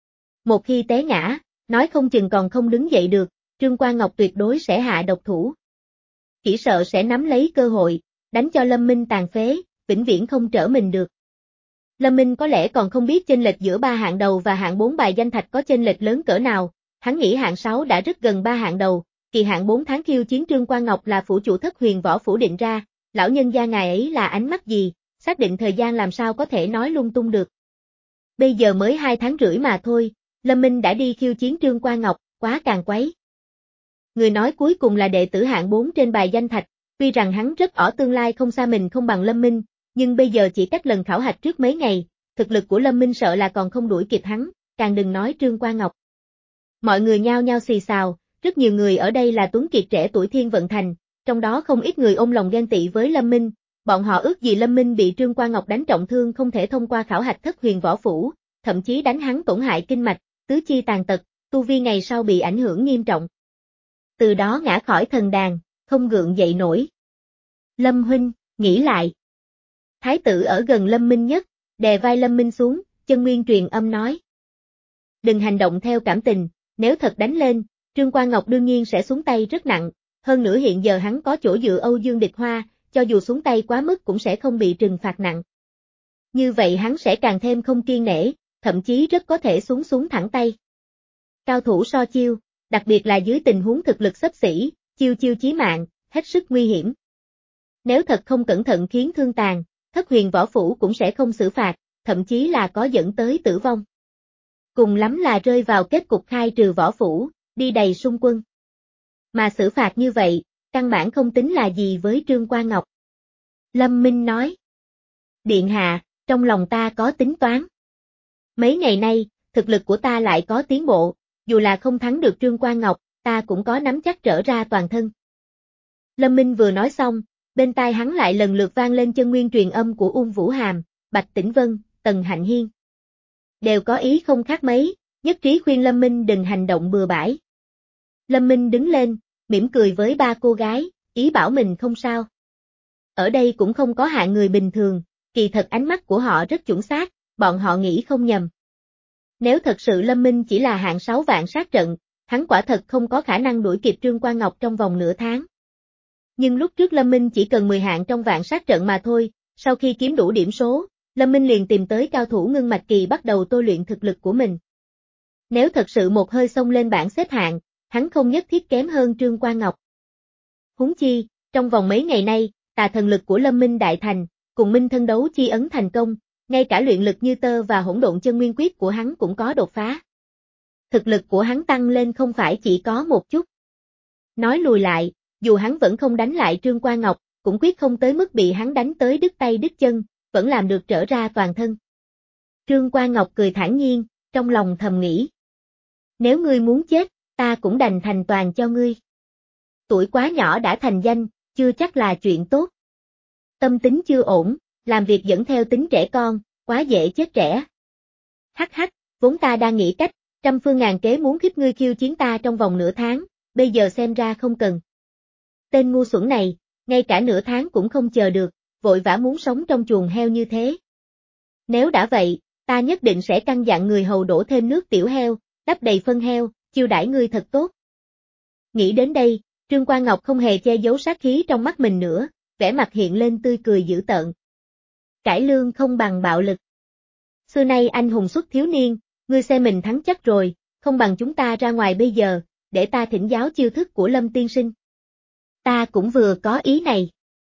Một khi té ngã, nói không chừng còn không đứng dậy được, Trương Quan Ngọc tuyệt đối sẽ hạ độc thủ. Chỉ sợ sẽ nắm lấy cơ hội, đánh cho Lâm Minh tàn phế, vĩnh viễn không trở mình được. Lâm Minh có lẽ còn không biết chênh lệch giữa ba hạng đầu và hạng bốn bài danh thạch có chênh lệch lớn cỡ nào, hắn nghĩ hạng sáu đã rất gần ba hạng đầu, kỳ hạng bốn tháng khiêu chiến Trương Quan Ngọc là phủ chủ Thất Huyền Võ phủ định ra, lão nhân gia ngài ấy là ánh mắt gì, xác định thời gian làm sao có thể nói lung tung được. Bây giờ mới hai tháng rưỡi mà thôi, Lâm Minh đã đi khiêu chiến Trương Quan Ngọc, quá càng quấy. Người nói cuối cùng là đệ tử hạng bốn trên bài danh thạch, tuy rằng hắn rất rõ tương lai không xa mình không bằng Lâm Minh, nhưng bây giờ chỉ cách lần khảo hạch trước mấy ngày, thực lực của Lâm Minh sợ là còn không đuổi kịp hắn, càng đừng nói Trương Quan Ngọc. Mọi người nhao nhao xì xào, rất nhiều người ở đây là tuấn kiệt trẻ tuổi Thiên Vận Thành, trong đó không ít người ôm lòng ghen tị với Lâm Minh, bọn họ ước gì Lâm Minh bị Trương Quan Ngọc đánh trọng thương không thể thông qua khảo hạch Thất Huyền Võ phủ, thậm chí đánh hắn tổn hại kinh mạch, tứ chi tàn tật, tu vi ngày sau bị ảnh hưởng nghiêm trọng. Từ đó ngã khỏi thần đàn, không gượng dậy nổi. Lâm huynh, nghĩ lại. Thái tử ở gần Lâm Minh nhất, đè vai Lâm Minh xuống, Chân Nguyên truyền âm nói. Đừng hành động theo cảm tình, nếu thật đánh lên, Trương Quan Ngọc đương nhiên sẽ xuống tay rất nặng, hơn nữa hiện giờ hắn có chỗ dựa Âu Dương Địch Hoa, cho dù xuống tay quá mức cũng sẽ không bị trừng phạt nặng. Như vậy hắn sẽ càng thêm không kiên nể, thậm chí rất có thể xuống xuống thẳng tay. Cao thủ so chiêu, đặc biệt là dưới tình huống thực lực xấp xỉ, chiêu chiêu chí mạng, hết sức nguy hiểm. Nếu thật không cẩn thận khiến thương tàn, Thất Huyền Võ phủ cũng sẽ không xử phạt, thậm chí là có dẫn tới tử vong. Cùng lắm là rơi vào kết cục khai trừ võ phủ, đi đầy xung quân. Mà xử phạt như vậy, căn bản không tính là gì với Trương Quan Ngọc. Lâm Minh nói. Điện hạ, trong lòng ta có tính toán. Mấy ngày nay, thực lực của ta lại có tiến bộ, dù là không thắng được Trương Quan Ngọc, ta cũng có nắm chắc trở ra toàn thân. Lâm Minh vừa nói xong, bên tai hắn lại lần lượt vang lên chân nguyên truyền âm của Ung Vũ Hàm, Bạch Tĩnh Vân, Tần Hạnh Hiên. Đều có ý không khác mấy, nhất trí khuyên Lâm Minh đừng hành động bừa bãi. Lâm Minh đứng lên, mỉm cười với ba cô gái, ý bảo mình không sao. Ở đây cũng không có hạng người bình thường, kỳ thật ánh mắt của họ rất chuẩn xác, bọn họ nghĩ không nhầm. Nếu thật sự Lâm Minh chỉ là hạng sáu vạn sát trận, hắn quả thật không có khả năng đuổi kịp Trương Quan Ngọc trong vòng nửa tháng. Nhưng lúc trước Lâm Minh chỉ cần mười hạng trong vạn sát trận mà thôi, sau khi kiếm đủ điểm số, Lâm Minh liền tìm tới cao thủ ngưng mạch kỳ bắt đầu tôi luyện thực lực của mình. Nếu thật sự một hơi xông lên bảng xếp hạng, hắn không nhất thiết kém hơn Trương Quan Ngọc. Huống chi, trong vòng mấy ngày nay, tà thần lực của Lâm Minh đại thành, cùng minh thân đấu chi ấn thành công, ngay cả luyện lực như tơ và hỗn độn chân nguyên quyết của hắn cũng có đột phá. Thực lực của hắn tăng lên không phải chỉ có một chút. Nói lùi lại, dù hắn vẫn không đánh lại Trương Quan Ngọc, cũng quyết không tới mức bị hắn đánh tới đứt tay đứt chân, vẫn làm được trở ra toàn thân. Trương Quan Ngọc cười thản nhiên, trong lòng thầm nghĩ. Nếu ngươi muốn chết, ta cũng đành thành toàn cho ngươi. Tuổi quá nhỏ đã thành danh, chưa chắc là chuyện tốt. Tâm tính chưa ổn, làm việc dẫn theo tính trẻ con, quá dễ chết trẻ. Hắc hắc, vốn ta đang nghĩ cách, trăm phương ngàn kế muốn khích ngươi khiêu chiến ta trong vòng nửa tháng, bây giờ xem ra không cần. Tên ngu xuẩn này, ngay cả nửa tháng cũng không chờ được, vội vã muốn sống trong chuồng heo như thế. Nếu đã vậy, ta nhất định sẽ căn dặn người hầu đổ thêm nước tiểu heo, đắp đầy phân heo, chiêu đãi ngươi thật tốt. Nghĩ đến đây, Trương Quan Ngọc không hề che giấu sát khí trong mắt mình nữa, vẻ mặt hiện lên tươi cười dữ tợn. Cải lương không bằng bạo lực. Xưa nay anh hùng xuất thiếu niên, ngươi xem mình thắng chắc rồi, không bằng chúng ta ra ngoài bây giờ, để ta thỉnh giáo chiêu thức của Lâm tiên sinh. Ta cũng vừa có ý này.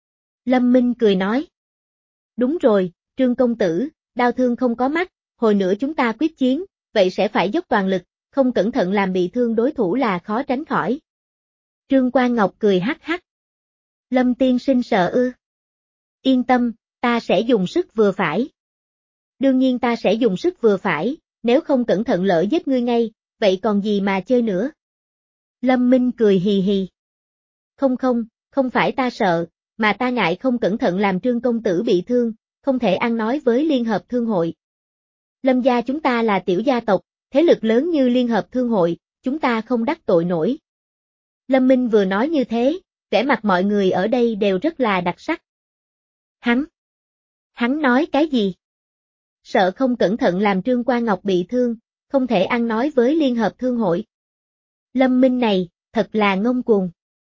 Lâm Minh cười nói. Đúng rồi, Trương công tử, đao thương không có mắt, hồi nữa chúng ta quyết chiến, vậy sẽ phải dốc toàn lực, không cẩn thận làm bị thương đối thủ là khó tránh khỏi. Trương Quan Ngọc cười hắc hắc. Lâm tiên sinh sợ ư? Yên tâm, ta sẽ dùng sức vừa phải. Đương nhiên ta sẽ dùng sức vừa phải, nếu không cẩn thận lỡ giết ngươi ngay, vậy còn gì mà chơi nữa. Lâm Minh cười hì hì. Không không, không phải ta sợ, mà ta ngại không cẩn thận làm Trương công tử bị thương, không thể ăn nói với Liên hợp Thương hội. Lâm gia chúng ta là tiểu gia tộc, thế lực lớn như Liên hợp Thương hội, chúng ta không đắc tội nổi. Lâm Minh vừa nói như thế, vẻ mặt mọi người ở đây đều rất là đặc sắc. Hắn? Hắn nói cái gì? Sợ không cẩn thận làm Trương Quan Ngọc bị thương, không thể ăn nói với Liên hợp Thương hội. Lâm Minh này, thật là ngông cuồng.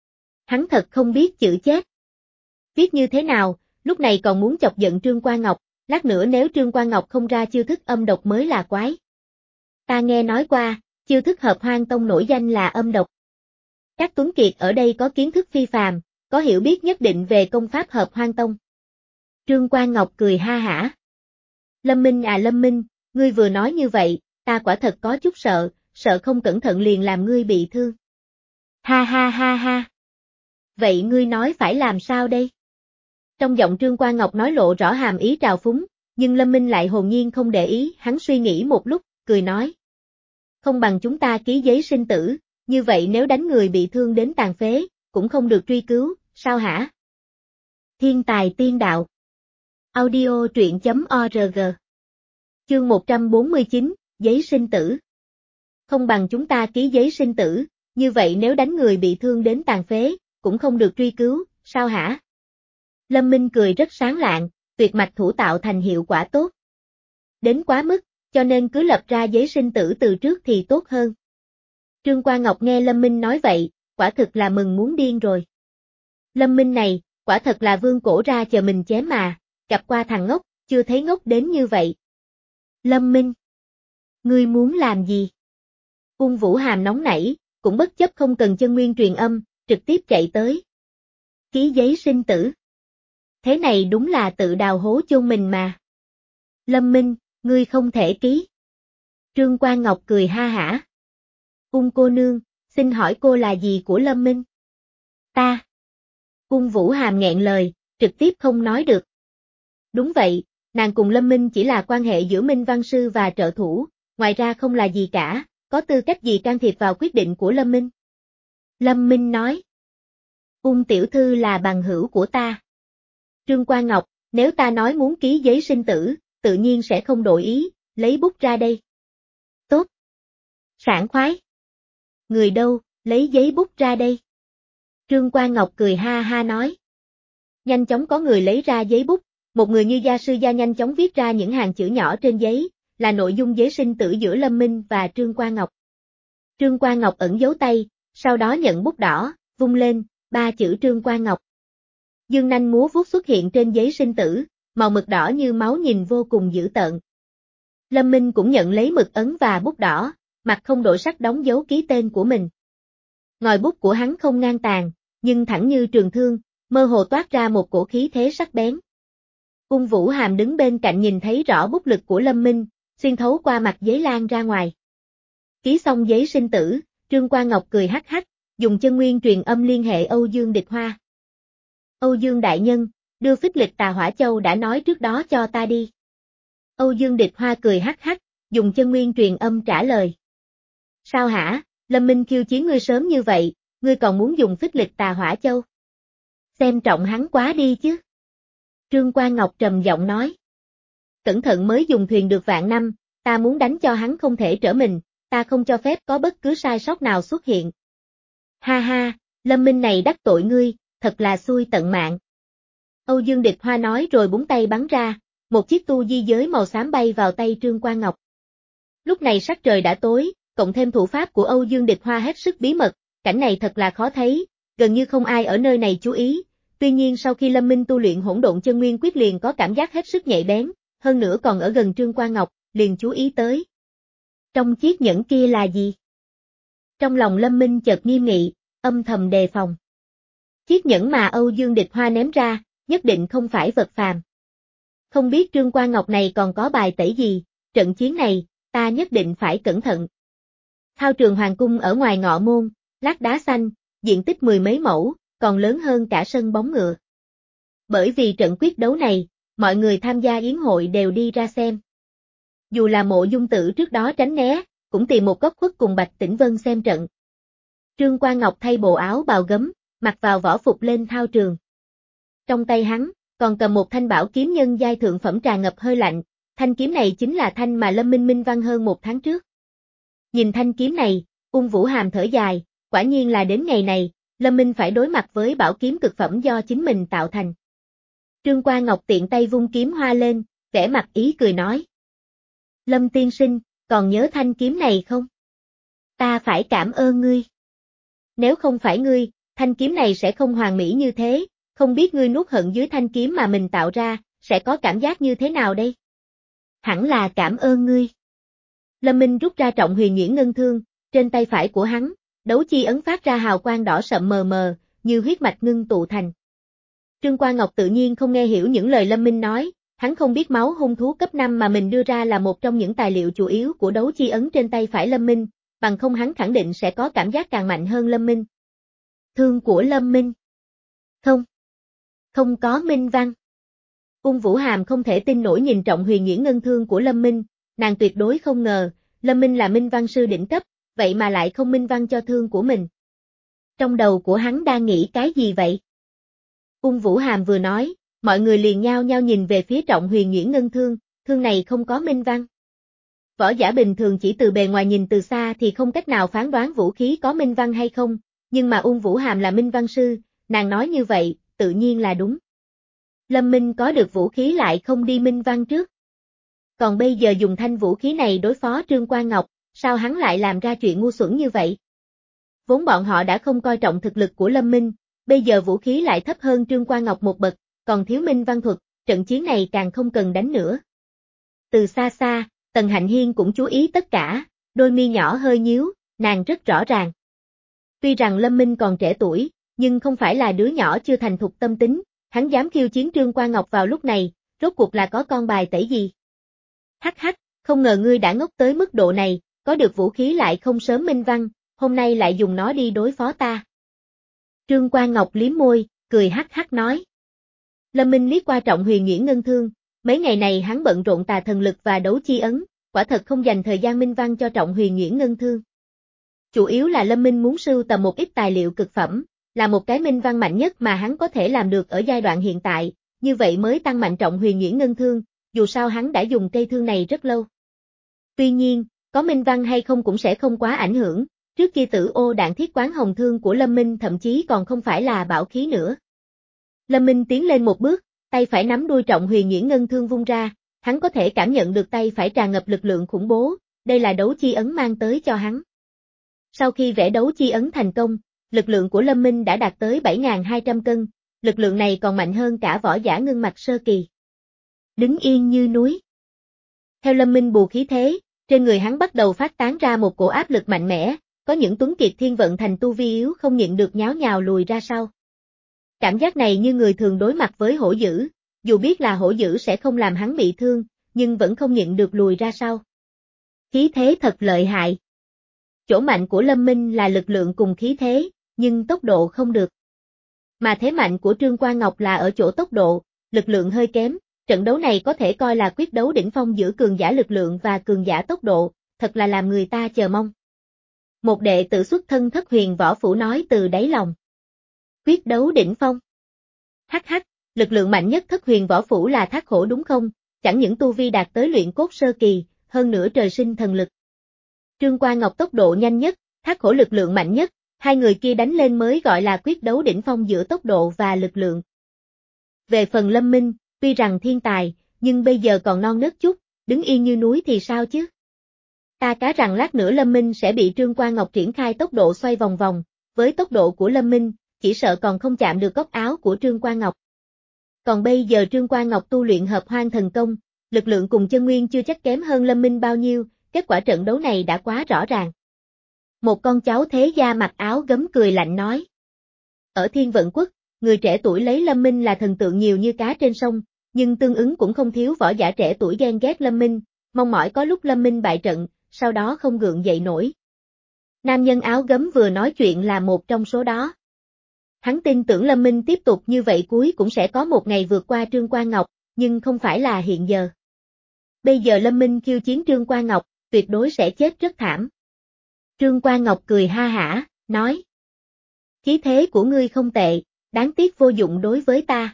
Hắn thật không biết chữ chết. Viết như thế nào, lúc này còn muốn chọc giận Trương Quan Ngọc, lát nữa nếu Trương Quan Ngọc không ra chiêu thức âm độc mới là quái. Ta nghe nói qua, chiêu thức Hợp Hoan Tông nổi danh là âm độc. Các tuấn kiệt ở đây có kiến thức phi phàm, có hiểu biết nhất định về công pháp Hợp Hoan Tông. Trương Quan Ngọc cười ha hả. Lâm Minh à Lâm Minh, ngươi vừa nói như vậy, ta quả thật có chút sợ, sợ không cẩn thận liền làm ngươi bị thương. Ha ha ha ha. Vậy ngươi nói phải làm sao đây? Trong giọng Trương Quan Ngọc nói lộ rõ hàm ý trào phúng, nhưng Lâm Minh lại hồn nhiên không để ý, hắn suy nghĩ một lúc, cười nói. Không bằng chúng ta ký giấy sinh tử, như vậy nếu đánh người bị thương đến tàn phế, cũng không được truy cứu, sao hả? Thiên tài tiên đạo. Audio truyện chấm org. Chương một trăm bốn mươi chín, giấy sinh tử. Không bằng chúng ta ký giấy sinh tử, như vậy nếu đánh người bị thương đến tàn phế, cũng không được truy cứu, sao hả? Lâm Minh cười rất sáng lạng, tuyệt mạch thủ tạo thành hiệu quả tốt. Đến quá mức, cho nên cứ lập ra giấy sinh tử từ trước thì tốt hơn. Trương Quan Ngọc nghe Lâm Minh nói vậy, quả thực là mừng muốn điên rồi. Lâm Minh này, quả thật là vương cổ ra chờ mình chém mà, gặp qua thằng ngốc, chưa thấy ngốc đến như vậy. Lâm Minh, ngươi muốn làm gì? Ung Vũ Hàm nóng nảy, cũng bất chấp không cần chân nguyên truyền âm, trực tiếp chạy tới. Ký giấy sinh tử. Thế này đúng là tự đào hố chôn mình mà. Lâm Minh, ngươi không thể ký. Trương Quan Ngọc cười ha hả. Ung cô nương, xin hỏi cô là gì của Lâm Minh? Ta. Ung Vũ Hàm nghẹn lời, trực tiếp không nói được. Đúng vậy, nàng cùng Lâm Minh chỉ là quan hệ giữa Minh Văn Sư và trợ thủ, ngoài ra không là gì cả, có tư cách gì can thiệp vào quyết định của Lâm Minh? Lâm Minh nói. Ung tiểu thư là bằng hữu của ta. Trương Quan Ngọc, nếu ta nói muốn ký giấy sinh tử, tự nhiên sẽ không đổi ý, lấy bút ra đây. Tốt. Sảng khoái. Người đâu, lấy giấy bút ra đây. Trương Quan Ngọc cười ha ha nói. Nhanh chóng có người lấy ra giấy bút, một người như gia sư gia nhanh chóng viết ra những hàng chữ nhỏ trên giấy, là nội dung giấy sinh tử giữa Lâm Minh và Trương Quan Ngọc. Trương Quan Ngọc ẩn giấu tay, sau đó nhận bút đỏ, vung lên, ba chữ Trương Quan Ngọc. Dương nanh múa vuốt xuất hiện trên giấy sinh tử, màu mực đỏ như máu nhìn vô cùng dữ tợn. Lâm Minh cũng nhận lấy mực ấn và bút đỏ, mặt không đổi sắc đóng dấu ký tên của mình. Ngòi bút của hắn không ngang tàn, nhưng thẳng như trường thương, mơ hồ toát ra một cổ khí thế sắc bén. Ung Vũ Hàm đứng bên cạnh nhìn thấy rõ bút lực của Lâm Minh, xuyên thấu qua mặt giấy lan ra ngoài. Ký xong giấy sinh tử, Trương Quan Ngọc cười hắc hắc, dùng chân nguyên truyền âm liên hệ Âu Dương Địch Hoa. Âu Dương đại nhân, đưa phích lịch Tà Hỏa Châu đã nói trước đó cho ta đi. Âu Dương Địch Hoa cười hắc hắc, dùng chân nguyên truyền âm trả lời. Sao hả, Lâm Minh khiêu chiến ngươi sớm như vậy, ngươi còn muốn dùng phích lịch Tà Hỏa Châu? Xem trọng hắn quá đi chứ. Trương Quan Ngọc trầm giọng nói. Cẩn thận mới dùng thuyền được vạn năm, ta muốn đánh cho hắn không thể trở mình, ta không cho phép có bất cứ sai sót nào xuất hiện. Ha ha, Lâm Minh này đắc tội ngươi, thật là xui tận mạng. Âu Dương Địch Hoa nói rồi búng tay bắn ra, một chiếc tu di giới màu xám bay vào tay Trương Quan Ngọc. Lúc này sắc trời đã tối, cộng thêm thủ pháp của Âu Dương Địch Hoa hết sức bí mật, cảnh này thật là khó thấy, gần như không ai ở nơi này chú ý. Tuy nhiên sau khi Lâm Minh tu luyện hỗn độn chân nguyên quyết liền có cảm giác hết sức nhạy bén, hơn nữa còn ở gần Trương Quan Ngọc, liền chú ý tới. Trong chiếc nhẫn kia là gì? Trong lòng Lâm Minh chợt nghiêm nghị, âm thầm đề phòng. Chiếc nhẫn mà Âu Dương Địch Hoa ném ra, nhất định không phải vật phàm. Không biết Trương Quan Ngọc này còn có bài tẩy gì, trận chiến này, ta nhất định phải cẩn thận. Thao trường hoàng cung ở ngoài ngọ môn, lát đá xanh, diện tích mười mấy mẫu, còn lớn hơn cả sân bóng ngựa. Bởi vì trận quyết đấu này, mọi người tham gia yến hội đều đi ra xem. Dù là Mộ Dung Tử trước đó tránh né, cũng tìm một góc khuất cùng Bạch Tĩnh Vân xem trận. Trương Quan Ngọc thay bộ áo bào gấm, mặc vào võ phục lên thao trường. Trong tay hắn, còn cầm một thanh bảo kiếm nhân giai thượng phẩm tràn ngập hơi lạnh, thanh kiếm này chính là thanh mà Lâm Minh minh văn hơn một tháng trước. Nhìn thanh kiếm này, Ung Vũ Hàm thở dài, quả nhiên là đến ngày này, Lâm Minh phải đối mặt với bảo kiếm cực phẩm do chính mình tạo thành. Trương Quan Ngọc tiện tay vung kiếm hoa lên, vẻ mặt ý cười nói. Lâm tiên sinh, còn nhớ thanh kiếm này không? Ta phải cảm ơn ngươi. Nếu không phải ngươi, thanh kiếm này sẽ không hoàn mỹ như thế, không biết ngươi nuốt hận dưới thanh kiếm mà mình tạo ra, sẽ có cảm giác như thế nào đây? Hẳn là cảm ơn ngươi. Lâm Minh rút ra trọng huyền nhuyễn ngân thương, trên tay phải của hắn, đấu chi ấn phát ra hào quang đỏ sậm mờ mờ, như huyết mạch ngưng tụ thành. Trương Quan Ngọc tự nhiên không nghe hiểu những lời Lâm Minh nói, hắn không biết máu hung thú cấp năm mà mình đưa ra là một trong những tài liệu chủ yếu của đấu chi ấn trên tay phải Lâm Minh, bằng không hắn khẳng định sẽ có cảm giác càng mạnh hơn Lâm Minh. Thương của Lâm Minh. Không. Không có minh văn. Ung Vũ Hàm không thể tin nổi nhìn trọng huyền nhuyễn ngân thương của Lâm Minh, nàng tuyệt đối không ngờ, Lâm Minh là minh văn sư đỉnh cấp, vậy mà lại không minh văn cho thương của mình. Trong đầu của hắn đang nghĩ cái gì vậy? Ung Vũ Hàm vừa nói, mọi người liền nhao nhao nhìn về phía trọng huyền nhuyễn ngân thương, thương này không có minh văn. Võ giả bình thường chỉ từ bề ngoài nhìn từ xa thì không cách nào phán đoán vũ khí có minh văn hay không, nhưng mà Ung Vũ Hàm là minh văn sư, nàng nói như vậy, tự nhiên là đúng. Lâm Minh có được vũ khí lại không đi minh văn trước. Còn bây giờ dùng thanh vũ khí này đối phó Trương Quan Ngọc, sao hắn lại làm ra chuyện ngu xuẩn như vậy? Vốn bọn họ đã không coi trọng thực lực của Lâm Minh, bây giờ vũ khí lại thấp hơn Trương Quan Ngọc một bậc, còn thiếu minh văn thuật, trận chiến này càng không cần đánh nữa. Từ xa xa, Tần Hạnh Hiên cũng chú ý tất cả, đôi mi nhỏ hơi nhíu, nàng rất rõ ràng. Tuy rằng Lâm Minh còn trẻ tuổi, nhưng không phải là đứa nhỏ chưa thành thục tâm tính, hắn dám khiêu chiến Trương Quan Ngọc vào lúc này, rốt cuộc là có con bài tẩy gì? Hắc hắc, không ngờ ngươi đã ngốc tới mức độ này, có được vũ khí lại không sớm minh văn, hôm nay lại dùng nó đi đối phó ta. Trương Quan Ngọc liếm môi, cười hắc hắc nói. Lâm Minh liếc qua trọng huyền nhuyễn ngân thương, mấy ngày này hắn bận rộn tà thần lực và đấu chi ấn, quả thật không dành thời gian minh văn cho trọng huyền nhuyễn ngân thương. Chủ yếu là Lâm Minh muốn sưu tầm một ít tài liệu cực phẩm, là một cái minh văn mạnh nhất mà hắn có thể làm được ở giai đoạn hiện tại, như vậy mới tăng mạnh trọng huyền nhuyễn ngân thương, dù sao hắn đã dùng cây thương này rất lâu. Tuy nhiên, có minh văn hay không cũng sẽ không quá ảnh hưởng, trước kia tử ô đạn thiết quán hồng thương của Lâm Minh thậm chí còn không phải là bảo khí nữa. Lâm Minh tiến lên một bước, tay phải nắm đuôi trọng huyền nhuyễn ngân thương vung ra, hắn có thể cảm nhận được tay phải tràn ngập lực lượng khủng bố, đây là đấu chi ấn mang tới cho hắn. Sau khi vẽ đấu chi ấn thành công, lực lượng của Lâm Minh đã đạt tới bảy nghìn hai trăm cân, lực lượng này còn mạnh hơn cả võ giả ngưng mạch sơ kỳ. Đứng yên như núi. Theo Lâm Minh bù khí thế, trên người hắn bắt đầu phát tán ra một cổ áp lực mạnh mẽ, có những tuấn kiệt thiên vận thành tu vi yếu không nhịn được nháo nhào lùi ra sau. Cảm giác này như người thường đối mặt với hổ dữ, dù biết là hổ dữ sẽ không làm hắn bị thương, nhưng vẫn không nhịn được lùi ra sau. Khí thế thật lợi hại. Chỗ mạnh của Lâm Minh là lực lượng cùng khí thế, nhưng tốc độ không được. Mà thế mạnh của Trương Quan Ngọc là ở chỗ tốc độ, lực lượng hơi kém, trận đấu này có thể coi là quyết đấu đỉnh phong giữa cường giả lực lượng và cường giả tốc độ, thật là làm người ta chờ mong. Một đệ tử xuất thân Thất Huyền Võ Phủ nói từ đáy lòng. Quyết đấu đỉnh phong. Hắc hắc, lực lượng mạnh nhất Thất Huyền Võ Phủ là Thác Hổ đúng không? Chẳng những tu vi đạt tới luyện cốt sơ kỳ, hơn nữa trời sinh thần lực. Trương Qua Ngọc tốc độ nhanh nhất, Thác Khổ lực lượng mạnh nhất, hai người kia đánh lên mới gọi là quyết đấu đỉnh phong giữa tốc độ và lực lượng. Về phần Lâm Minh, tuy rằng thiên tài, nhưng bây giờ còn non nớt chút, đứng yên như núi thì sao chứ? Ta cá rằng lát nữa Lâm Minh sẽ bị Trương Qua Ngọc triển khai tốc độ xoay vòng vòng, với tốc độ của Lâm Minh, chỉ sợ còn không chạm được góc áo của Trương Qua Ngọc. Còn bây giờ Trương Qua Ngọc tu luyện hợp hoang thần công, lực lượng cùng chân nguyên chưa chắc kém hơn Lâm Minh bao nhiêu, kết quả trận đấu này đã quá rõ ràng. Một con cháu thế gia mặc áo gấm cười lạnh nói. Ở Thiên Vận Quốc, người trẻ tuổi lấy Lâm Minh là thần tượng nhiều như cá trên sông, nhưng tương ứng cũng không thiếu võ giả trẻ tuổi ghen ghét Lâm Minh, mong mỏi có lúc Lâm Minh bại trận, sau đó không gượng dậy nổi. Nam nhân áo gấm vừa nói chuyện là một trong số đó. Hắn tin tưởng Lâm Minh tiếp tục như vậy cuối cũng sẽ có một ngày vượt qua Trương Qua Ngọc, nhưng không phải là hiện giờ. Bây giờ Lâm Minh khiêu chiến Trương Qua Ngọc, tuyệt đối sẽ chết rất thảm. Trương Qua Ngọc cười ha hả, nói. Khí thế của ngươi không tệ, đáng tiếc vô dụng đối với ta.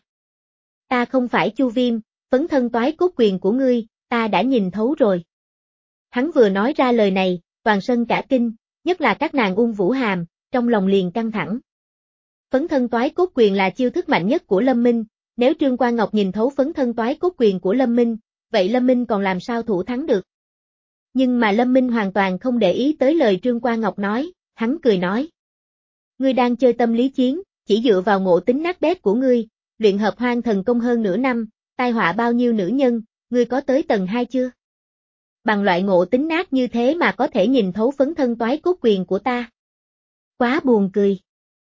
Ta không phải Chu Viêm, phấn thân toái cốt quyền của ngươi, ta đã nhìn thấu rồi. Hắn vừa nói ra lời này, toàn sân cả kinh, nhất là các nàng Ung Vũ Hàm, trong lòng liền căng thẳng. Phấn thân toái cốt quyền là chiêu thức mạnh nhất của Lâm Minh, nếu Trương Qua Ngọc nhìn thấu phấn thân toái cốt quyền của Lâm Minh, vậy Lâm Minh còn làm sao thủ thắng được? Nhưng mà Lâm Minh hoàn toàn không để ý tới lời Trương Qua Ngọc nói, hắn cười nói. Ngươi đang chơi tâm lý chiến, chỉ dựa vào ngộ tính nát bét của ngươi, luyện hợp hoang thần công hơn nửa năm, tai họa bao nhiêu nữ nhân, ngươi có tới tầng hai chưa? Bằng loại ngộ tính nát như thế mà có thể nhìn thấu phấn thân toái cốt quyền của ta. Quá buồn cười.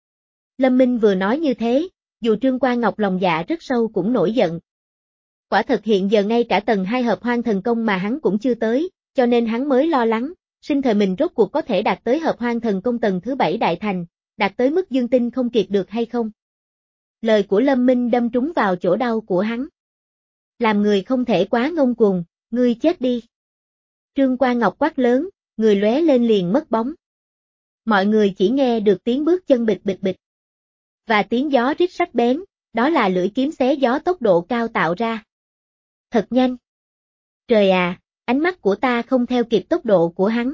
Lâm Minh vừa nói như thế, dù Trương Qua Ngọc lòng dạ rất sâu cũng nổi giận. Quả thật hiện giờ ngay cả tầng hai hợp hoang thần công mà hắn cũng chưa tới, cho nên hắn mới lo lắng, sinh thời mình rốt cuộc có thể đạt tới hợp hoang thần công tầng thứ bảy đại thành, đạt tới mức dương tinh không kiệt được hay không. Lời của Lâm Minh đâm trúng vào chỗ đau của hắn. Làm người không thể quá ngông cuồng, ngươi chết đi. Trương Qua Ngọc quát lớn, người lóe lên liền mất bóng. Mọi người chỉ nghe được tiếng bước chân bịch bịch bịch. Và tiếng gió rít sắc bén, đó là lưỡi kiếm xé gió tốc độ cao tạo ra. Thật nhanh. Trời à, ánh mắt của ta không theo kịp tốc độ của hắn.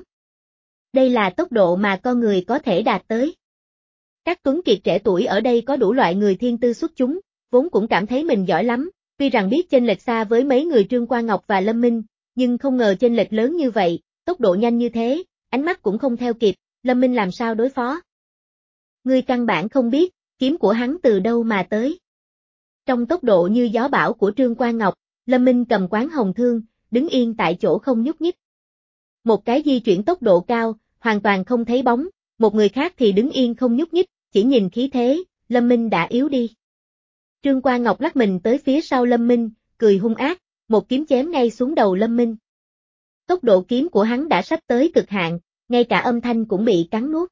Đây là tốc độ mà con người có thể đạt tới. Các tuấn kiệt trẻ tuổi ở đây có đủ loại người thiên tư xuất chúng, vốn cũng cảm thấy mình giỏi lắm, tuy rằng biết chênh lệch xa với mấy người Trương Qua Ngọc và Lâm Minh, nhưng không ngờ chênh lệch lớn như vậy, tốc độ nhanh như thế, ánh mắt cũng không theo kịp, Lâm Minh làm sao đối phó. Ngươi căn bản không biết, kiếm của hắn từ đâu mà tới. Trong tốc độ như gió bão của Trương Qua Ngọc, Lâm Minh cầm quán hồng thương, đứng yên tại chỗ không nhúc nhích. Một cái di chuyển tốc độ cao, hoàn toàn không thấy bóng, một người khác thì đứng yên không nhúc nhích, chỉ nhìn khí thế, Lâm Minh đã yếu đi. Trương Qua Ngọc lắc mình tới phía sau Lâm Minh, cười hung ác, một kiếm chém ngay xuống đầu Lâm Minh. Tốc độ kiếm của hắn đã sắp tới cực hạn, ngay cả âm thanh cũng bị cắn nuốt.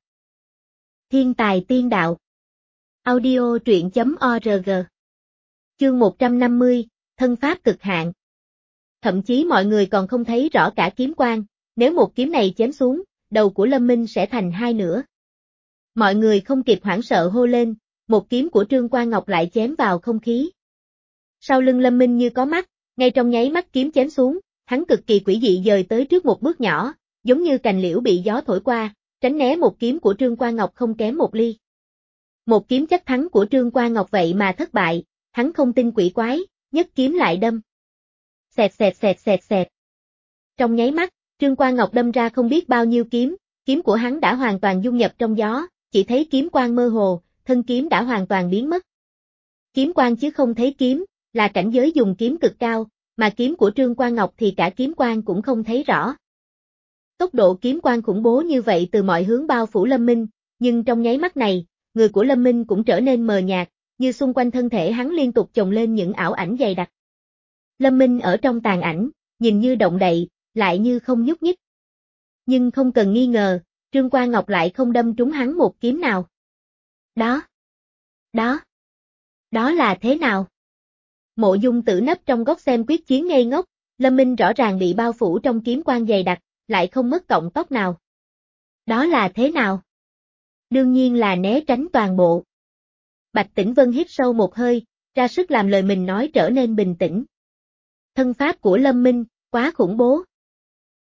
Thiên tài tiên đạo. Audio truyện chấm org. Chương một trăm năm mươi, thân pháp cực hạn. Thậm chí mọi người còn không thấy rõ cả kiếm quang, nếu một kiếm này chém xuống, đầu của Lâm Minh sẽ thành hai nửa. Mọi người không kịp hoảng sợ hô lên, một kiếm của Trương Qua Ngọc lại chém vào không khí. Sau lưng Lâm Minh như có mắt, ngay trong nháy mắt kiếm chém xuống, hắn cực kỳ quỷ dị dời tới trước một bước nhỏ, giống như cành liễu bị gió thổi qua, tránh né một kiếm của Trương Qua Ngọc không kém một ly. Một kiếm chắc thắng của Trương Qua Ngọc vậy mà thất bại, hắn không tin quỷ quái, nhất kiếm lại đâm. Xẹt xẹt xẹt xẹt xẹt. Trong nháy mắt, Trương Qua Ngọc đâm ra không biết bao nhiêu kiếm, kiếm của hắn đã hoàn toàn dung nhập trong gió, chỉ thấy kiếm quang mơ hồ, thân kiếm đã hoàn toàn biến mất. Kiếm quang chứ không thấy kiếm, là cảnh giới dùng kiếm cực cao, mà kiếm của Trương Qua Ngọc thì cả kiếm quang cũng không thấy rõ. Tốc độ kiếm quang khủng bố như vậy từ mọi hướng bao phủ Lâm Minh, nhưng trong nháy mắt này, người của Lâm Minh cũng trở nên mờ nhạt, như xung quanh thân thể hắn liên tục chồng lên những ảo ảnh dày đặc. Lâm Minh ở trong tàn ảnh, nhìn như động đậy, lại như không nhúc nhích. Nhưng không cần nghi ngờ, Trương Qua Ngọc lại không đâm trúng hắn một kiếm nào. Đó, đó, đó là thế nào? Mộ Dung Tử nấp trong góc xem quyết chiến ngây ngốc, Lâm Minh rõ ràng bị bao phủ trong kiếm quang dày đặc, lại không mất cọng tóc nào. Đó là thế nào? Đương nhiên là né tránh toàn bộ. Bạch Tĩnh Vân hít sâu một hơi, ra sức làm lời mình nói trở nên bình tĩnh. Thân pháp của Lâm Minh, quá khủng bố.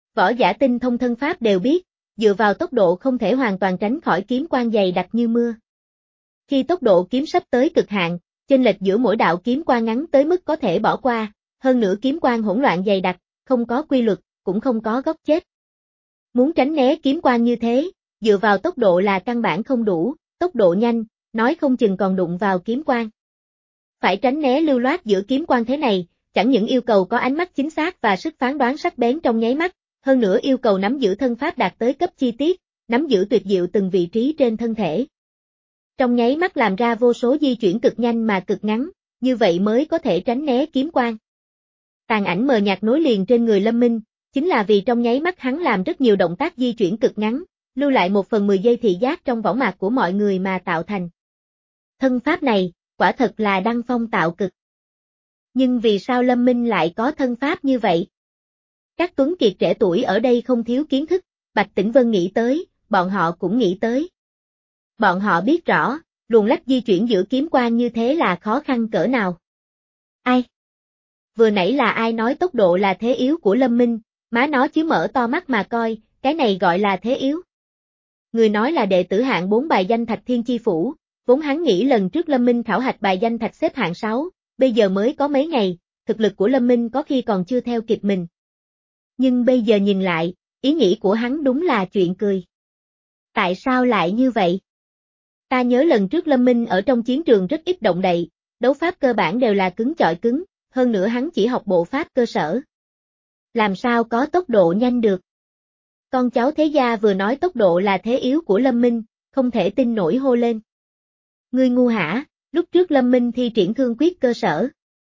Võ giả tinh thông thân pháp đều biết, dựa vào tốc độ không thể hoàn toàn tránh khỏi kiếm quang dày đặc như mưa. Khi tốc độ kiếm sắp tới cực hạn, chênh lệch giữa mỗi đạo kiếm quang ngắn tới mức có thể bỏ qua, hơn nữa kiếm quang hỗn loạn dày đặc, không có quy luật, cũng không có góc chết. Muốn tránh né kiếm quang như thế, dựa vào tốc độ là căn bản không đủ, tốc độ nhanh, nói không chừng còn đụng vào kiếm quang. Phải tránh né lưu loát giữa kiếm quang thế này, chẳng những yêu cầu có ánh mắt chính xác và sức phán đoán sắc bén trong nháy mắt, hơn nữa yêu cầu nắm giữ thân pháp đạt tới cấp chi tiết, nắm giữ tuyệt diệu từng vị trí trên thân thể. Trong nháy mắt làm ra vô số di chuyển cực nhanh mà cực ngắn, như vậy mới có thể tránh né kiếm quang. Tàn ảnh mờ nhạt nối liền trên người Lâm Minh, chính là vì trong nháy mắt hắn làm rất nhiều động tác di chuyển cực ngắn, lưu lại một phần mười giây thị giác trong võng mạc của mọi người mà tạo thành. Thân pháp này, quả thật là đăng phong tạo cực. Nhưng vì sao Lâm Minh lại có thân pháp như vậy? Các tuấn kiệt trẻ tuổi ở đây không thiếu kiến thức, Bạch Tĩnh Vân nghĩ tới, bọn họ cũng nghĩ tới. Bọn họ biết rõ, luồn lách di chuyển giữa kiếm quang như thế là khó khăn cỡ nào. Ai? Vừa nãy là ai nói tốc độ là thế yếu của Lâm Minh, má nó chứ mở to mắt mà coi, cái này gọi là thế yếu. Người nói là đệ tử hạng bốn bài danh Thạch Thiên Chi Phủ, vốn hắn nghĩ lần trước Lâm Minh khảo hạch bài danh Thạch xếp hạng sáu, bây giờ mới có mấy ngày, thực lực của Lâm Minh có khi còn chưa theo kịp mình. Nhưng bây giờ nhìn lại, ý nghĩ của hắn đúng là chuyện cười. Tại sao lại như vậy? Ta nhớ lần trước Lâm Minh ở trong chiến trường rất ít động đậy, đấu pháp cơ bản đều là cứng chọi cứng, hơn nữa hắn chỉ học bộ pháp cơ sở. Làm sao có tốc độ nhanh được? Con cháu thế gia vừa nói tốc độ là thế yếu của Lâm Minh, không thể tin nổi hô lên. Ngươi ngu hả, lúc trước Lâm Minh thi triển thương quyết cơ sở.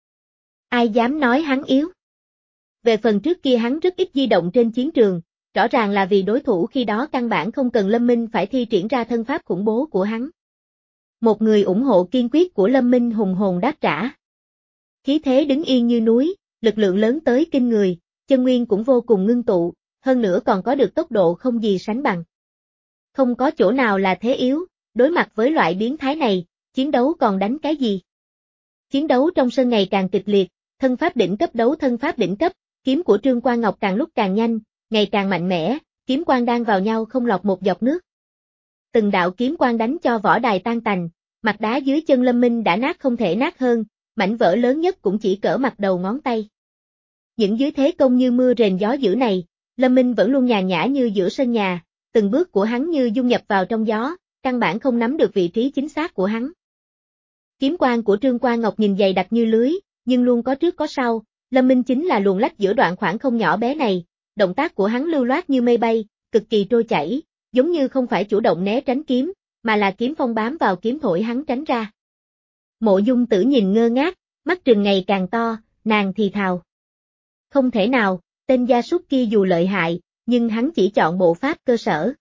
Ai dám nói hắn yếu? Về phần trước kia hắn rất ít di động trên chiến trường, rõ ràng là vì đối thủ khi đó căn bản không cần Lâm Minh phải thi triển ra thân pháp khủng bố của hắn. Một người ủng hộ kiên quyết của Lâm Minh hùng hồn đáp trả. Khí thế đứng yên như núi, lực lượng lớn tới kinh người, chân nguyên cũng vô cùng ngưng tụ, hơn nữa còn có được tốc độ không gì sánh bằng. Không có chỗ nào là thế yếu, đối mặt với loại biến thái này, chiến đấu còn đánh cái gì? Chiến đấu trong sân ngày càng kịch liệt, thân pháp đỉnh cấp đấu thân pháp đỉnh cấp, kiếm của Trương Quang Ngọc càng lúc càng nhanh, ngày càng mạnh mẽ, kiếm quang đang vào nhau không lọt một giọt nước. Từng đạo kiếm quang đánh cho võ đài tan tành, mặt đá dưới chân Lâm Minh đã nát không thể nát hơn, mảnh vỡ lớn nhất cũng chỉ cỡ mặt đầu ngón tay. Những dưới thế công như mưa rền gió dữ này, Lâm Minh vẫn luôn nhàn nhã như giữa sân nhà, từng bước của hắn như dung nhập vào trong gió, căn bản không nắm được vị trí chính xác của hắn. Kiếm quang của Trương Quang Ngọc nhìn dày đặc như lưới, nhưng luôn có trước có sau, Lâm Minh chính là luồn lách giữa đoạn khoảng không nhỏ bé này, động tác của hắn lưu loát như mây bay, cực kỳ trôi chảy, giống như không phải chủ động né tránh kiếm, mà là kiếm phong bám vào kiếm thổi hắn tránh ra. Mộ Dung Tử nhìn ngơ ngác, mắt trừng ngày càng to, nàng thì thào. Không thể nào, tên gia súc kia dù lợi hại, nhưng hắn chỉ chọn bộ pháp cơ sở.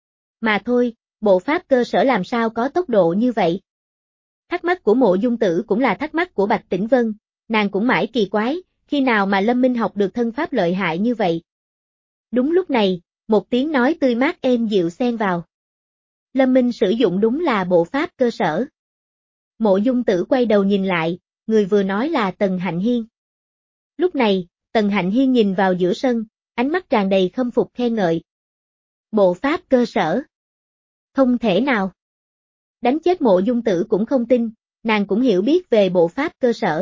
Mà thôi, bộ pháp cơ sở làm sao có tốc độ như vậy? Thắc mắc của Mộ Dung Tử cũng là thắc mắc của Bạch Tĩnh Vân, nàng cũng mãi kỳ quái, khi nào mà Lâm Minh học được thân pháp lợi hại như vậy? Đúng lúc này, một tiếng nói tươi mát êm dịu xen vào. Lâm Minh sử dụng đúng là bộ pháp cơ sở. Mộ Dung Tử quay đầu nhìn lại, người vừa nói là Tần Hạnh Hiên. Lúc này, Tần Hạnh Hiên nhìn vào giữa sân, ánh mắt tràn đầy khâm phục khen ngợi. Bộ pháp cơ sở. Không thể nào. Đánh chết Mộ Dung Tử cũng không tin, nàng cũng hiểu biết về bộ pháp cơ sở.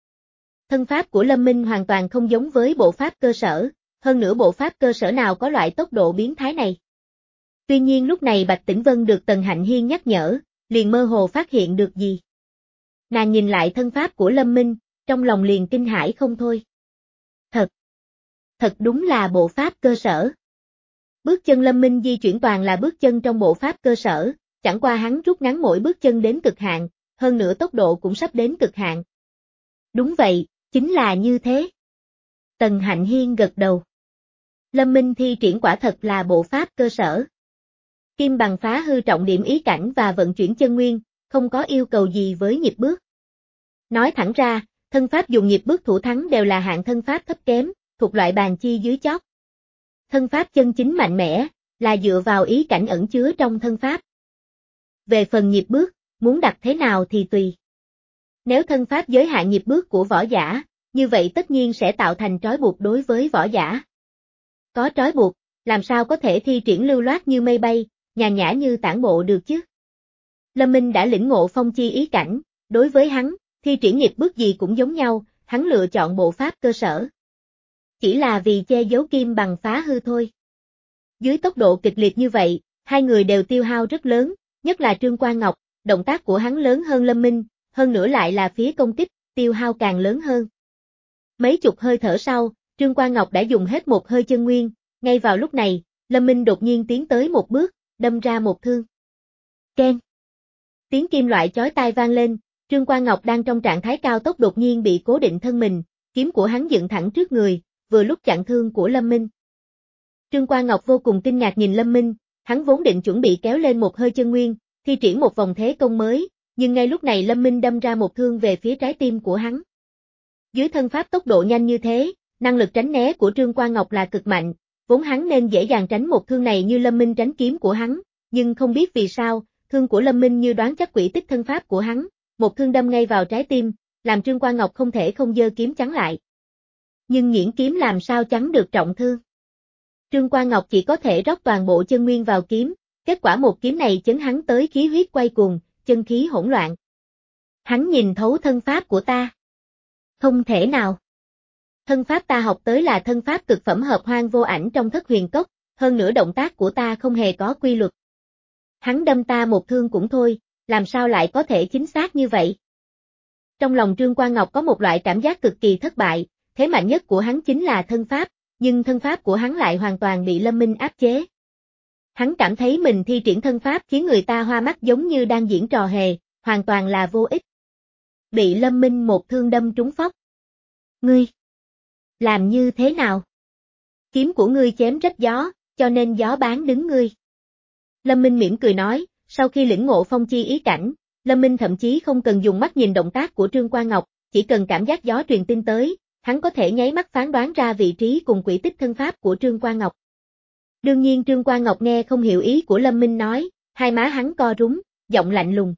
Thân pháp của Lâm Minh hoàn toàn không giống với bộ pháp cơ sở, hơn nữa bộ pháp cơ sở nào có loại tốc độ biến thái này. Tuy nhiên lúc này Bạch Tĩnh Vân được Tần Hạnh Hiên nhắc nhở, liền mơ hồ phát hiện được gì. Nàng nhìn lại thân pháp của Lâm Minh, trong lòng liền kinh hãi không thôi. Thật, thật đúng là bộ pháp cơ sở. Bước chân Lâm Minh di chuyển toàn là bước chân trong bộ pháp cơ sở, chẳng qua hắn rút ngắn mỗi bước chân đến cực hạn, hơn nữa tốc độ cũng sắp đến cực hạn. Đúng vậy, chính là như thế. Tần Hạnh Hiên gật đầu. Lâm Minh thi triển quả thật là bộ pháp cơ sở. Kim bằng phá hư trọng điểm ý cảnh và vận chuyển chân nguyên, không có yêu cầu gì với nhịp bước. Nói thẳng ra, thân pháp dùng nhịp bước thủ thắng đều là hạng thân pháp thấp kém, thuộc loại bàn chi dưới chót. Thân pháp chân chính mạnh mẽ, là dựa vào ý cảnh ẩn chứa trong thân pháp. Về phần nhịp bước, muốn đặt thế nào thì tùy. Nếu thân pháp giới hạn nhịp bước của võ giả, như vậy tất nhiên sẽ tạo thành trói buộc đối với võ giả. có trói buộc, làm sao có thể thi triển lưu loát như mây bay, nhàn nhã như tản bộ được chứ. Lâm Minh đã lĩnh ngộ phong chi ý cảnh, đối với hắn, thi triển nghiệp bước gì cũng giống nhau, hắn lựa chọn bộ pháp cơ sở. Chỉ là vì che giấu kim bằng phá hư thôi. Dưới tốc độ kịch liệt như vậy, hai người đều tiêu hao rất lớn, nhất là Trương Quan Ngọc, động tác của hắn lớn hơn Lâm Minh, hơn nữa lại là phía công kích, tiêu hao càng lớn hơn. Mấy chục hơi thở sau, Trương Quan Ngọc đã dùng hết một hơi chân nguyên, ngay vào lúc này, Lâm Minh đột nhiên tiến tới một bước, đâm ra một thương. Keng. Tiếng kim loại chói tai vang lên, Trương Quan Ngọc đang trong trạng thái cao tốc đột nhiên bị cố định thân mình, kiếm của hắn dựng thẳng trước người, vừa lúc chặn thương của Lâm Minh. Trương Quan Ngọc vô cùng kinh ngạc nhìn Lâm Minh, hắn vốn định chuẩn bị kéo lên một hơi chân nguyên, thi triển một vòng thế công mới, nhưng ngay lúc này Lâm Minh đâm ra một thương về phía trái tim của hắn. Dưới thân pháp tốc độ nhanh như thế, năng lực tránh né của Trương Quan Ngọc là cực mạnh, vốn hắn nên dễ dàng tránh một thương này như Lâm Minh tránh kiếm của hắn, nhưng không biết vì sao, thương của Lâm Minh như đoán chắc quỹ tích thân pháp của hắn, một thương đâm ngay vào trái tim, làm Trương Quan Ngọc không thể không giơ kiếm chắn lại. Nhưng nghiễn kiếm làm sao chắn được trọng thương. Trương Quan Ngọc chỉ có thể rót toàn bộ chân nguyên vào kiếm, kết quả một kiếm này chấn hắn tới khí huyết quay cuồng, chân khí hỗn loạn. Hắn nhìn thấu thân pháp của ta. Không thể nào. Thân pháp ta học tới là thân pháp cực phẩm hợp hoang vô ảnh trong Thất Huyền Cốc, hơn nữa động tác của ta không hề có quy luật. Hắn đâm ta một thương cũng thôi, làm sao lại có thể chính xác như vậy? Trong lòng Trương Quan Ngọc có một loại cảm giác cực kỳ thất bại, thế mạnh nhất của hắn chính là thân pháp, nhưng thân pháp của hắn lại hoàn toàn bị Lâm Minh áp chế. Hắn cảm thấy mình thi triển thân pháp khiến người ta hoa mắt giống như đang diễn trò hề, hoàn toàn là vô ích. Bị Lâm Minh một thương đâm trúng phóc. Ngươi! Làm như thế nào? Kiếm của ngươi chém rách gió, cho nên gió bán đứng ngươi. Lâm Minh mỉm cười nói, sau khi lĩnh ngộ phong chi ý cảnh, Lâm Minh thậm chí không cần dùng mắt nhìn động tác của Trương Quan Ngọc, chỉ cần cảm giác gió truyền tin tới, hắn có thể nháy mắt phán đoán ra vị trí cùng quỹ tích thân pháp của Trương Quan Ngọc. Đương nhiên Trương Quan Ngọc nghe không hiểu ý của Lâm Minh nói, hai má hắn co rúm, giọng lạnh lùng.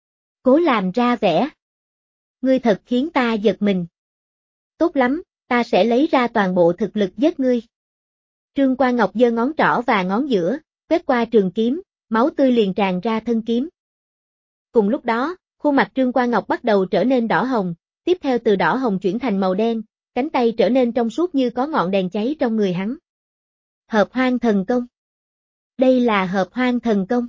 Cố làm ra vẻ. Ngươi thật khiến ta giật mình. Tốt lắm, ta sẽ lấy ra toàn bộ thực lực giết ngươi. Trương Quan Ngọc giơ ngón trỏ và ngón giữa, quét qua trường kiếm, máu tươi liền tràn ra thân kiếm. Cùng lúc đó, khuôn mặt Trương Quan Ngọc bắt đầu trở nên đỏ hồng, tiếp theo từ đỏ hồng chuyển thành màu đen, cánh tay trở nên trong suốt như có ngọn đèn cháy trong người hắn. Hợp hoang thần công. Đây là hợp hoang thần công.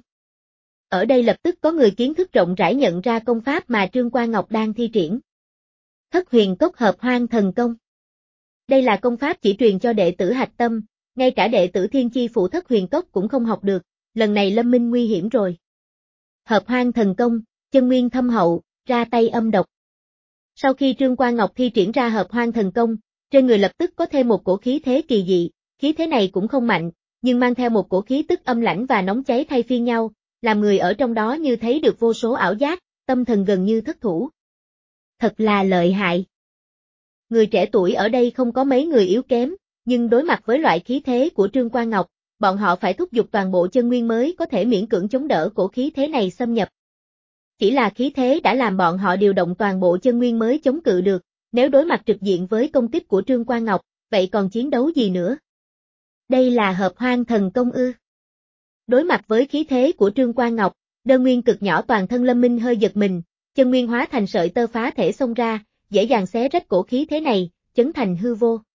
Ở đây lập tức có người kiến thức rộng rãi nhận ra công pháp mà Trương Quan Ngọc đang thi triển. Thất Huyền Cốc hợp hoang thần công. Đây là công pháp chỉ truyền cho đệ tử hạch tâm, ngay cả đệ tử Thiên Chi Phụ Thất Huyền Cốc cũng không học được, lần này Lâm Minh nguy hiểm rồi. Hợp hoang thần công, chân nguyên thâm hậu, ra tay âm độc. Sau khi Trương Quan Ngọc thi triển ra hợp hoang thần công, trên người lập tức có thêm một cổ khí thế kỳ dị, khí thế này cũng không mạnh, nhưng mang theo một cổ khí tức âm lãnh và nóng cháy thay phiên nhau, làm người ở trong đó như thấy được vô số ảo giác, tâm thần gần như thất thủ. Thật là lợi hại. Người trẻ tuổi ở đây không có mấy người yếu kém, nhưng đối mặt với loại khí thế của Trương Quan Ngọc, bọn họ phải thúc giục toàn bộ chân nguyên mới có thể miễn cưỡng chống đỡ cổ khí thế này xâm nhập. Chỉ là khí thế đã làm bọn họ điều động toàn bộ chân nguyên mới chống cự được, nếu đối mặt trực diện với công kích của Trương Quan Ngọc, vậy còn chiến đấu gì nữa? Đây là hợp hoang thần công ư? Đối mặt với khí thế của Trương Quan Ngọc, đơn nguyên cực nhỏ toàn thân Lâm Minh hơi giật mình, chân nguyên hóa thành sợi tơ phá thể xông ra, dễ dàng xé rách cổ khí thế này, chấn thành hư vô.